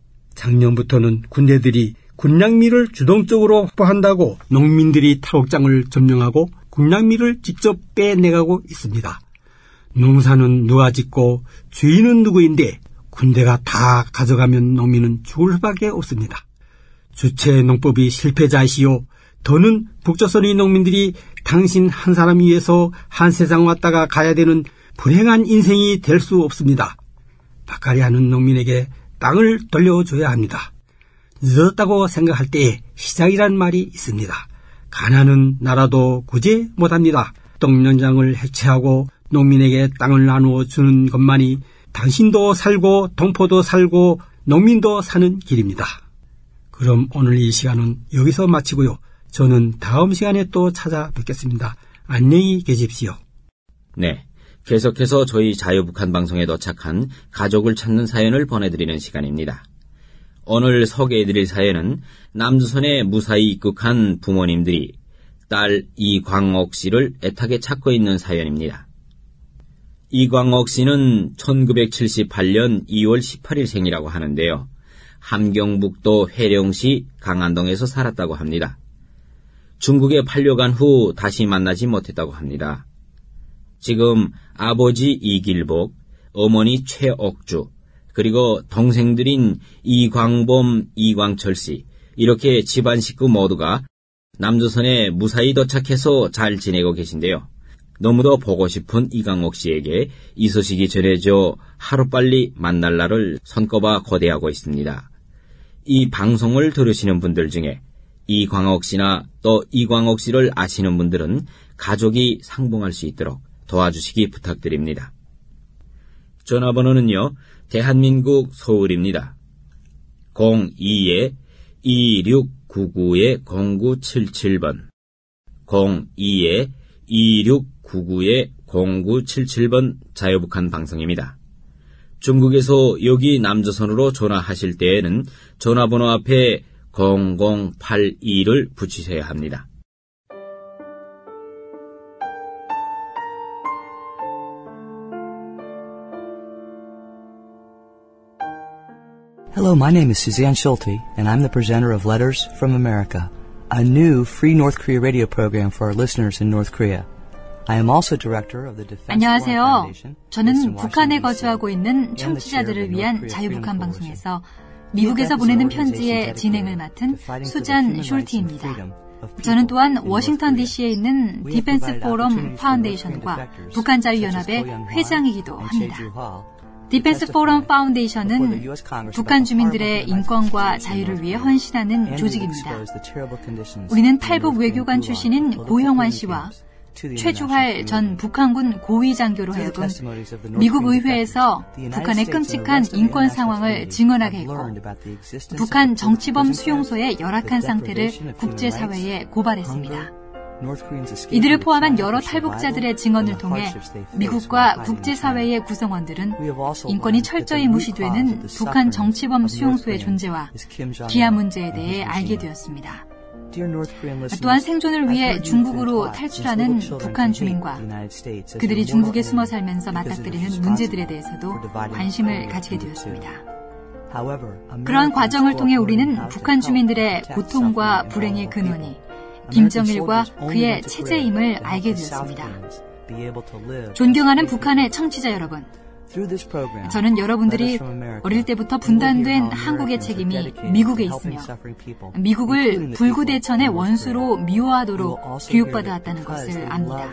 작년부터는 군대들이 군량미를 주동적으로 확보한다고 농민들이 탈옥장을 점령하고 군량미를 직접 빼내가고 있습니다. 농사는 누가 짓고 주인은 누구인데 군대가 다 가져가면 농민은 죽을 수밖에 없습니다. 주체농법이 실패자이시오. 더는 북조선의 농민들이 당신 한 사람 위해서 한 세상 왔다가 가야 되는 불행한 인생이 될 수 없습니다. 밭갈이 하는 농민에게 땅을 돌려줘야 합니다. 늦었다고 생각할 때에 시작이란 말이 있습니다. 가난은 나라도 구제 못합니다. 똥연장을 해체하고 농민에게 땅을 나누어 주는 것만이 당신도 살고 동포도 살고 농민도 사는 길입니다. 그럼 오늘 이 시간은 여기서 마치고요. 저는 다음 시간에 또 찾아뵙겠습니다. 안녕히 계십시오. 네, 계속해서 저희 자유북한 방송에 도착한 가족을 찾는 사연을 보내드리는 시간입니다. 오늘 소개해드릴 사연은 남조선에 무사히 입국한 부모님들이 딸 이광옥 씨를 애타게 찾고 있는 사연입니다. 이광옥 씨는 천구백칠십팔 년 이월 십팔일 생이라고 하는데요. 함경북도 회령시 강안동에서 살았다고 합니다. 중국에 팔려간 후 다시 만나지 못했다고 합니다. 지금 아버지 이길복, 어머니 최옥주, 그리고 동생들인 이광범, 이광철 씨, 이렇게 집안 식구 모두가 남조선에 무사히 도착해서 잘 지내고 계신데요. 너무도 보고 싶은 이광옥 씨에게 이 소식이 전해져 하루빨리 만날 날을 손꼽아 고대하고 있습니다. 이 방송을 들으시는 분들 중에 이광옥 씨나 또 이광옥 씨를 아시는 분들은 가족이 상봉할 수 있도록 도와주시기 부탁드립니다. 전화번호는요, 대한민국 서울입니다. 공이 이육구구 공구칠칠 번 공이 이육구구 공구칠칠 번 자유북한 방송입니다. 중국에서 여기 남조선으로 전화하실 때에는 전화번호 앞에 공공팔이를 붙이셔야 합니다. Hello, my name is Suzanne Schulte, and I'm the presenter of Letters from America, a new free North Korea radio program for our listeners in North Korea. I am also director of the Defense 안녕하세요. Foundation. 저는 북한에 거주하고 있는 청취자들을 위한 자유북한 방송에서 미국에서 보내는 편지의 진행을 맡은 수잔 숄티입니다. 저는 또한 워싱턴 디씨에 있는 디펜스 포럼 파운데이션과 북한자유연합의 회장이기도 합니다. 디펜스 포럼 파운데이션은 북한 주민들의 인권과 자유를 위해 헌신하는 조직입니다. 우리는 탈북 외교관 출신인 고형환 씨와 최주활 전 북한군 고위장교로 하여금 미국 의회에서 북한의 끔찍한 인권 상황을 증언하게 했고 북한 정치범 수용소의 열악한 상태를 국제사회에 고발했습니다. 이들을 포함한 여러 탈북자들의 증언을 통해 미국과 국제사회의 구성원들은 인권이 철저히 무시되는 북한 정치범 수용소의 존재와 기아 문제에 대해 알게 되었습니다. 또한 생존을 위해 중국으로 탈출하는 북한 주민과 그들이 중국에 숨어 살면서 맞닥뜨리는 문제들에 대해서도 관심을 가지게 되었습니다. 그러한 과정을 통해 우리는 북한 주민들의 고통과 불행의 근원이 김정일과 그의 체제임을 알게 되었습니다. 존경하는 북한의 청취자 여러분, 저는 여러분들이 어릴 때부터 분단된 한국의 책임이 미국에 있으며 미국을 불구대천의 원수로 미워하도록 교육받아 왔다는 것을 압니다.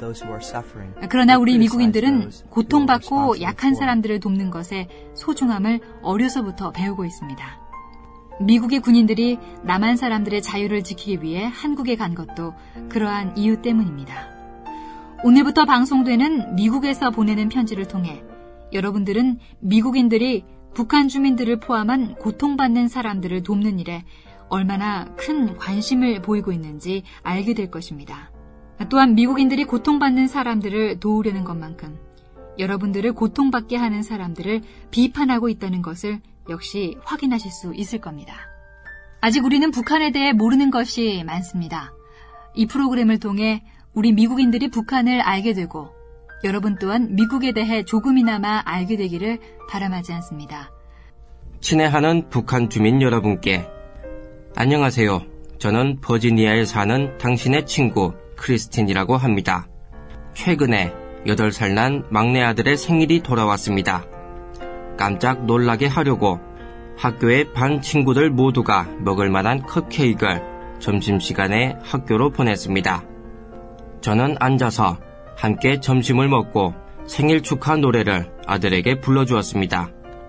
그러나 우리 미국인들은 고통받고 약한 사람들을 돕는 것의 소중함을 어려서부터 배우고 있습니다. 미국의 군인들이 남한 사람들의 자유를 지키기 위해 한국에 간 것도 그러한 이유 때문입니다. 오늘부터 방송되는 미국에서 보내는 편지를 통해 여러분들은 미국인들이 북한 주민들을 포함한 고통받는 사람들을 돕는 일에 얼마나 큰 관심을 보이고 있는지 알게 될 것입니다. 또한 미국인들이 고통받는 사람들을 도우려는 것만큼 여러분들을 고통받게 하는 사람들을 비판하고 있다는 것을 역시 확인하실 수 있을 겁니다. 아직 우리는 북한에 대해 모르는 것이 많습니다. 이 프로그램을 통해 우리 미국인들이 북한을 알게 되고 여러분 또한 미국에 대해 조금이나마 알게 되기를 바람하지 않습니다. 친애하는 북한 주민 여러분께 안녕하세요. 저는 버지니아에 사는 당신의 친구 크리스틴이라고 합니다. 최근에 여덟 살 난 막내 아들의 생일이 돌아왔습니다. 깜짝 놀라게 하려고 학교의 반 친구들 모두가 먹을 만한 컵케이크를 점심시간에 학교로 보냈습니다. 저는 앉아서 함께 점심을 먹고 생일 축하 노래를 아들에게 불러주었습니다.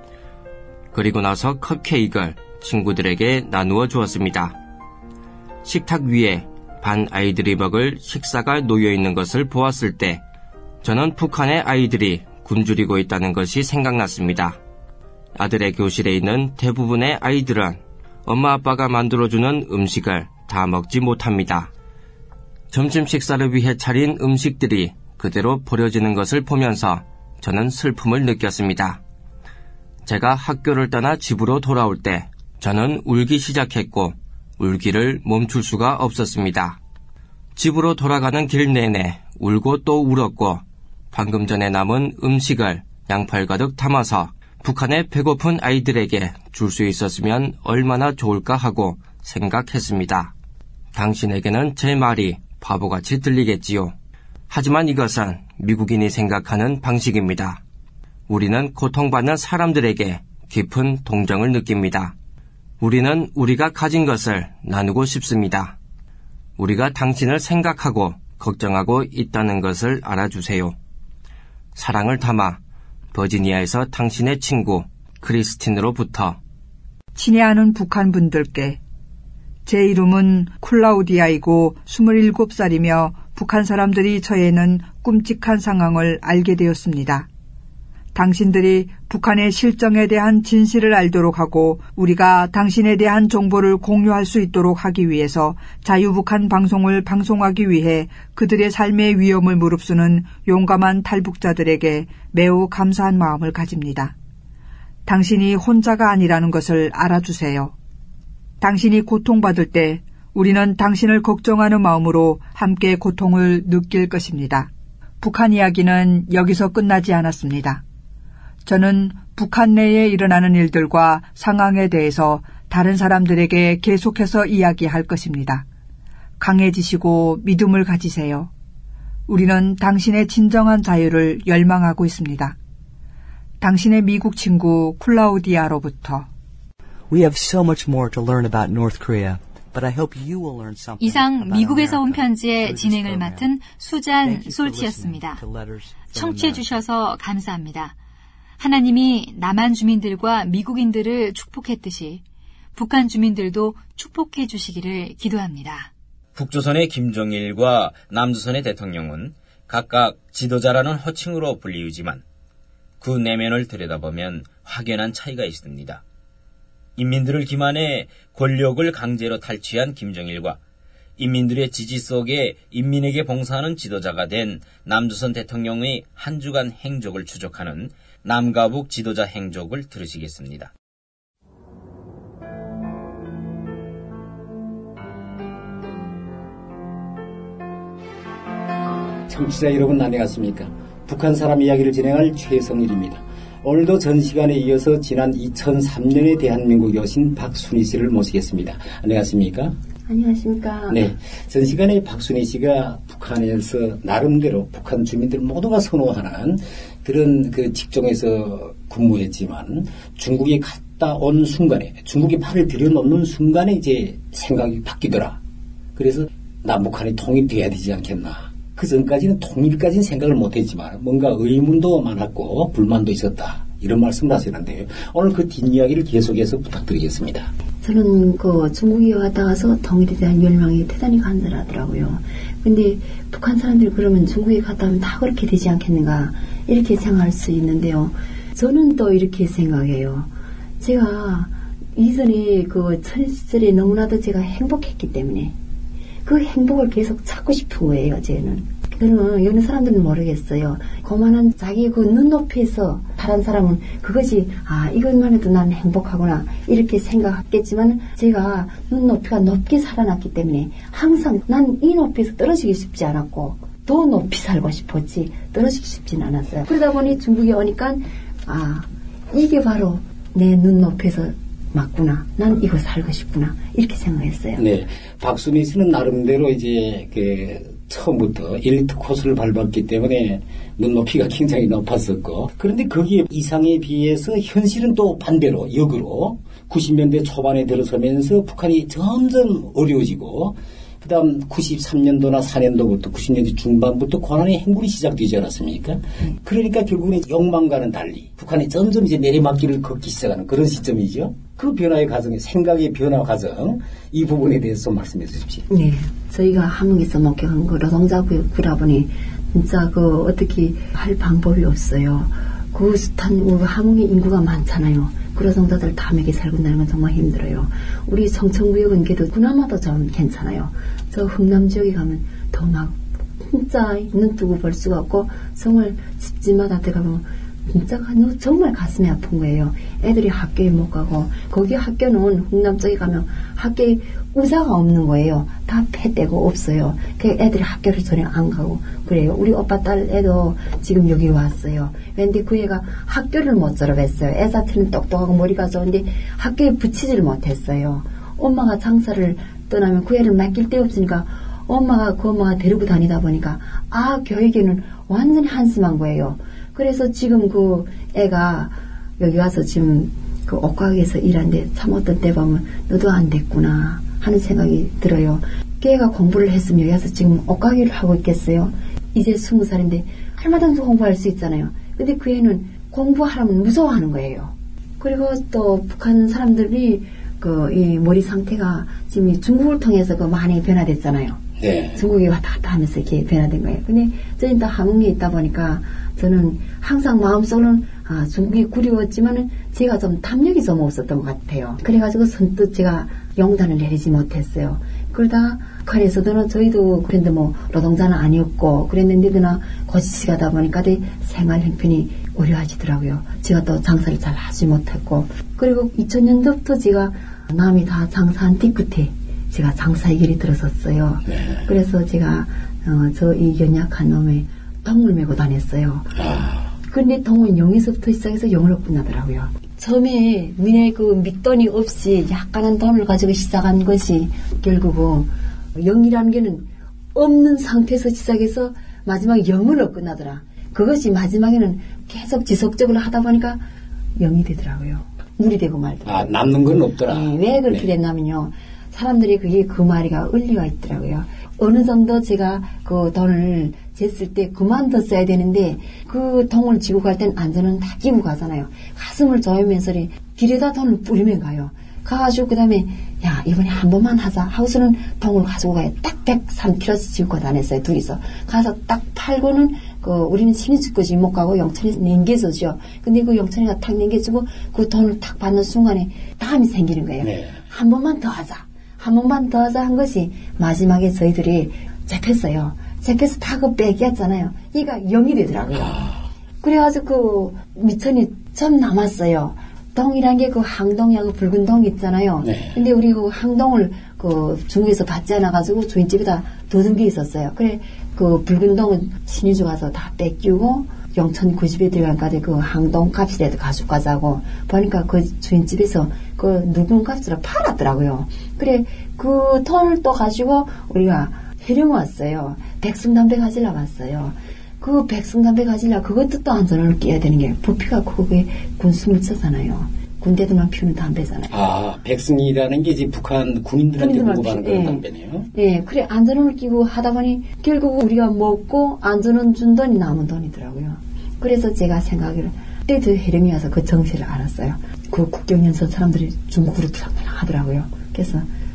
그리고 나서 컵케이크를 친구들에게 나누어 주었습니다. 식탁 위에 반 아이들이 먹을 식사가 놓여있는 것을 보았을 때 저는 북한의 아이들이 굶주리고 있다는 것이 생각났습니다. 아들의 교실에 있는 대부분의 아이들은 엄마 아빠가 만들어주는 음식을 다 먹지 못합니다. 점심 식사를 위해 차린 음식들이 그대로 버려지는 것을 보면서 저는 슬픔을 느꼈습니다. 제가 학교를 떠나 집으로 돌아올 때 저는 울기 시작했고 울기를 멈출 수가 없었습니다. 집으로 돌아가는 길 내내 울고 또 울었고 방금 전에 남은 음식을 양팔 가득 담아서 북한의 배고픈 아이들에게 줄 수 있었으면 얼마나 좋을까 하고 생각했습니다. 당신에게는 제 말이 바보같이 들리겠지요. 하지만 이것은 미국인이 생각하는 방식입니다. 우리는 고통받는 사람들에게 깊은 동정을 느낍니다. 우리는 우리가 가진 것을 나누고 싶습니다. 우리가 당신을 생각하고 걱정하고 있다는 것을 알아주세요. 사랑을 담아 버지니아에서 당신의 친구 크리스틴으로부터. 친애하는 북한 분들께 제 이름은 클라우디아이고 스물일곱 살이며 북한 사람들이 처해있는 끔찍한 상황을 알게 되었습니다. 당신들이 북한의 실정에 대한 진실을 알도록 하고 우리가 당신에 대한 정보를 공유할 수 있도록 하기 위해서 자유북한 방송을 방송하기 위해 그들의 삶의 위험을 무릅쓰는 용감한 탈북자들에게 매우 감사한 마음을 가집니다. 당신이 혼자가 아니라는 것을 알아주세요. 당신이 고통받을 때 우리는 당신을 걱정하는 마음으로 함께 고통을 느낄 것입니다. 북한 이야기는 여기서 끝나지 않았습니다. 저는 북한 내에 일어나는 일들과 상황에 대해서 다른 사람들에게 계속해서 이야기할 것입니다. 강해지시고 믿음을 가지세요. 우리는 당신의 진정한 자유를 열망하고 있습니다. 당신의 미국 친구 클라우디아로부터. We have so much more to learn about North Korea. 이상 미국에서 온 편지의 진행을 맡은 수잔 솔티였습니다. 청취해 주셔서 감사합니다. 하나님이 남한 주민들과 미국인들을 축복했듯이 북한 주민들도 축복해 주시기를 기도합니다. 북조선의 김정일과 남조선의 대통령은 각각 지도자라는 호칭으로 불리우지만 그 내면을 들여다보면 확연한 차이가 있습니다. 인민들을 기만해 권력을 강제로 탈취한 김정일과 인민들의 지지 속에 인민에게 봉사하는 지도자가 된 남조선 대통령의 한 주간 행적을 추적하는 남가북 지도자 행적을 들으시겠습니다. 청취자 여러분 안녕하십니까? 북한 사람 이야기를 진행할 최성일입니다. 오늘도 전 시간에 이어서 지난 이천삼 년에 대한민국에 오신 박순희 씨를 모시겠습니다. 안녕하십니까? 안녕하십니까? 네. 전 시간에 박순희 씨가 북한에서 나름대로 북한 주민들 모두가 선호하는 그런 그 직종에서 근무했지만 중국에 갔다 온 순간에 중국에 팔을 들여놓는 순간에 이제 생각이 바뀌더라. 그래서 남북한이 통일돼야 되지 않겠나. 그 전까지는 통일까지는 생각을 못했지만 뭔가 의문도 많았고 불만도 있었다. 이런 말씀을 하시는데요. 오늘 그 뒷이야기를 계속해서 부탁드리겠습니다. 저는 그 중국에 왔다 가서 통일에 대한 열망이 대단히 간절하더라고요. 근데 북한 사람들이 그러면 중국에 갔다 오면 다 그렇게 되지 않겠는가 이렇게 생각할 수 있는데요. 저는 또 이렇게 생각해요. 제가 이전에 그 천시절에 너무나도 제가 행복했기 때문에 그 행복을 계속 찾고 싶은 거예요, 저는. 그러면 여느 사람들은 모르겠어요. 그만한 자기 그 눈높이에서 다른 사람은 그것이 아 이것만 해도 나는 행복하구나 이렇게 생각했겠지만 제가 눈높이가 높게 살아났기 때문에 항상 난 이 높이에서 떨어지기 쉽지 않았고 더 높이 살고 싶었지 떨어지기 쉽지는 않았어요. 그러다 보니 중국에 오니까 아 이게 바로 내 눈높이에서 맞구나. 난 이거 살고 싶구나. 이렇게 생각했어요. 네. 박순희 씨는 나름대로 이제 그 처음부터 엘리트 코스를 밟았기 때문에 눈높이가 굉장히 높았었고 그런데 거기에 이상에 비해서 현실은 또 반대로 역으로 구십 년대 초반에 들어서면서 북한이 점점 어려워지고 그 다음 구십삼 년도나 사 년도부터 구십 년대 중반부터 고난의 행군이 시작되지 않았습니까? 음. 그러니까 결국은 욕망과는 달리 북한이 점점 이제 내리막길을 걷기 시작하는 그런 시점이죠. 그 변화의 과정에 생각의 변화 과정 이 부분에 대해서 좀 말씀해 주십시오. 네. 저희가 함흥에서 목격한 그 노동자구라 보니 진짜 그 어떻게 할 방법이 없어요. 그 숱한 함흥의 인구가 많잖아요. 그 노동자들 다 먹여 살고 있다는 건 정말 힘들어요. 우리 성천구역은 그래도 그나마도 좀 괜찮아요. 저 흥남 지역에 가면 더 막 진짜 눈 뜨고 볼 수가 없고 정말 집집마다 들어가면 진짜 정말 가슴이 아픈 거예요. 애들이 학교에 못 가고 거기 학교는 흥남 쪽에 가면 학교에 의자가 없는 거예요. 다 폐되고 없어요. 그 애들이 학교를 전혀 안 가고 그래요. 우리 오빠 딸 애도 지금 여기 왔어요. 근데 그 애가 학교를 못 졸업했어요. 애 자체는 똑똑하고 머리가 좋은데 학교에 붙이지를 못했어요. 엄마가 장사를 떠나면 그 애를 맡길 데 없으니까 엄마가 그 엄마가 데리고 다니다 보니까 아 교육에는 완전히 한심한 거예요. 그래서 지금 그 애가 여기 와서 지금 그 옷가게에서 일하는데 참 어떤 때 보면 너도 안 됐구나 하는 생각이 들어요. 걔가 공부를 했으면 여기 와서 지금 옷가게를 하고 있겠어요. 이제 스무 살인데 할마당도 공부할 수 있잖아요. 근데 그 애는 공부하라면 무서워하는 거예요. 그리고 또 북한 사람들이 그 이 머리 상태가 지금 중국을 통해서 그 많이 변화됐잖아요. 네. 중국에 왔다 갔다 하면서 이렇게 변화된 거예요. 근데 저희는 또 함흥에 있다 보니까 저는 항상 마음속으로는 아, 중국이 그리웠지만은 제가 좀 탐욕이 좀 없었던 것 같아요. 그래가지고 선뜻 제가 용단을 내리지 못했어요. 그러다 북한에서도 저희도 그런데 뭐 노동자는 아니었고 그랬는데도나 고지시 가다 보니까 생활 형편이 어려워지더라고요. 제가 또 장사를 잘 하지 못했고 그리고 이천 년도부터 제가 남이 다 장사한 뒤끝에 제가 장사의 길이 들어섰어요. 네. 그래서 제가 어, 저 이 연약한 놈의 동을 메고 다녔어요. 아. 근데 동은 영에서부터 시작해서 영으로 끝나더라고요. 처음에 눈에 그 밑돈이 없이 약간은 돈을 가지고 시작한 것이 결국은 영이라는 게는 없는 상태에서 시작해서 마지막에 영으로 끝나더라. 그것이 마지막에는 계속 지속적으로 하다 보니까 영이 되더라고요. 물이 되고 말더라고요. 아, 남는 건 없더라. 네, 왜 그렇게 네. 됐냐면요. 사람들이 그게 그 말이가 의리가 있더라고요. 어느 정도 제가 그 돈을 쟀을 때 그만뒀어야 되는데 그 통을 지고 갈 땐 안전은 다 끼고 가잖아요. 가슴을 조이면서 길에다 돈을 뿌리면 가요. 가가지고 그 다음에 야 이번에 한 번만 하자 하고서는 동을 가지고 가요. 딱 백삼 킬로그램씩 지고 다녔어요. 둘이서 가서 딱 팔고는 그 우리는 신인수까지 못 가고 영천이 냉겨서죠. 근데 그 영천이가 탁 냉겨주고 그 돈을 탁 받는 순간에 다음이 생기는 거예요. 네. 한 번만 더 하자. 한 번만 더 하자 한 것이 마지막에 저희들이 잡혔어요. 잡혀서 다 그 빼기였잖아요. 이가 영이 되더라고요. 아. 그래가지고 그 미천이 좀 남았어요. 동이란 게 그 항동이하고 붉은 동 있잖아요. 네. 근데 우리 그 항동을 그 중국에서 받지 않아가지고 주인집에다 둬둔 게 있었어요. 그래 그 붉은 동은 신의주 가서 다 뺏기고 영천 그 집에 들어간까지 그 항동 값이라도 가지고 가자고 보니까 그 주인집에서 그 누군 값으로 팔았더라고요. 그래 그 돈을 또 가지고 우리가 해령 왔어요. 백승담배 가지러 갔어요. 그 백승담배 가지려 그것도 또 안전을 끼워야 되는 게 부피가 그게 군수물 쓰잖아요. 군대들만 피우는 담배잖아요. 아, 백승이라는 게 이제 북한 군인들한테 보고 가는 그런 예. 담배네요. 네, 그래 안전을 끼고 하다 보니 결국 우리가 먹고 안전은 준 돈이 남은 돈이더라고요. 그래서 제가 생각을 그때도 해령이 와서 그 정세를 알았어요. 그 국경연서 사람들이 중국으로 하더라고요. 그래서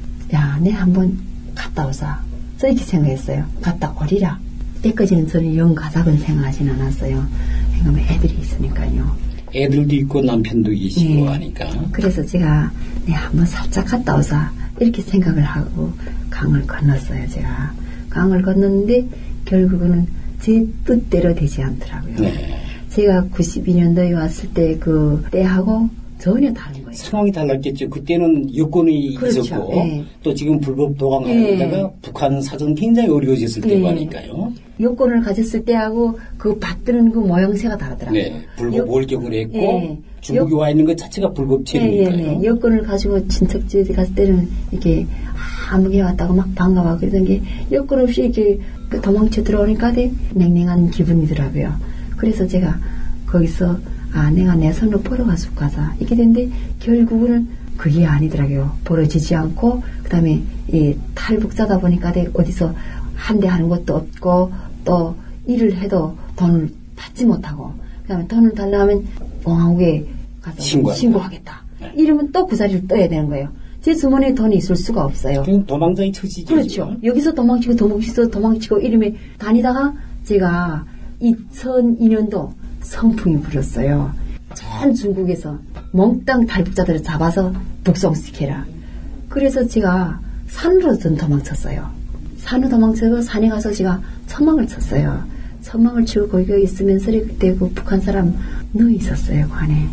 야, 내 한번 갔다 오자. 저 이렇게 생각했어요. 갔다 오리라. 때까지는 저는 영 가작은 생각하진 않았어요. 왜냐면 애들이 있으니까요. 애들도 있고 남편도 계시고 네. 하니까. 그래서 제가 네, 한번 살짝 갔다 오자 이렇게 생각을 하고 강을 건넜어요. 제가 강을 건넜는데 결국은 제 뜻대로 되지 않더라고요. 네. 제가 구십이 년도에 왔을 때 그 때하고 전혀 다른 거예요. 상황이 달랐겠죠. 그때는 여권이 그렇죠. 있었고 네. 또 지금 불법 도강하다가 네. 북한 사정 굉장히 어려워졌을 네. 때고 하니까요. 여권을 가졌을 때하고 그 받드는 그 모양새가 다르더라고요. 네. 불법 월경을 했고 네. 중국에 와 있는 것 자체가 불법 체류니까요. 네, 네, 네. 여권을 가지고 친척집에 갔을 때는 이렇게 아무개 왔다고 막 반가워 그러던 게 여권 없이 이렇게 도망쳐 들어오니까 되게 냉랭한 기분이더라고요. 그래서 제가 거기서 아 내가 내 손으로 벌어가지고 가자 이렇게 됐는데 결국은 그게 아니더라고요. 벌어지지 않고 그 다음에 이 탈북자다 보니까 되게 어디서 한 대 하는 것도 없고 또 일을 해도 돈을 받지 못하고 그 다음에 돈을 달라 하면 공화국에 가서 신고하겠다. 신고하겠다. 네. 이러면 또 그 자리를 떠야 되는 거예요. 제 주머니에 돈이 있을 수가 없어요. 도망자의 처지죠. 그렇죠. 지금. 여기서 도망치고 도망치고 도망치고 이름에 다니다가 제가 이천이 년도 성풍이 불었어요. 전 중국에서 몽땅 탈북자들을 잡아서 북송시켜라. 그래서 제가 산으로 전 도망쳤어요. 산으로 도망쳐서 산에 가서 제가 천막을 쳤어요. 천막을 치고 거기가 있으면서 그때 그 북한 사람 누워 있었어요. 그 안에.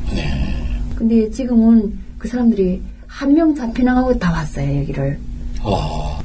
근데 지금은 그 사람들이 한 명 잡혀나가고 다 왔어요. 여기를. 어.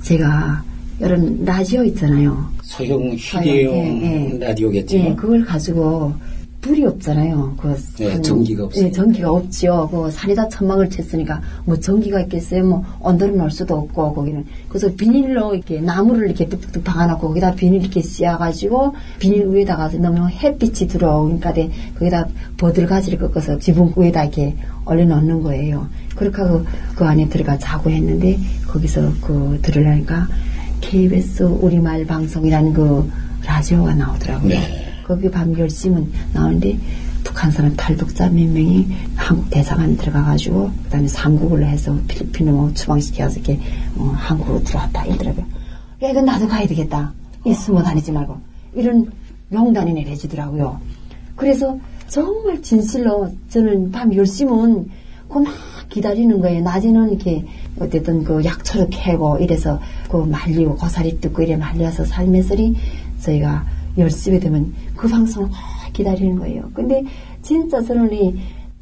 제가 이런 라디오 있잖아요. 소형 휴대용 네, 네. 라디오겠죠. 네, 그걸 가지고 불이 없잖아요. 그 네, 전기가 없어요. 네, 전기가 없지요. 그 산에다 천막을 쳤으니까 뭐 전기가 있겠어요. 뭐 온도를 넣을 수도 없고 거기는. 그래서 비닐로 이렇게 나무를 이렇게 뚝뚝뚝 박아놓고 거기다 비닐 이렇게 씌워가지고 비닐 위에다가 넣으면 햇빛이 들어오니까 돼 거기다 버들가지를 꺾어서 지붕 위에다 이렇게 올려놓는 거예요. 그렇게 하고 그 안에 들어가 자고 했는데 거기서 그 들으려니까 케이비에스 우리말 방송이라는 그 라디오가 나오더라고요. 네. 거기 밤 열 시면 나오는데 북한 사람 탈북자 몇 명이 한국 대사관 들어가가지고 그다음에 삼국을 해서 필리핀으로 뭐 추방시켜서 이렇게 어, 한국으로 들어왔다 이러더라고요. 야 이건 나도 가야 되겠다. 이 숨어 다니지 말고 이런 명단이 내려지더라고요. 그래서 정말 진실로 저는 밤 열 시면 그 막 기다리는 거예요. 낮에는 이렇게 어쨌든 그 약초를 캐고 이래서 그 말리고 고사리 뜯고 이래 말려서 살면서리 저희가 열심히 되면 그 방송을 확 기다리는 거예요. 근데 진짜 저는 이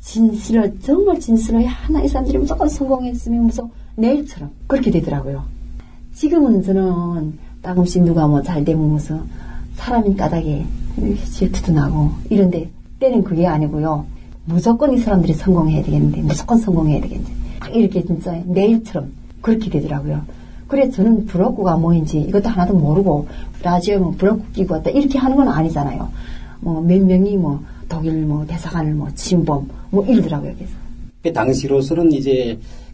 진실을 정말 진실을 하나 이 사람들이 무조건 성공했으면 무슨 내일처럼 그렇게 되더라고요. 지금은 저는 따끔씩 누가 뭐 잘 되면 무슨 사람인 까닭에 질투도 나고 이런데 때는 그게 아니고요. 무조건 이 사람들이 성공해야 되겠는데 무조건 성공해야 되겠는데 이렇게 진짜 내일처럼 그렇게 되더라고요. 그래 저는 부럽고가 뭐인지 이것도 하나도 모르고 라디오에 뭐 부럽고 끼고 왔다 이렇게 하는 건 아니잖아요. 뭐 몇 명이 뭐 독일 뭐 대사관을 뭐 침범 뭐 이러더라고요. 그래서 그 당시로서는 이제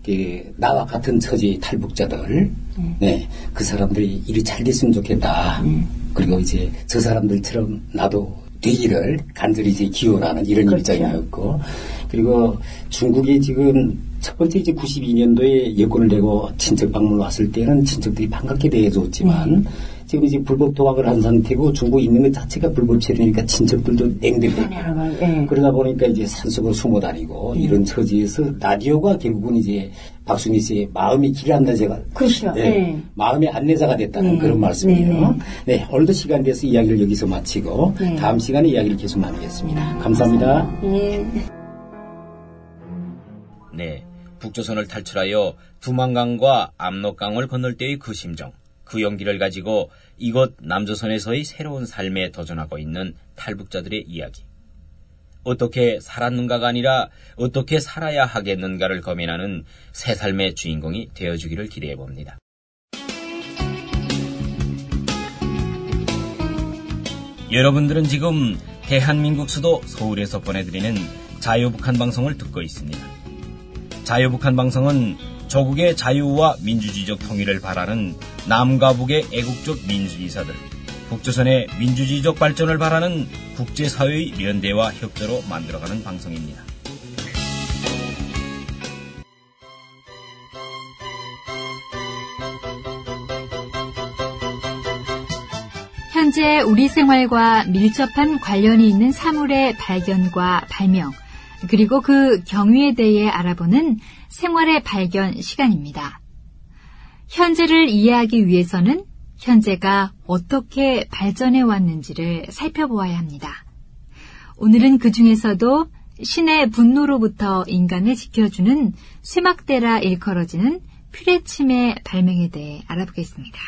그 나와 같은 처지 탈북자들 네. 네, 그 사람들이 일이 잘 됐으면 좋겠다. 네. 그리고 이제 저 사람들처럼 나도 되기를 간절히 이제 기원하는 이런 그렇죠. 입장이었고 그리고 중국이 지금 첫 번째 이제 구십이 년도에 여권을 내고 친척 방문 왔을 때는 친척들이 반갑게 대해줬지만 음. 지금 이제 불법 도박을 한 상태고 중국에 있는 것 자체가 불법 체류니까 친척들도 냉대고 네. 그러다 보니까 이제 산속으로 숨어 다니고 네. 이런 처지에서 라디오가 결국은 이제 박순희 씨의 마음이 길 안내자가 그렇죠. 네. 네. 마음의 안내자가 됐다는 네. 그런 말씀이에요. 네. 네. 네. 오늘도 시간 돼서 이야기를 여기서 마치고 네. 다음 시간에 이야기를 계속 나누겠습니다. 감사합니다. 네. 네. 북조선을 탈출하여 두만강과 압록강을 건널 때의 그 심정, 그 용기를 가지고 이곳 남조선에서의 새로운 삶에 도전하고 있는 탈북자들의 이야기. 어떻게 살았는가가 아니라 어떻게 살아야 하겠는가를 고민하는 새 삶의 주인공이 되어주기를 기대해봅니다. 여러분들은 지금 대한민국 수도 서울에서 보내드리는 자유북한 방송을 듣고 있습니다. 자유북한 방송은 조국의 자유와 민주주의적 통일을 바라는 남과 북의 애국적 민주지사들, 북조선의 민주주의적 발전을 바라는 국제사회의 연대와 협조로 만들어가는 방송입니다. 현재 우리 생활과 밀접한 관련이 있는 사물의 발견과 발명, 그리고 그 경위에 대해 알아보는 생활의 발견 시간입니다. 현재를 이해하기 위해서는 현재가 어떻게 발전해 왔는지를 살펴보아야 합니다. 오늘은 그 중에서도 신의 분노로부터 인간을 지켜주는 쇠막대라 일컬어지는 퓨레침의 발명에 대해 알아보겠습니다.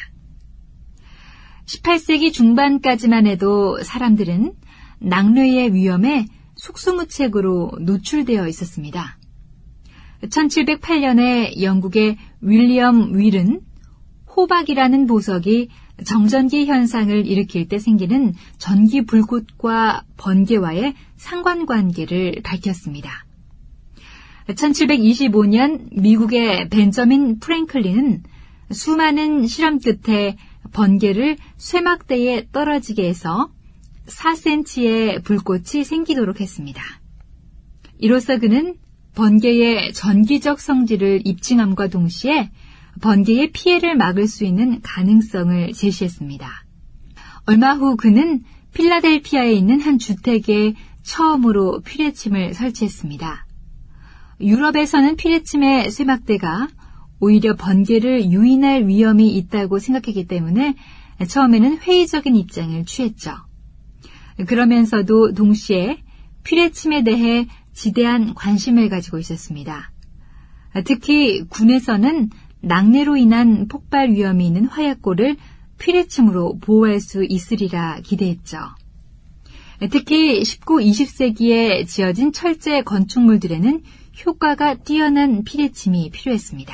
십팔 세기 중반까지만 해도 사람들은 낙뢰의 위험에 속수무책으로 노출되어 있었습니다. 천칠백팔 년에 영국의 윌리엄 윌은 호박이라는 보석이 정전기 현상을 일으킬 때 생기는 전기 불꽃과 번개와의 상관관계를 밝혔습니다. 천칠백이십오 년 미국의 벤저민 프랭클린은 수많은 실험 끝에 번개를 쇠막대에 떨어지게 해서 사 센티미터의 불꽃이 생기도록 했습니다. 이로써 그는 번개의 전기적 성질을 입증함과 동시에 번개의 피해를 막을 수 있는 가능성을 제시했습니다. 얼마 후 그는 필라델피아에 있는 한 주택에 처음으로 퓨레침을 설치했습니다. 유럽에서는 퓨레침의 쇠막대가 오히려 번개를 유인할 위험이 있다고 생각했기 때문에 처음에는 회의적인 입장을 취했죠. 그러면서도 동시에 퓨레침에 대해 지대한 관심을 가지고 있었습니다. 특히 군에서는 낙뢰로 인한 폭발 위험이 있는 화약고를 퓨레침으로 보호할 수 있으리라 기대했죠. 특히 십구, 이십 세기에 지어진 철제 건축물들에는 효과가 뛰어난 퓨레침이 필요했습니다.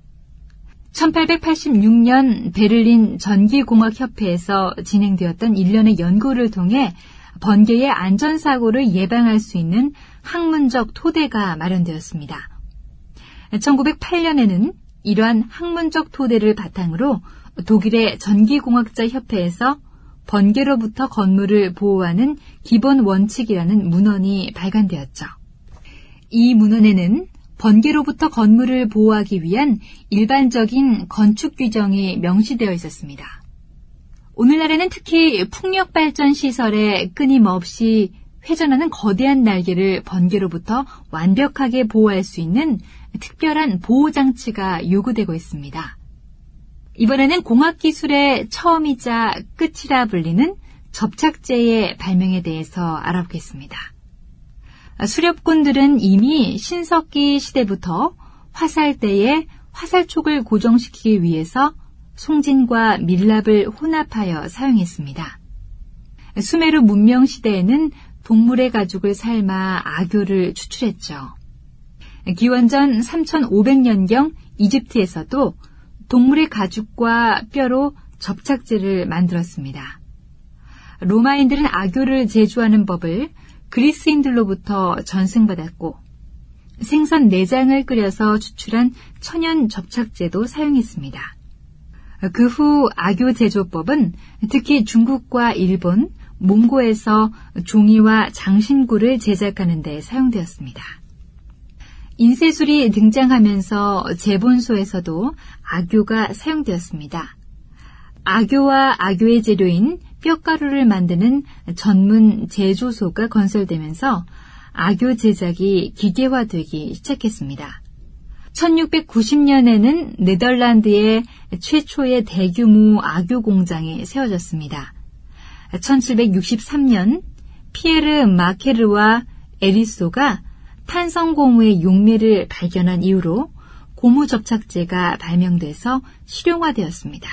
천팔백팔십육 년 베를린 전기공학협회에서 진행되었던 일련의 연구를 통해 번개의 안전사고를 예방할 수 있는 학문적 토대가 마련되었습니다. 천구백팔 년에는 이러한 학문적 토대를 바탕으로 독일의 전기공학자 협회에서 번개로부터 건물을 보호하는 기본 원칙이라는 문헌이 발간되었죠. 이 문헌에는 번개로부터 건물을 보호하기 위한 일반적인 건축 규정이 명시되어 있었습니다. 오늘날에는 특히 풍력발전 시설에 끊임없이 회전하는 거대한 날개를 번개로부터 완벽하게 보호할 수 있는 특별한 보호장치가 요구되고 있습니다. 이번에는 공학기술의 처음이자 끝이라 불리는 접착제의 발명에 대해서 알아보겠습니다. 수렵꾼들은 이미 신석기 시대부터 화살대에 화살촉을 고정시키기 위해서 송진과 밀랍을 혼합하여 사용했습니다. 수메르 문명 시대에는 동물의 가죽을 삶아 악교를 추출했죠. 기원전 삼천오백 년경 이집트에서도 동물의 가죽과 뼈로 접착제를 만들었습니다. 로마인들은 악교를 제조하는 법을 그리스인들로부터 전승받았고 생선 내장을 끓여서 추출한 천연 접착제도 사용했습니다. 그 후 악교 제조법은 특히 중국과 일본, 몽고에서 종이와 장신구를 제작하는 데 사용되었습니다. 인쇄술이 등장하면서 제본소에서도 악교가 사용되었습니다. 악교와 악교의 재료인 뼈가루를 만드는 전문 제조소가 건설되면서 악교 제작이 기계화되기 시작했습니다. 천육백구십 년에는 네덜란드의 최초의 대규모 악교 공장이 세워졌습니다. 천칠백육십삼 년 피에르 마케르와 에리소가 탄성고무의 용매를 발견한 이후로 고무 접착제가 발명돼서 실용화되었습니다.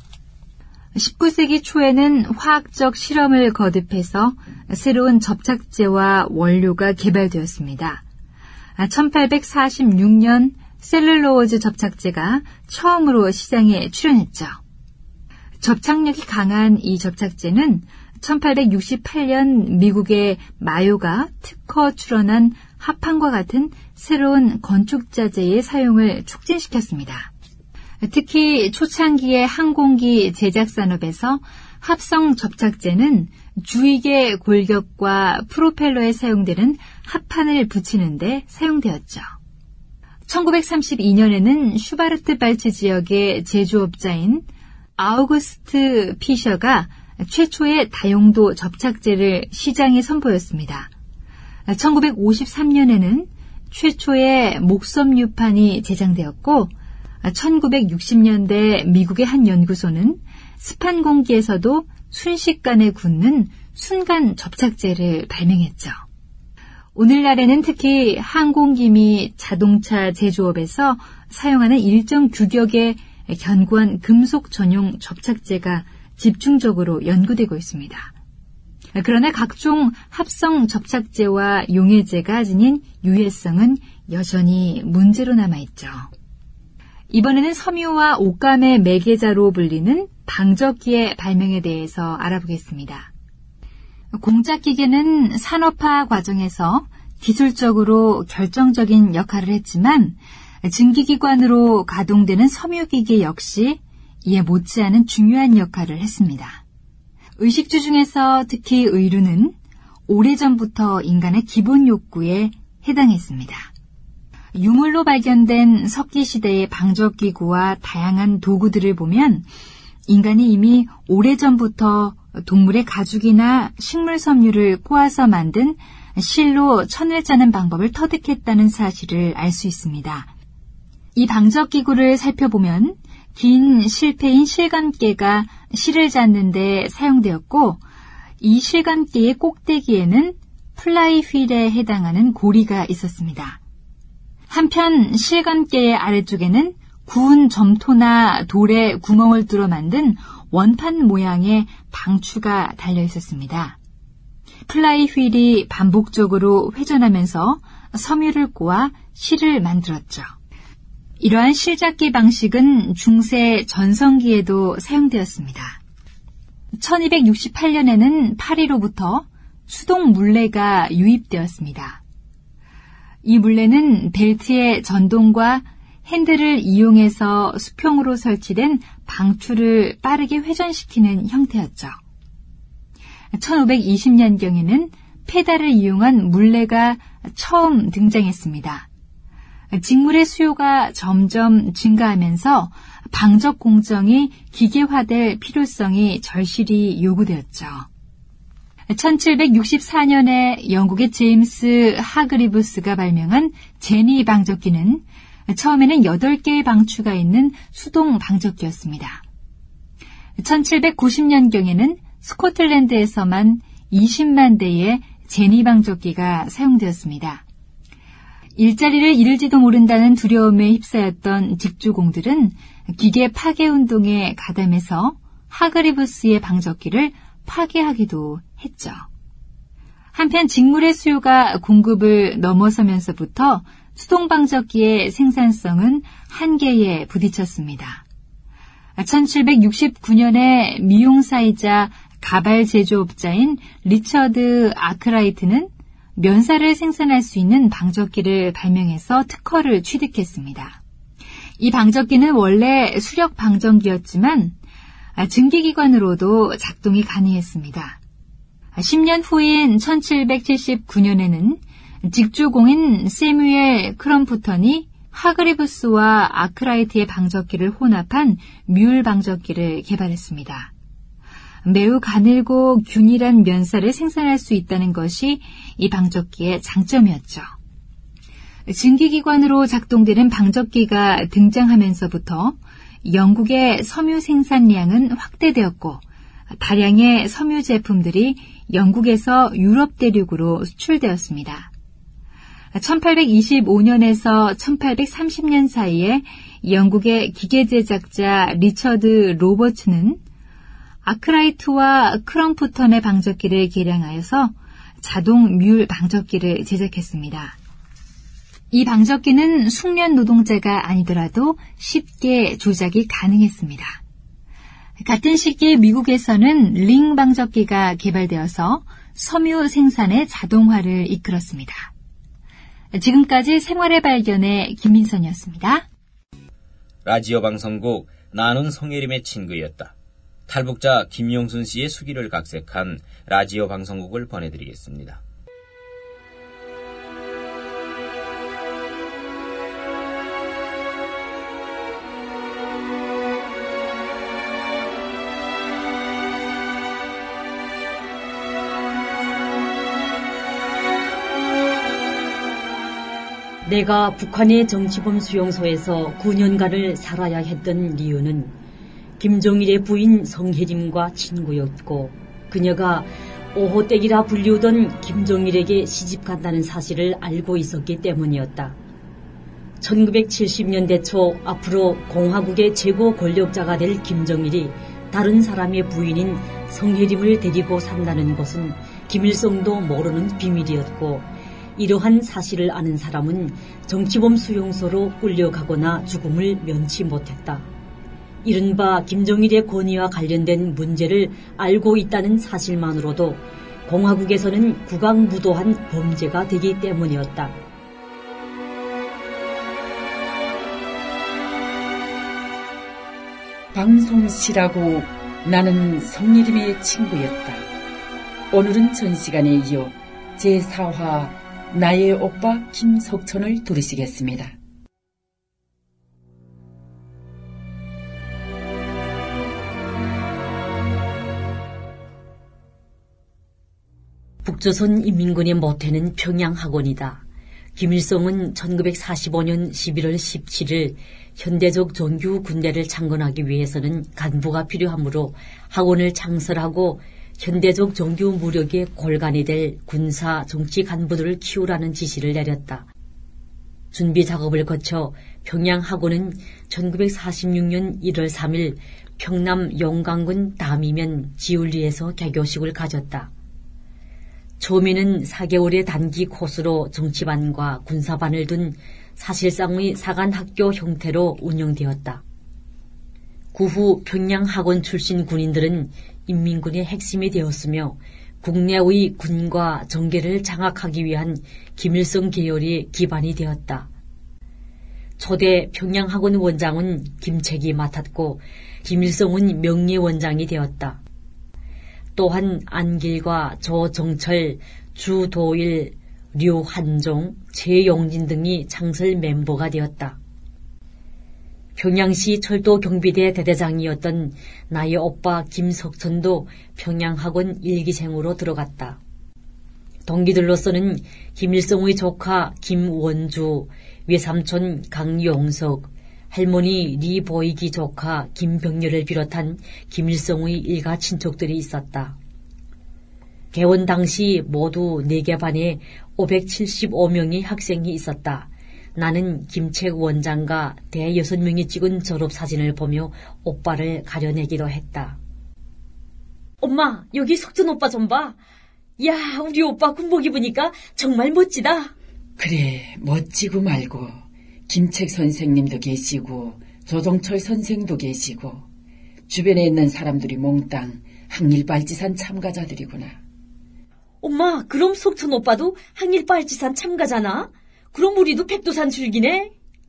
십구 세기 초에는 화학적 실험을 거듭해서 새로운 접착제와 원료가 개발되었습니다. 천팔백사십육 년 셀룰로즈 접착제가 처음으로 시장에 출현했죠. 접착력이 강한 이 접착제는 천팔백육십팔 년 미국의 마요가 특허 출원한 합판과 같은 새로운 건축자재의 사용을 촉진시켰습니다. 특히 초창기의 항공기 제작 산업에서 합성 접착제는 주익의 골격과 프로펠러에 사용되는 합판을 붙이는 데 사용되었죠. 천구백삼십이 년에는 슈바르트 발츠 지역의 제조업자인 아우구스트 피셔가 최초의 다용도 접착제를 시장에 선보였습니다. 천구백오십삼 년에는 최초의 목섬유판이 제작되었고 천구백육십 년대 미국의 한 연구소는 습한 공기에서도 순식간에 굳는 순간 접착제를 발명했죠. 오늘날에는 특히 항공기 및 자동차 제조업에서 사용하는 일정 규격의 견고한 금속 전용 접착제가 집중적으로 연구되고 있습니다. 그러나 각종 합성 접착제와 용해제가 지닌 유해성은 여전히 문제로 남아있죠. 이번에는 섬유와 옷감의 매개자로 불리는 방적기의 발명에 대해서 알아보겠습니다. 공작기계는 산업화 과정에서 기술적으로 결정적인 역할을 했지만 증기기관으로 가동되는 섬유기계 역시 이에 못지않은 중요한 역할을 했습니다. 의식주 중에서 특히 의류는 오래전부터 인간의 기본 욕구에 해당했습니다. 유물로 발견된 석기시대의 방적기구와 다양한 도구들을 보면 인간이 이미 오래전부터 동물의 가죽이나 식물 섬유를 꼬아서 만든 실로 천을 짜는 방법을 터득했다는 사실을 알 수 있습니다. 이 방적기구를 살펴보면 긴 실패인 실감깨가 실을 짰는 데 사용되었고 이 실감깨의 꼭대기에는 플라이휠에 해당하는 고리가 있었습니다. 한편 실감깨의 아래쪽에는 구운 점토나 돌에 구멍을 뚫어 만든 원판 모양의 방추가 달려 있었습니다. 플라이휠이 반복적으로 회전하면서 섬유를 꼬아 실을 만들었죠. 이러한 실잡기 방식은 중세 전성기에도 사용되었습니다. 천이백육십팔 년에는 파리로부터 수동 물레가 유입되었습니다. 이 물레는 벨트의 전동과 핸들을 이용해서 수평으로 설치된 방추를 빠르게 회전시키는 형태였죠. 천오백이십 년경에는 페달을 이용한 물레가 처음 등장했습니다. 직물의 수요가 점점 증가하면서 방적 공정이 기계화될 필요성이 절실히 요구되었죠. 천칠백육십사 년에 영국의 제임스 하그리브스가 발명한 제니 방적기는 처음에는 여덟 개의 방추가 있는 수동 방적기였습니다. 천칠백구십 년경에는 스코틀랜드에서만 이십만 대의 제니 방적기가 사용되었습니다. 일자리를 잃을지도 모른다는 두려움에 휩싸였던 직주공들은 기계 파괴 운동에 가담해서 하그리브스의 방적기를 파괴하기도 했죠. 한편 직물의 수요가 공급을 넘어서면서부터 수동방적기의 생산성은 한계에 부딪혔습니다. 천칠백육십구 년에 미용사이자 가발 제조업자인 리처드 아크라이트는 면사를 생산할 수 있는 방적기를 발명해서 특허를 취득했습니다. 이 방적기는 원래 수력 방정기였지만 증기기관으로도 작동이 가능했습니다. 십 년 후인 천칠백칠십구 년에는 직주공인 세뮤엘 크럼프턴이 하그리브스와 아크라이트의 방적기를 혼합한 뮬 방적기를 개발했습니다. 매우 가늘고 균일한 면사를 생산할 수 있다는 것이 이 방적기의 장점이었죠. 증기기관으로 작동되는 방적기가 등장하면서부터 영국의 섬유 생산량은 확대되었고 다량의 섬유 제품들이 영국에서 유럽 대륙으로 수출되었습니다. 천팔백이십오 년에서 천팔백삼십 년 사이에 영국의 기계 제작자 리처드 로버츠는 아크라이트와 크럼프턴의 방적기를 개량하여서 자동 뮬 방적기를 제작했습니다. 이 방적기는 숙련 노동자가 아니더라도 쉽게 조작이 가능했습니다. 같은 시기에 미국에서는 링 방적기가 개발되어서 섬유 생산의 자동화를 이끌었습니다. 지금까지 생활의 발견의 김민선이었습니다. 라디오 방송국 나는 성혜림의 친구였다. 탈북자 김용순 씨의 수기를 각색한 라디오 방송국을 보내드리겠습니다. 내가 북한의 정치범 수용소에서 구 년간을 살아야 했던 이유는 김정일의 부인 성혜림과 친구였고 그녀가 오호댁이라 불리우던 김정일에게 시집간다는 사실을 알고 있었기 때문이었다. 천구백칠십 년대 초 앞으로 공화국의 최고 권력자가 될 김정일이 다른 사람의 부인인 성혜림을 데리고 산다는 것은 김일성도 모르는 비밀이었고 이러한 사실을 아는 사람은 정치범 수용소로 끌려가거나 죽음을 면치 못했다. 이른바 김정일의 권위와 관련된 문제를 알고 있다는 사실만으로도 공화국에서는 국악무도한 범죄가 되기 때문이었다. 방송씨라고 나는 성혜림의 친구였다. 오늘은 전 시간에 이어 제사 화 나의 오빠 김석천을 들으시겠습니다. 북조선 인민군의 모태는 평양학원이다. 김일성은 천구백사십오 년 십일월 십칠일 현대적 정규 군대를 창건하기 위해서는 간부가 필요하므로 학원을 창설하고 현대적 정규 무력의 골간이 될 군사 정치 간부들을 키우라는 지시를 내렸다. 준비 작업을 거쳐 평양학원은 천구백사십육 년 일월 삼일 평남 용강군 담이면 지울리에서 개교식을 가졌다. 처음에는 사 개월의 단기 코스로 정치반과 군사반을 둔 사실상의 사관학교 형태로 운영되었다. 그 후 평양학원 출신 군인들은 인민군의 핵심이 되었으며 국내의 군과 정계를 장악하기 위한 김일성 계열이 기반이 되었다. 초대 평양학원 원장은 김책이 맡았고 김일성은 명예원장이 되었다. 또한 안길과 조정철, 주도일, 류한종, 최용진 등이 창설 멤버가 되었다. 평양시 철도경비대 대대장이었던 나의 오빠 김석천도 평양학원 일기생으로 들어갔다. 동기들로서는 김일성의 조카 김원주, 외삼촌 강용석, 할머니 리보이기 조카 김병렬을 비롯한 김일성의 일가 친척들이 있었다. 개원 당시 모두 네 개 반에 오백칠십오 명의 학생이 있었다. 나는 김책 원장과 대여섯 명이 찍은 졸업사진을 보며 오빠를 가려내기도 했다. 엄마, 여기 석준 오빠 좀 봐. 야, 우리 오빠 군복 입으니까 정말 멋지다. 그래, 멋지고 말고 김책 선생님도 계시고 조정철 선생도 계시고 주변에 있는 사람들이 몽땅 항일발지산 참가자들이구나. 엄마, 그럼 석준 오빠도 항일발지산 참가자나? 그럼 우리도 백두산 줄기네?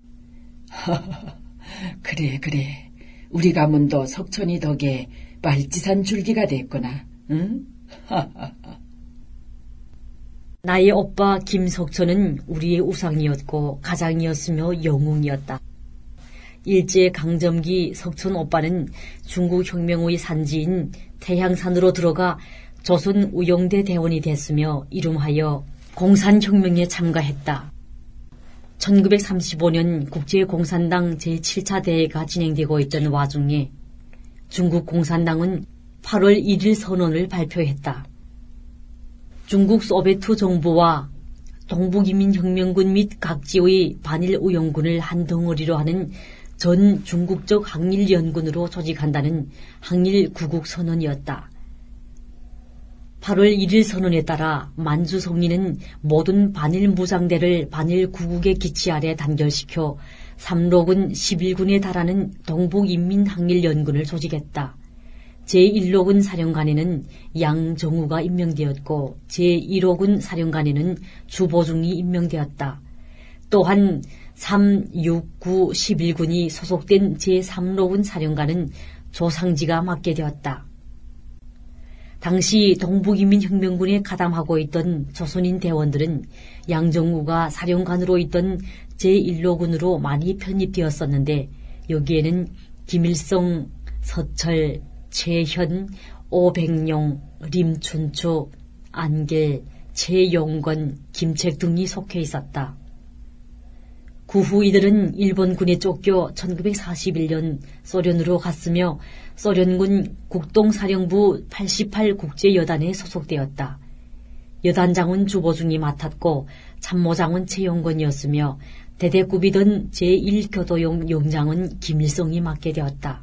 그래 그래. 우리 가문도 석천이 덕에 발지산 줄기가 됐구나. 응? 나의 오빠 김석천은 우리의 우상이었고 가장이었으며 영웅이었다. 일제강점기 석천 오빠는 중국 혁명의 산지인 태향산으로 들어가 조선 우영대 대원이 됐으며 이름하여 공산혁명에 참가했다. 천구백삼십오 년 국제공산당 제칠 차 대회가 진행되고 있던 와중에 중국 공산당은 팔월 일일 선언을 발표했다. 중국 소비에트 정부와 동북인민혁명군 및 각지의 반일 우영군을 한 덩어리로 하는 전 중국적 항일연군으로 조직한다는 항일 구국선언이었다. 팔월 일일 선언에 따라 만주 성리는 모든 반일 무장대를 반일 구국의 기치 아래 단결시켜 삼로군 십일군에 달하는 동북인민항일연군을 조직했다. 제일로군 사령관에는 양정우가 임명되었고 제일호군 사령관에는 주보중이 임명되었다. 또한 삼, 육, 구, 십일군이 소속된 제삼로군 사령관은 조상지가 맡게 되었다. 당시 동북인민혁명군에 가담하고 있던 조선인 대원들은 양정우가 사령관으로 있던 제일로군으로 많이 편입되었었는데 여기에는 김일성, 서철, 최현, 오백룡, 림춘초, 안길, 최용건, 김책 등이 속해 있었다. 그 후 이들은 일본군에 쫓겨 천구백사십일 년 소련으로 갔으며 소련군 국동사령부 팔십팔 국제여단에 소속되었다. 여단장은 주보중이 맡았고 참모장은 최용건이었으며 대대급이던 제일 교도용 용장은 김일성이 맡게 되었다.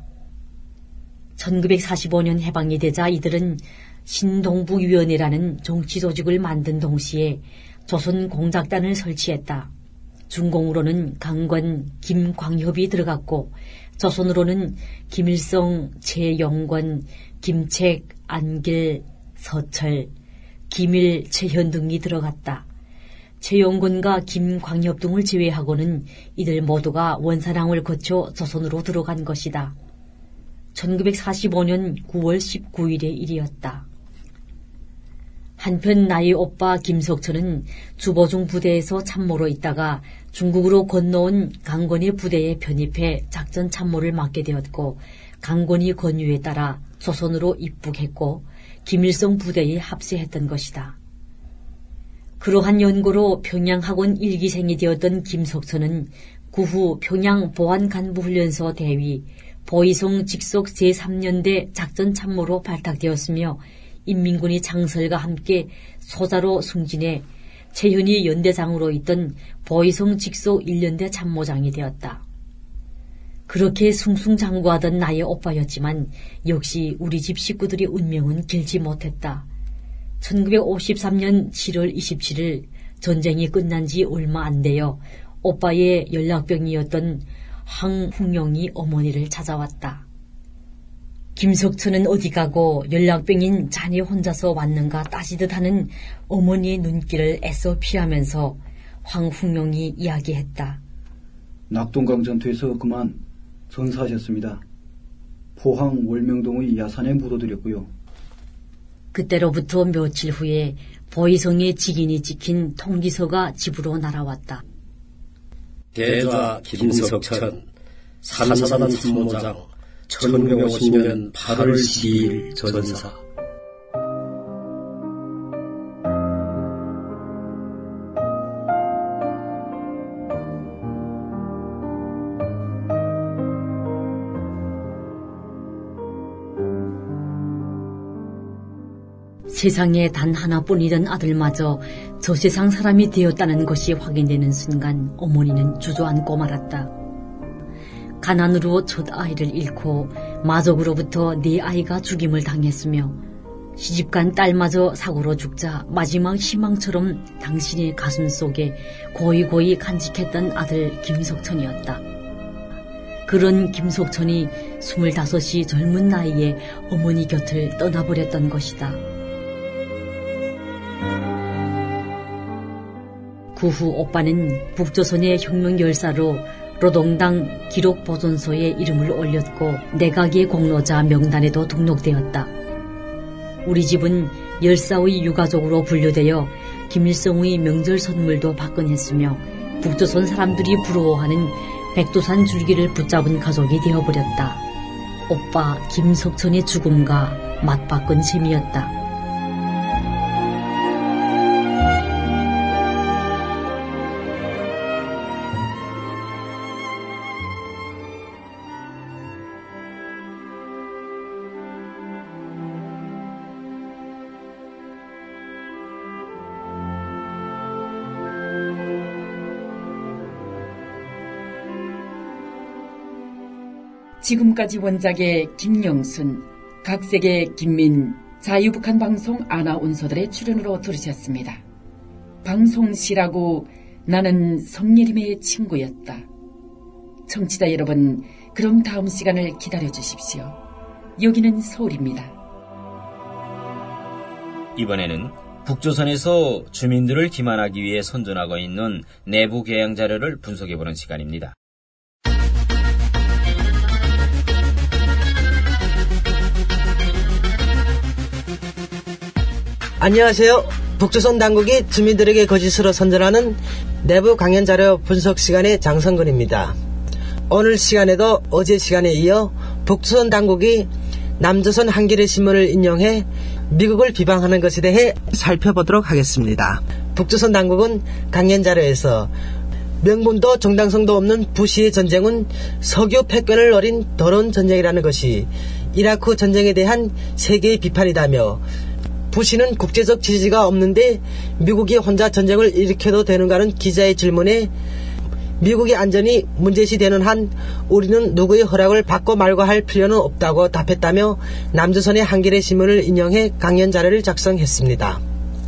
천구백사십오 년 해방이 되자 이들은 신동북위원회라는 정치조직을 만든 동시에 조선공작단을 설치했다. 중공으로는 강권, 김광협이 들어갔고 조선으로는 김일성, 최용권, 김책, 안길, 서철, 김일, 최현 등이 들어갔다. 최용권과 김광협 등을 제외하고는 이들 모두가 원산항을 거쳐 조선으로 들어간 것이다. 천구백사십오 년 구월 십구일의 일이었다. 한편 나의 오빠 김석천은 주보중 부대에서 참모로 있다가 중국으로 건너온 강권의 부대에 편입해 작전 참모를 맡게 되었고 강권이 권유에 따라 조선으로 입북했고 김일성 부대에 합세했던 것이다. 그러한 연고로 평양학원 일기생이 되었던 김석천은 그 후 평양 보안간부훈련소 대위, 보이성 직속 제삼 년대 작전참모로 발탁되었으며 인민군이 장설과 함께 소자로 승진해 최현희 연대장으로 있던 보이성 직속 일 년대 참모장이 되었다. 그렇게 숭숭장구하던 나의 오빠였지만 역시 우리 집 식구들의 운명은 길지 못했다. 천구백오십삼 년 칠월 이십칠일 전쟁이 끝난 지 얼마 안 되어 오빠의 연락병이었던 황훈용이 어머니를 찾아왔다. 김석천은 어디 가고 연락병인 자네 혼자서 왔는가 따지듯 하는 어머니의 눈길을 애써 피하면서 황훈용이 이야기했다. 낙동강 전투에서 그만 전사하셨습니다. 포항 월명동의 야산에 묻어드렸고요. 그때로부터 며칠 후에 보이성의 직인이 찍힌 통지서가 집으로 날아왔다. 대좌 김석천, 삼사단 참모장, 천구백오십 년 팔월 십이일 전사. 세상에 단 하나뿐이던 아들마저 저 세상 사람이 되었다는 것이 확인되는 순간 어머니는 주저앉고 말았다. 가난으로 첫 아이를 잃고 마족으로부터 네 아이가 죽임을 당했으며 시집간 딸마저 사고로 죽자 마지막 희망처럼 당신의 가슴 속에 고이고이 간직했던 아들 김석천이었다. 그런 김석천이 스물다섯이 젊은 나이에 어머니 곁을 떠나버렸던 것이다. 그 후 오빠는 북조선의 혁명 열사로 노동당 기록보존소에 이름을 올렸고 내각의 공로자 명단에도 등록되었다. 우리 집은 열사의 유가족으로 분류되어 김일성의 명절 선물도 받곤 했으며 북조선 사람들이 부러워하는 백두산 줄기를 붙잡은 가족이 되어버렸다. 오빠 김석천의 죽음과 맞바꾼 셈이었다. 지금까지 원작의 김영순, 각색의 김민, 자유북한 방송 아나운서들의 출연으로 들으셨습니다. 방송시라고 나는 성예림의 친구였다. 청취자 여러분, 그럼 다음 시간을 기다려주십시오. 여기는 서울입니다. 이번에는 북조선에서 주민들을 기만하기 위해 선전하고 있는 내부 개양 자료를 분석해보는 시간입니다. 안녕하세요. 북조선 당국이 주민들에게 거짓으로 선전하는 내부 강연 자료 분석 시간의 장성근입니다. 오늘 시간에도 어제 시간에 이어 북조선 당국이 남조선 한겨레 신문을 인용해 미국을 비방하는 것에 대해 살펴보도록 하겠습니다. 북조선 당국은 강연 자료에서 명분도 정당성도 없는 부시의 전쟁은 석유 패권을 노린 더러운 전쟁이라는 것이 이라크 전쟁에 대한 세계의 비판이다며 부시는 국제적 지지가 없는데 미국이 혼자 전쟁을 일으켜도 되는가는 기자의 질문에 미국의 안전이 문제시되는 한 우리는 누구의 허락을 받고 말고 할 필요는 없다고 답했다며 남조선의 한겨레 신문을 인용해 강연 자료를 작성했습니다.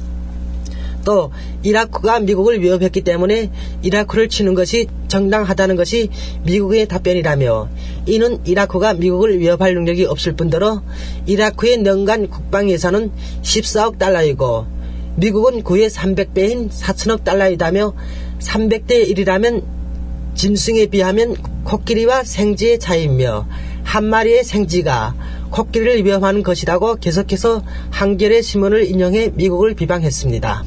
또 이라크가 미국을 위협했기 때문에 이라크를 치는 것이 정당하다는 것이 미국의 답변이라며 이는 이라크가 미국을 위협할 능력이 없을 뿐더러 이라크의 연간 국방 예산은 십사억 달러이고 미국은 그의 삼백 배인 사천억 달러이다며 삼백 대 일이라면 짐승에 비하면 코끼리와 생쥐의 차이이며 한 마리의 생쥐가 코끼리를 위협하는 것이라고 계속해서 한겨레 신문을 인용해 미국을 비방했습니다.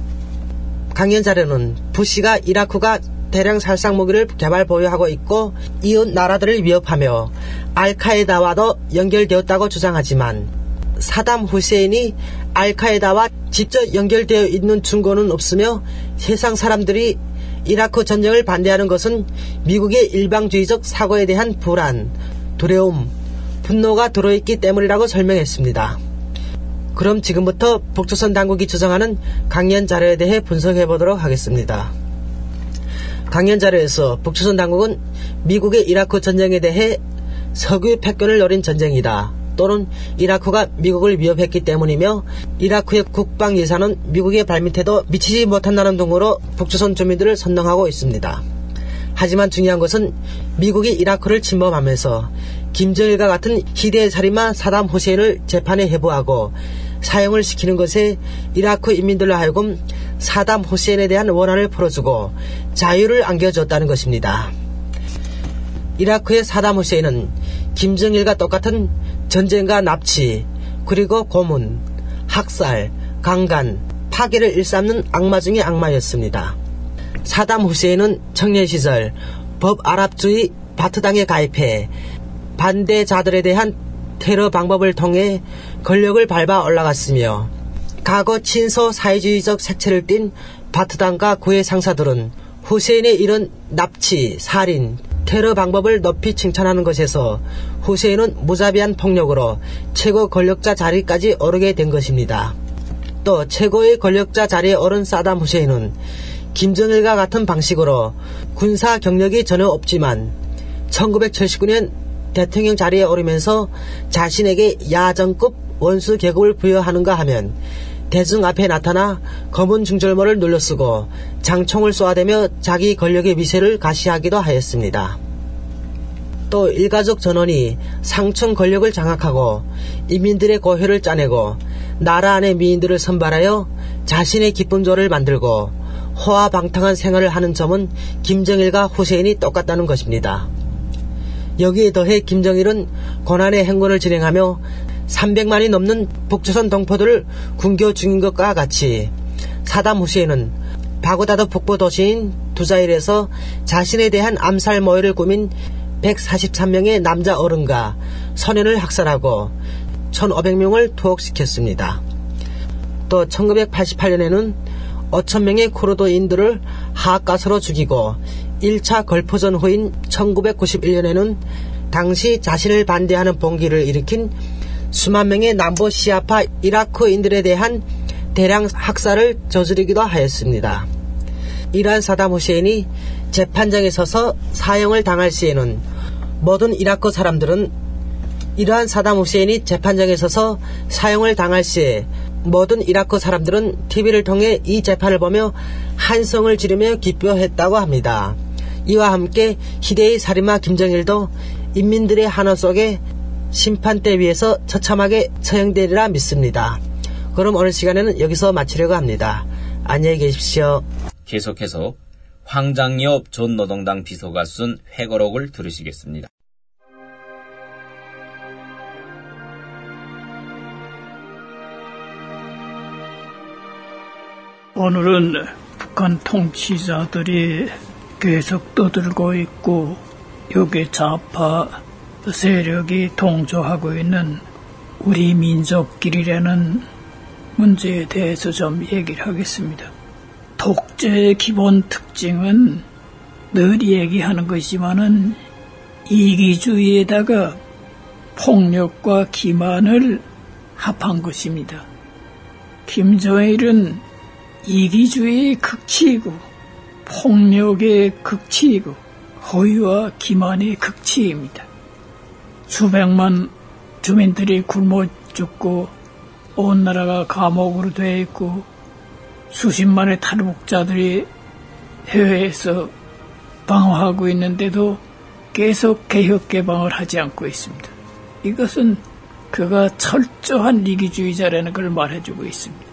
강연 자료는 부시가 이라크가 대량 살상 무기를 개발 보유하고 있고 이웃 나라들을 위협하며 알카에다와도 연결되었다고 주장하지만 사담 후세인이 알카에다와 직접 연결되어 있는 증거는 없으며 세상 사람들이 이라크 전쟁을 반대하는 것은 미국의 일방주의적 사고에 대한 불안, 두려움, 분노가 들어있기 때문이라고 설명했습니다. 그럼 지금부터 북조선 당국이 주장하는 강연 자료에 대해 분석해보도록 하겠습니다. 강연 자료에서 북조선 당국은 미국의 이라크 전쟁에 대해 석유 패권을 노린 전쟁이다 또는 이라크가 미국을 위협했기 때문이며 이라크의 국방 예산은 미국의 발밑에도 미치지 못한다는 등으로 북조선 주민들을 선동하고 있습니다. 하지만 중요한 것은 미국이 이라크를 침범하면서 김정일과 같은 희대의 살인마 사담 후세인을 재판에 회부하고 사형을 시키는 것에 이라크 인민들로 하여금 사담 후세인에 대한 원한을 풀어주고 자유를 안겨줬다는 것입니다. 이라크의 사담 후세인은 김정일과 똑같은 전쟁과 납치, 그리고 고문, 학살, 강간, 파괴를 일삼는 악마 중의 악마였습니다. 사담 후세인은 청년 시절 법아랍주의 바트당에 가입해 반대자들에 대한 테러 방법을 통해 권력을 밟아 올라갔으며 과거 친소 사회주의적 색채를 띤 바트당과 그의 상사들은 후세인의 이런 납치, 살인, 테러 방법을 높이 칭찬하는 것에서 후세인은 무자비한 폭력으로 최고 권력자 자리까지 오르게 된 것입니다. 또 최고의 권력자 자리에 오른 사담 후세인은 김정일과 같은 방식으로 군사 경력이 전혀 없지만 천구백칠십구 년 대통령 자리에 오르면서 자신에게 야정급 원수 계급을 부여하는가 하면 대중 앞에 나타나 검은 중절모를 눌러쓰고 장총을 쏘아대며 자기 권력의 위세를 가시하기도 하였습니다. 또 일가족 전원이 상층 권력을 장악하고 인민들의 고혈을 짜내고 나라 안의 미인들을 선발하여 자신의 기쁨조를 만들고 호화방탕한 생활을 하는 점은 김정일과 후세인이 똑같다는 것입니다. 여기에 더해 김정일은 고난의 행군을 진행하며 삼백만이 넘는 북조선 동포들을 군교 중인 것과 같이 사담 후세인은 바그다드 북부 도시인 두자일에서 자신에 대한 암살 모의를 꾸민 백사십삼 명의 남자 어른과 소년을 학살하고 천오백 명을 투옥시켰습니다. 또 천구백팔십팔 년에는 오천 명의 쿠르드인들을 하악가스로 죽이고 일 차 걸프전 후인 천구백구십일 년에는 당시 자신을 반대하는 봉기를 일으킨 수만 명의 남부 시아파 이라크인들에 대한 대량 학살을 저지르기도 하였습니다. 이러한 사담 후세인이 재판장에 서서 사형을 당할 시에는 모든 이라크 사람들은 이러한 사담 후세인이 재판장에 서서 사형을 당할 시에 모든 이라크 사람들은 티비를 통해 이 재판을 보며 한성을 지르며 기뻐했다고 합니다. 이와 함께 희대의 살인마 김정일도 인민들의 한호 속에 심판대 위에서 처참하게 처형되리라 믿습니다. 그럼 오늘 시간에는 여기서 마치려고 합니다. 안녕히 계십시오. 계속해서 황장엽 전 노동당 비서가 쓴 회고록을 들으시겠습니다. 오늘은 북한 통치자들이 계속 떠들고 있고 여기 좌파 세력이 동조하고 있는 우리 민족끼리라는 문제에 대해서 좀 얘기를 하겠습니다. 독재의 기본 특징은 늘 얘기하는 것이지만은 이기주의에다가 폭력과 기만을 합한 것입니다. 김정일은 이기주의의 극치이고 폭력의 극치이고 허위와 기만의 극치입니다. 수백만 주민들이 굶어 죽고 온 나라가 감옥으로 되어 있고 수십만의 탈북자들이 해외에서 방황하고 있는데도 계속 개혁 개방을 하지 않고 있습니다. 이것은 그가 철저한 이기주의자라는 걸 말해주고 있습니다.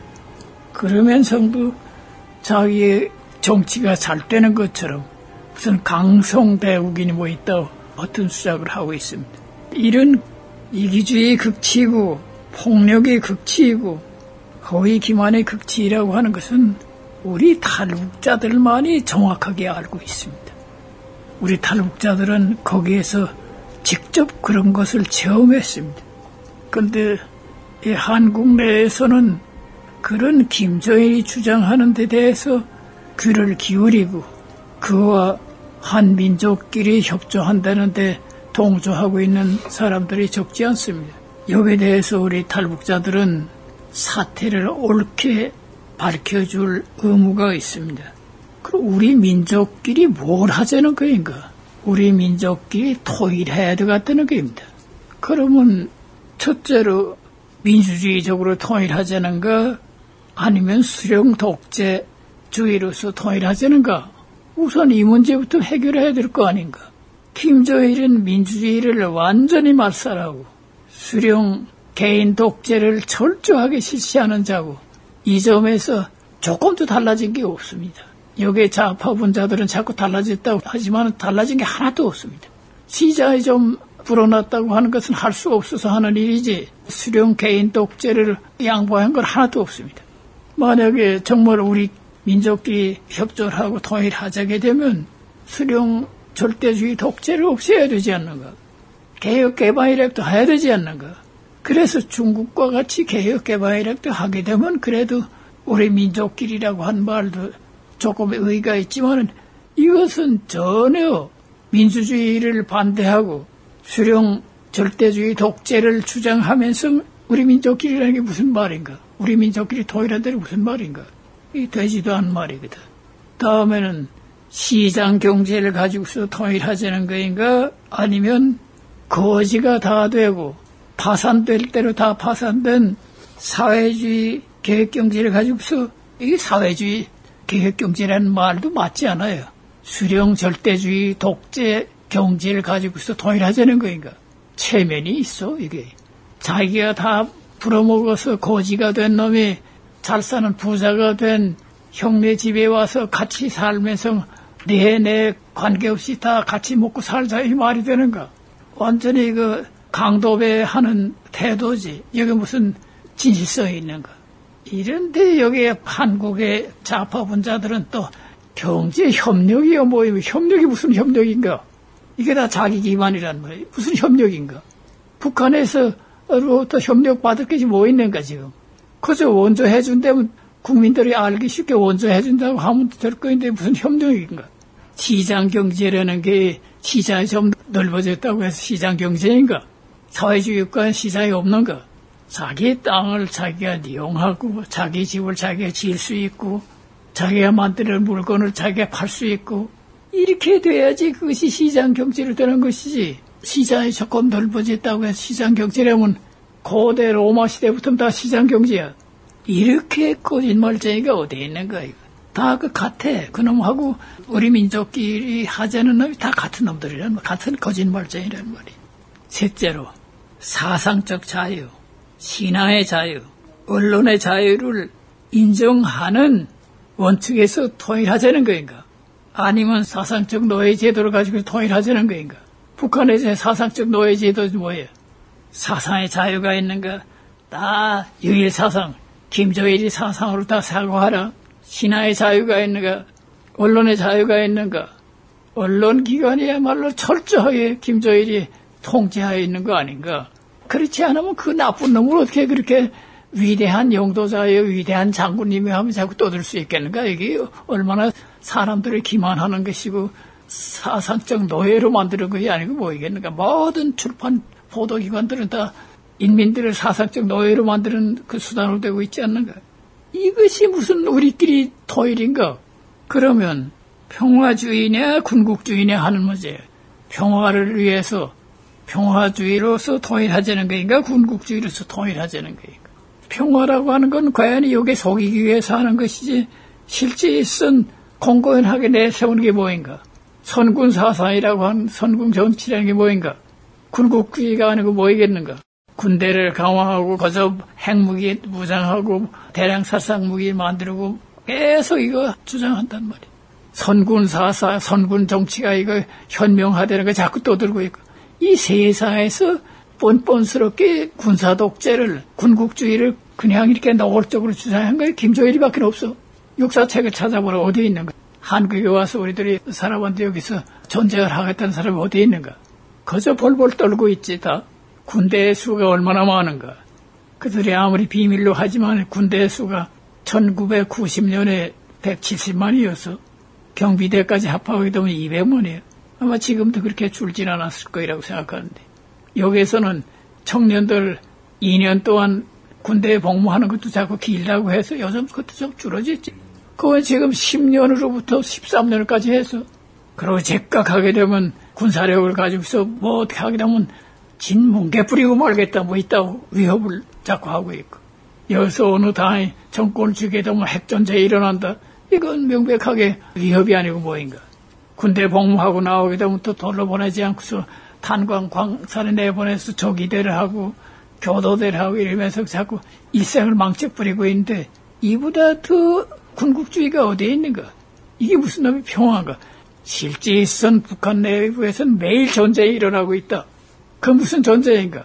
그러면서도 자기의 정치가 잘 되는 것처럼 무슨 강성대국인이 뭐 있다 어떤 수작을 하고 있습니다. 이런 이기주의의 극치이고 폭력의 극치이고 허위 기만의 극치이라고 하는 것은 우리 탈북자들만이 정확하게 알고 있습니다. 우리 탈북자들은 거기에서 직접 그런 것을 체험했습니다. 그런데 이 한국 내에서는 그런 김정일이 주장하는 데 대해서 귀를 기울이고 그와 한민족끼리 협조한다는데 동조하고 있는 사람들이 적지 않습니다. 여기에 대해서 우리 탈북자들은 사태를 옳게 밝혀줄 의무가 있습니다. 그럼 우리 민족끼리 뭘 하자는 거인가? 우리 민족끼리 통일해야 되겠다는 겁니다. 그러면 첫째로 민주주의적으로 통일하자는가? 아니면 수령 독재주의로서 통일하자는가? 우선 이 문제부터 해결해야 될 거 아닌가? 김정일은 민주주의를 완전히 말살하고 수령 개인 독재를 철저하게 실시하는 자고 이 점에서 조금도 달라진 게 없습니다. 여기에 좌파 분자들은 자꾸 달라졌다고 하지만 달라진 게 하나도 없습니다. 시장이 좀 불어났다고 하는 것은 할 수 없어서 하는 일이지 수령 개인 독재를 양보한 건 하나도 없습니다. 만약에 정말 우리 민족끼리 협조를 하고 통일하자게 되면 수령 절대주의 독재를 없애야 되지 않는가? 개혁 개방이라도 해야 되지 않는가? 그래서 중국과 같이 개혁 개방이라도 하게 되면 그래도 우리 민족끼리라고 한 말도 조금 의의가 있지만 이것은 전혀 민주주의를 반대하고 수령 절대주의 독재를 주장하면서 우리 민족끼리라는 게 무슨 말인가? 우리 민족끼리 통일한다는 게 무슨 말인가? 이 되지도 않은 말이거든. 다음에는 시장 경제를 가지고서 통일하자는 거인가? 아니면 거지가 다 되고 파산될 대로 다 파산된 사회주의 계획경제를 가지고서 이게 사회주의 계획경제라는 말도 맞지 않아요. 수령 절대주의 독재 경제를 가지고서 통일하자는 거인가? 체면이 있어 이게. 자기가 다 풀어먹어서 거지가 된 놈이 잘 사는 부자가 된 형네 집에 와서 같이 살면서 내내 관계없이 다 같이 먹고 살자 이 말이 되는가? 완전히 그 강도배하는 태도지. 여기 무슨 진실성이 있는가? 이런데 여기에 한국의 좌파 분자들은 또 경제 협력이요, 뭐, 협력이 무슨 협력인가? 이게 다 자기 기반이란 말이에요. 무슨 협력인가? 북한에서로부터 협력 받을 것이 뭐 있는가, 지금? 그저 원조해준다면 국민들이 알기 쉽게 원조해준다고 하면 될 거인데 무슨 협력인가? 시장 경제라는 게 시장이 좀 넓어졌다고 해서 시장 경제인가? 사회주의 국가는 시장이 없는가? 자기 땅을 자기가 이용하고 자기 집을 자기가 지을 수 있고 자기가 만드는 물건을 자기가 팔 수 있고 이렇게 돼야지 그것이 시장 경제로 되는 것이지. 시장이 조금 넓어졌다고 해서 시장 경제라면 고대 로마 시대부터 다 시장 경제야. 이렇게 거짓말쟁이가 어디에 있는가 이거. 다 그 같아. 그놈하고 우리 민족끼리 하자는 놈이 다 같은 놈들이란 말, 같은 거짓말쟁이란 말이야. 셋째로 사상적 자유, 신화의 자유, 언론의 자유를 인정하는 원칙에서 통일하자는 거인가? 아니면 사상적 노예 제도를 가지고 통일하자는 거인가? 북한의 사상적 노예 제도는 뭐예요? 사상의 자유가 있는가? 다 유일 사상, 김조일이 사상으로 다 사고하라. 신화의 자유가 있는가? 언론의 자유가 있는가? 언론기관이야말로 철저하게 김조일이 통제하에 있는 거 아닌가? 그렇지 않으면 그 나쁜 놈을 어떻게 그렇게 위대한 용도자예요, 위대한 장군님이 하면 자꾸 떠들 수 있겠는가? 이게 얼마나 사람들을 기만하는 것이고 사상적 노예로 만드는 것이 아니고 뭐이겠는가? 모든 출판 보도기관들은 다 인민들을 사상적 노예로 만드는 그 수단으로 되고 있지 않는가? 이것이 무슨 우리끼리 토일인가? 그러면 평화주의냐 군국주의냐 하는 문제예요. 평화를 위해서 평화주의로서 통일하자는 거인가 군국주의로서 통일하자는 거인가? 평화라고 하는 건 과연 여기에 속이기 위해서 하는 것이지 실제 쓴 공고연하게 내세우는 게 뭐인가? 선군사상이라고 하는 선군 정치라는 게 뭐인가? 군국주의가 아니고 뭐이겠는가? 군대를 강화하고 거저 핵무기 무장하고 대량 살상무기 만들고 계속 이거 주장한단 말이야. 선군사상, 선군 정치가 이거 현명하다는 거 자꾸 떠들고 있고 이 세상에서 뻔뻔스럽게 군사독재를 군국주의를 그냥 이렇게 노골적으로 주장한 거예요. 김조일이밖에 없어. 역사책을 찾아보라 어디에 있는가? 한국에 와서 우리들이 살아봤는데 여기서 전쟁을 하겠다는 사람이 어디에 있는가? 거저 벌벌 떨고 있지 다. 군대의 수가 얼마나 많은가? 그들이 아무리 비밀로 하지만 군대의 수가 천구백구십 년에 백칠십만이어서 경비대까지 합하게 되면 이백만이에요. 아마 지금도 그렇게 줄진 않았을 거라고 생각하는데 여기에서는 청년들 이 년 동안 군대에 복무하는 것도 자꾸 길다고 해서 요즘 그것도 좀 줄어졌지. 그건 지금 십 년으로부터 십삼 년까지 해서 그러고 제각하게 되면 군사력을 가지고서 뭐 어떻게 하게 되면 진뭉개 뿌리고 말겠다 뭐 있다고 위협을 자꾸 하고 있고 여기서 어느 당이 정권을 쥐게 되면 핵전쟁이 일어난다. 이건 명백하게 위협이 아니고 뭐인가. 군대 복무하고 나오게 되면 또 돌려보내지 않고서 탄광 광산에 내보내서 조기대를 하고 교도대를 하고 이러면서 자꾸 일생을 망쳐버리고 있는데 이보다 더 군국주의가 어디에 있는가? 이게 무슨 놈의 평화인가? 실제 있은 북한 내부에서는 매일 전쟁이 일어나고 있다. 그 무슨 전쟁인가?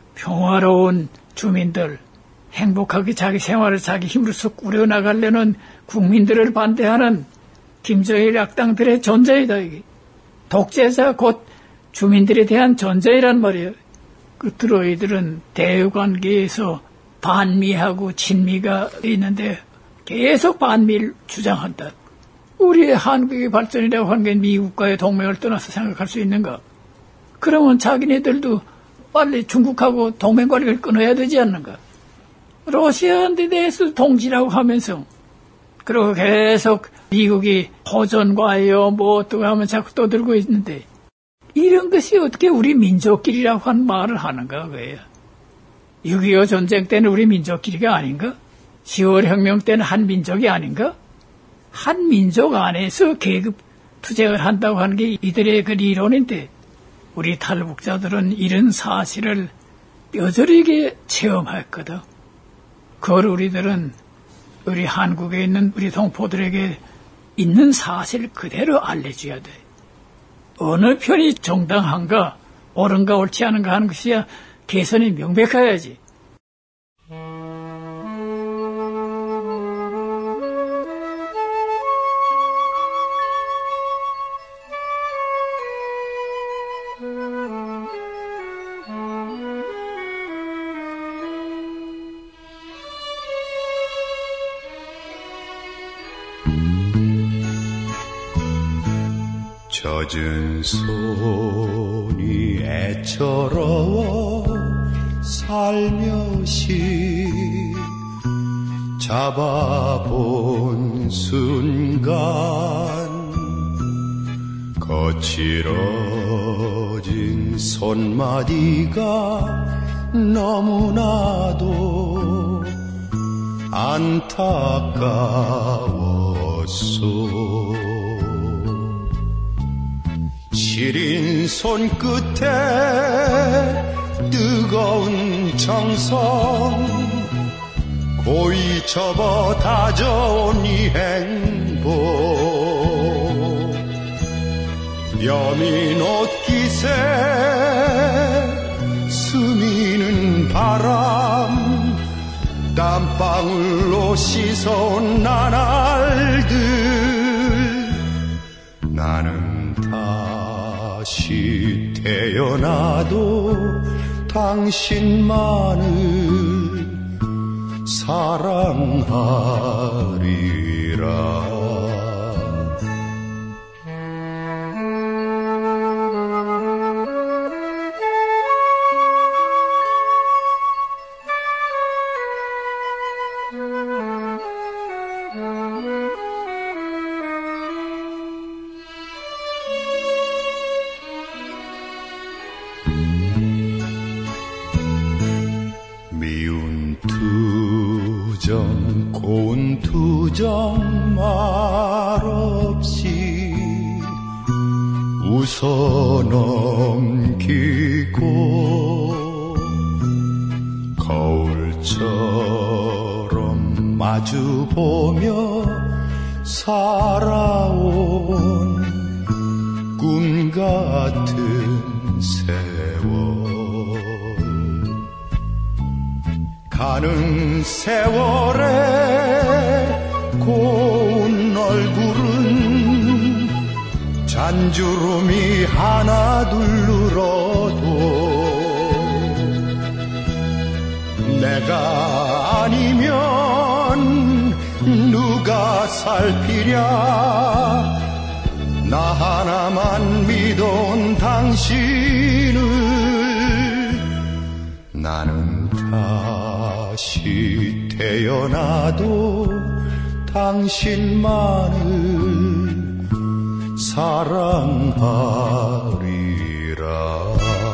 평화로운 주민들, 행복하게 자기 생활을 자기 힘으로서 꾸려나가려는 국민들을 반대하는 김정일 악당들의 전쟁이다. 이게 독재자 곧 주민들에 대한 전쟁이란 말이에요. 끝으로 이들은 대외관계에서 반미하고 친미가 있는데 계속 반미를 주장한다. 우리의 한국의 발전이라고 하는 게 미국과의 동맹을 떠나서 생각할 수 있는가? 그러면 자기네들도 빨리 중국하고 동맹관계를 끊어야 되지 않는가? 러시아한테 대해서 동지라고 하면서 그리고 계속 미국이 호전과요 뭐 어떻게 하면 자꾸 떠들고 있는데 이런 것이 어떻게 우리 민족끼리라고 하는 말을 하는가 그거예요. 육이오 전쟁 때는 우리 민족끼리가 아닌가? 시월 혁명 때는 한 민족이 아닌가? 한 민족 안에서 계급 투쟁을 한다고 하는 게 이들의 그 이론인데 우리 탈북자들은 이런 사실을 뼈저리게 체험했거든. 그걸 우리들은 우리 한국에 있는 우리 동포들에게 있는 사실 그대로 알려줘야 돼. 어느 편이 정당한가, 옳은가 옳지 않은가 하는 것이야 개선이 명백해야지. 젖은 손이 애처로워 살며시 잡아본 순간 거칠어진 손마디가 너무나도 안타까웠소. 시린 손끝에 뜨거운 정성 고이 접어 다져온 이 행복 여민 옷깃에 스미는 바람 땀방울로 씻어온 나날들 나는 다시 태어나도 당신만을 사랑하리라. 미운 투정 고운 투정 말없이 웃어 넘기고 거울처럼 마주보며 살아온 꿈 같은 세월 가는 세월에 고운 얼굴은 잔주름이 하나 둘러도 내가 아니면 누가 살피랴. 나 하나만 믿어온 당신을 나는 다시 태어나도 당신만을 사랑하리라.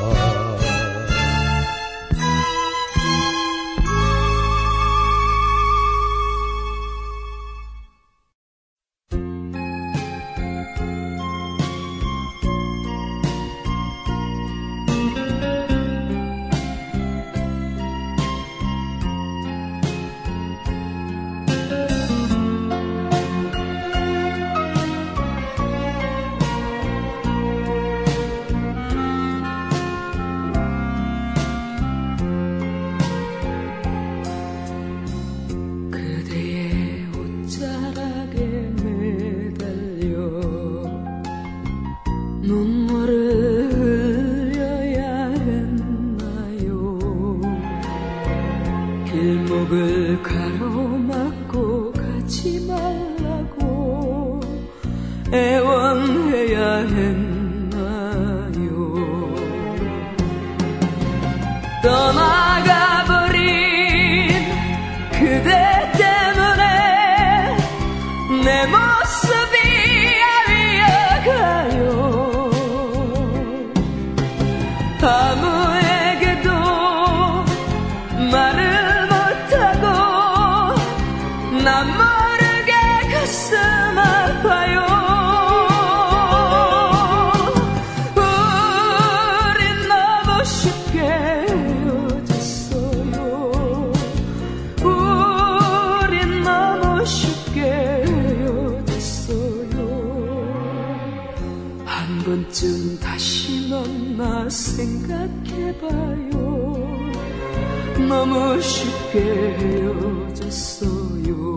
길목을 가로막고 가지 말라고 애원해야 했나요. 떠나가버린 그대 때문에 내 모습이 아위어가요. 아무에게도 말을 난 모르게 가슴 아파요. 우린 너무 쉽게 헤어졌어요. 우린 너무 쉽게 헤어졌어요. 한 번쯤 다시 만나 생각해봐요. 너무 쉽게 헤어졌어요.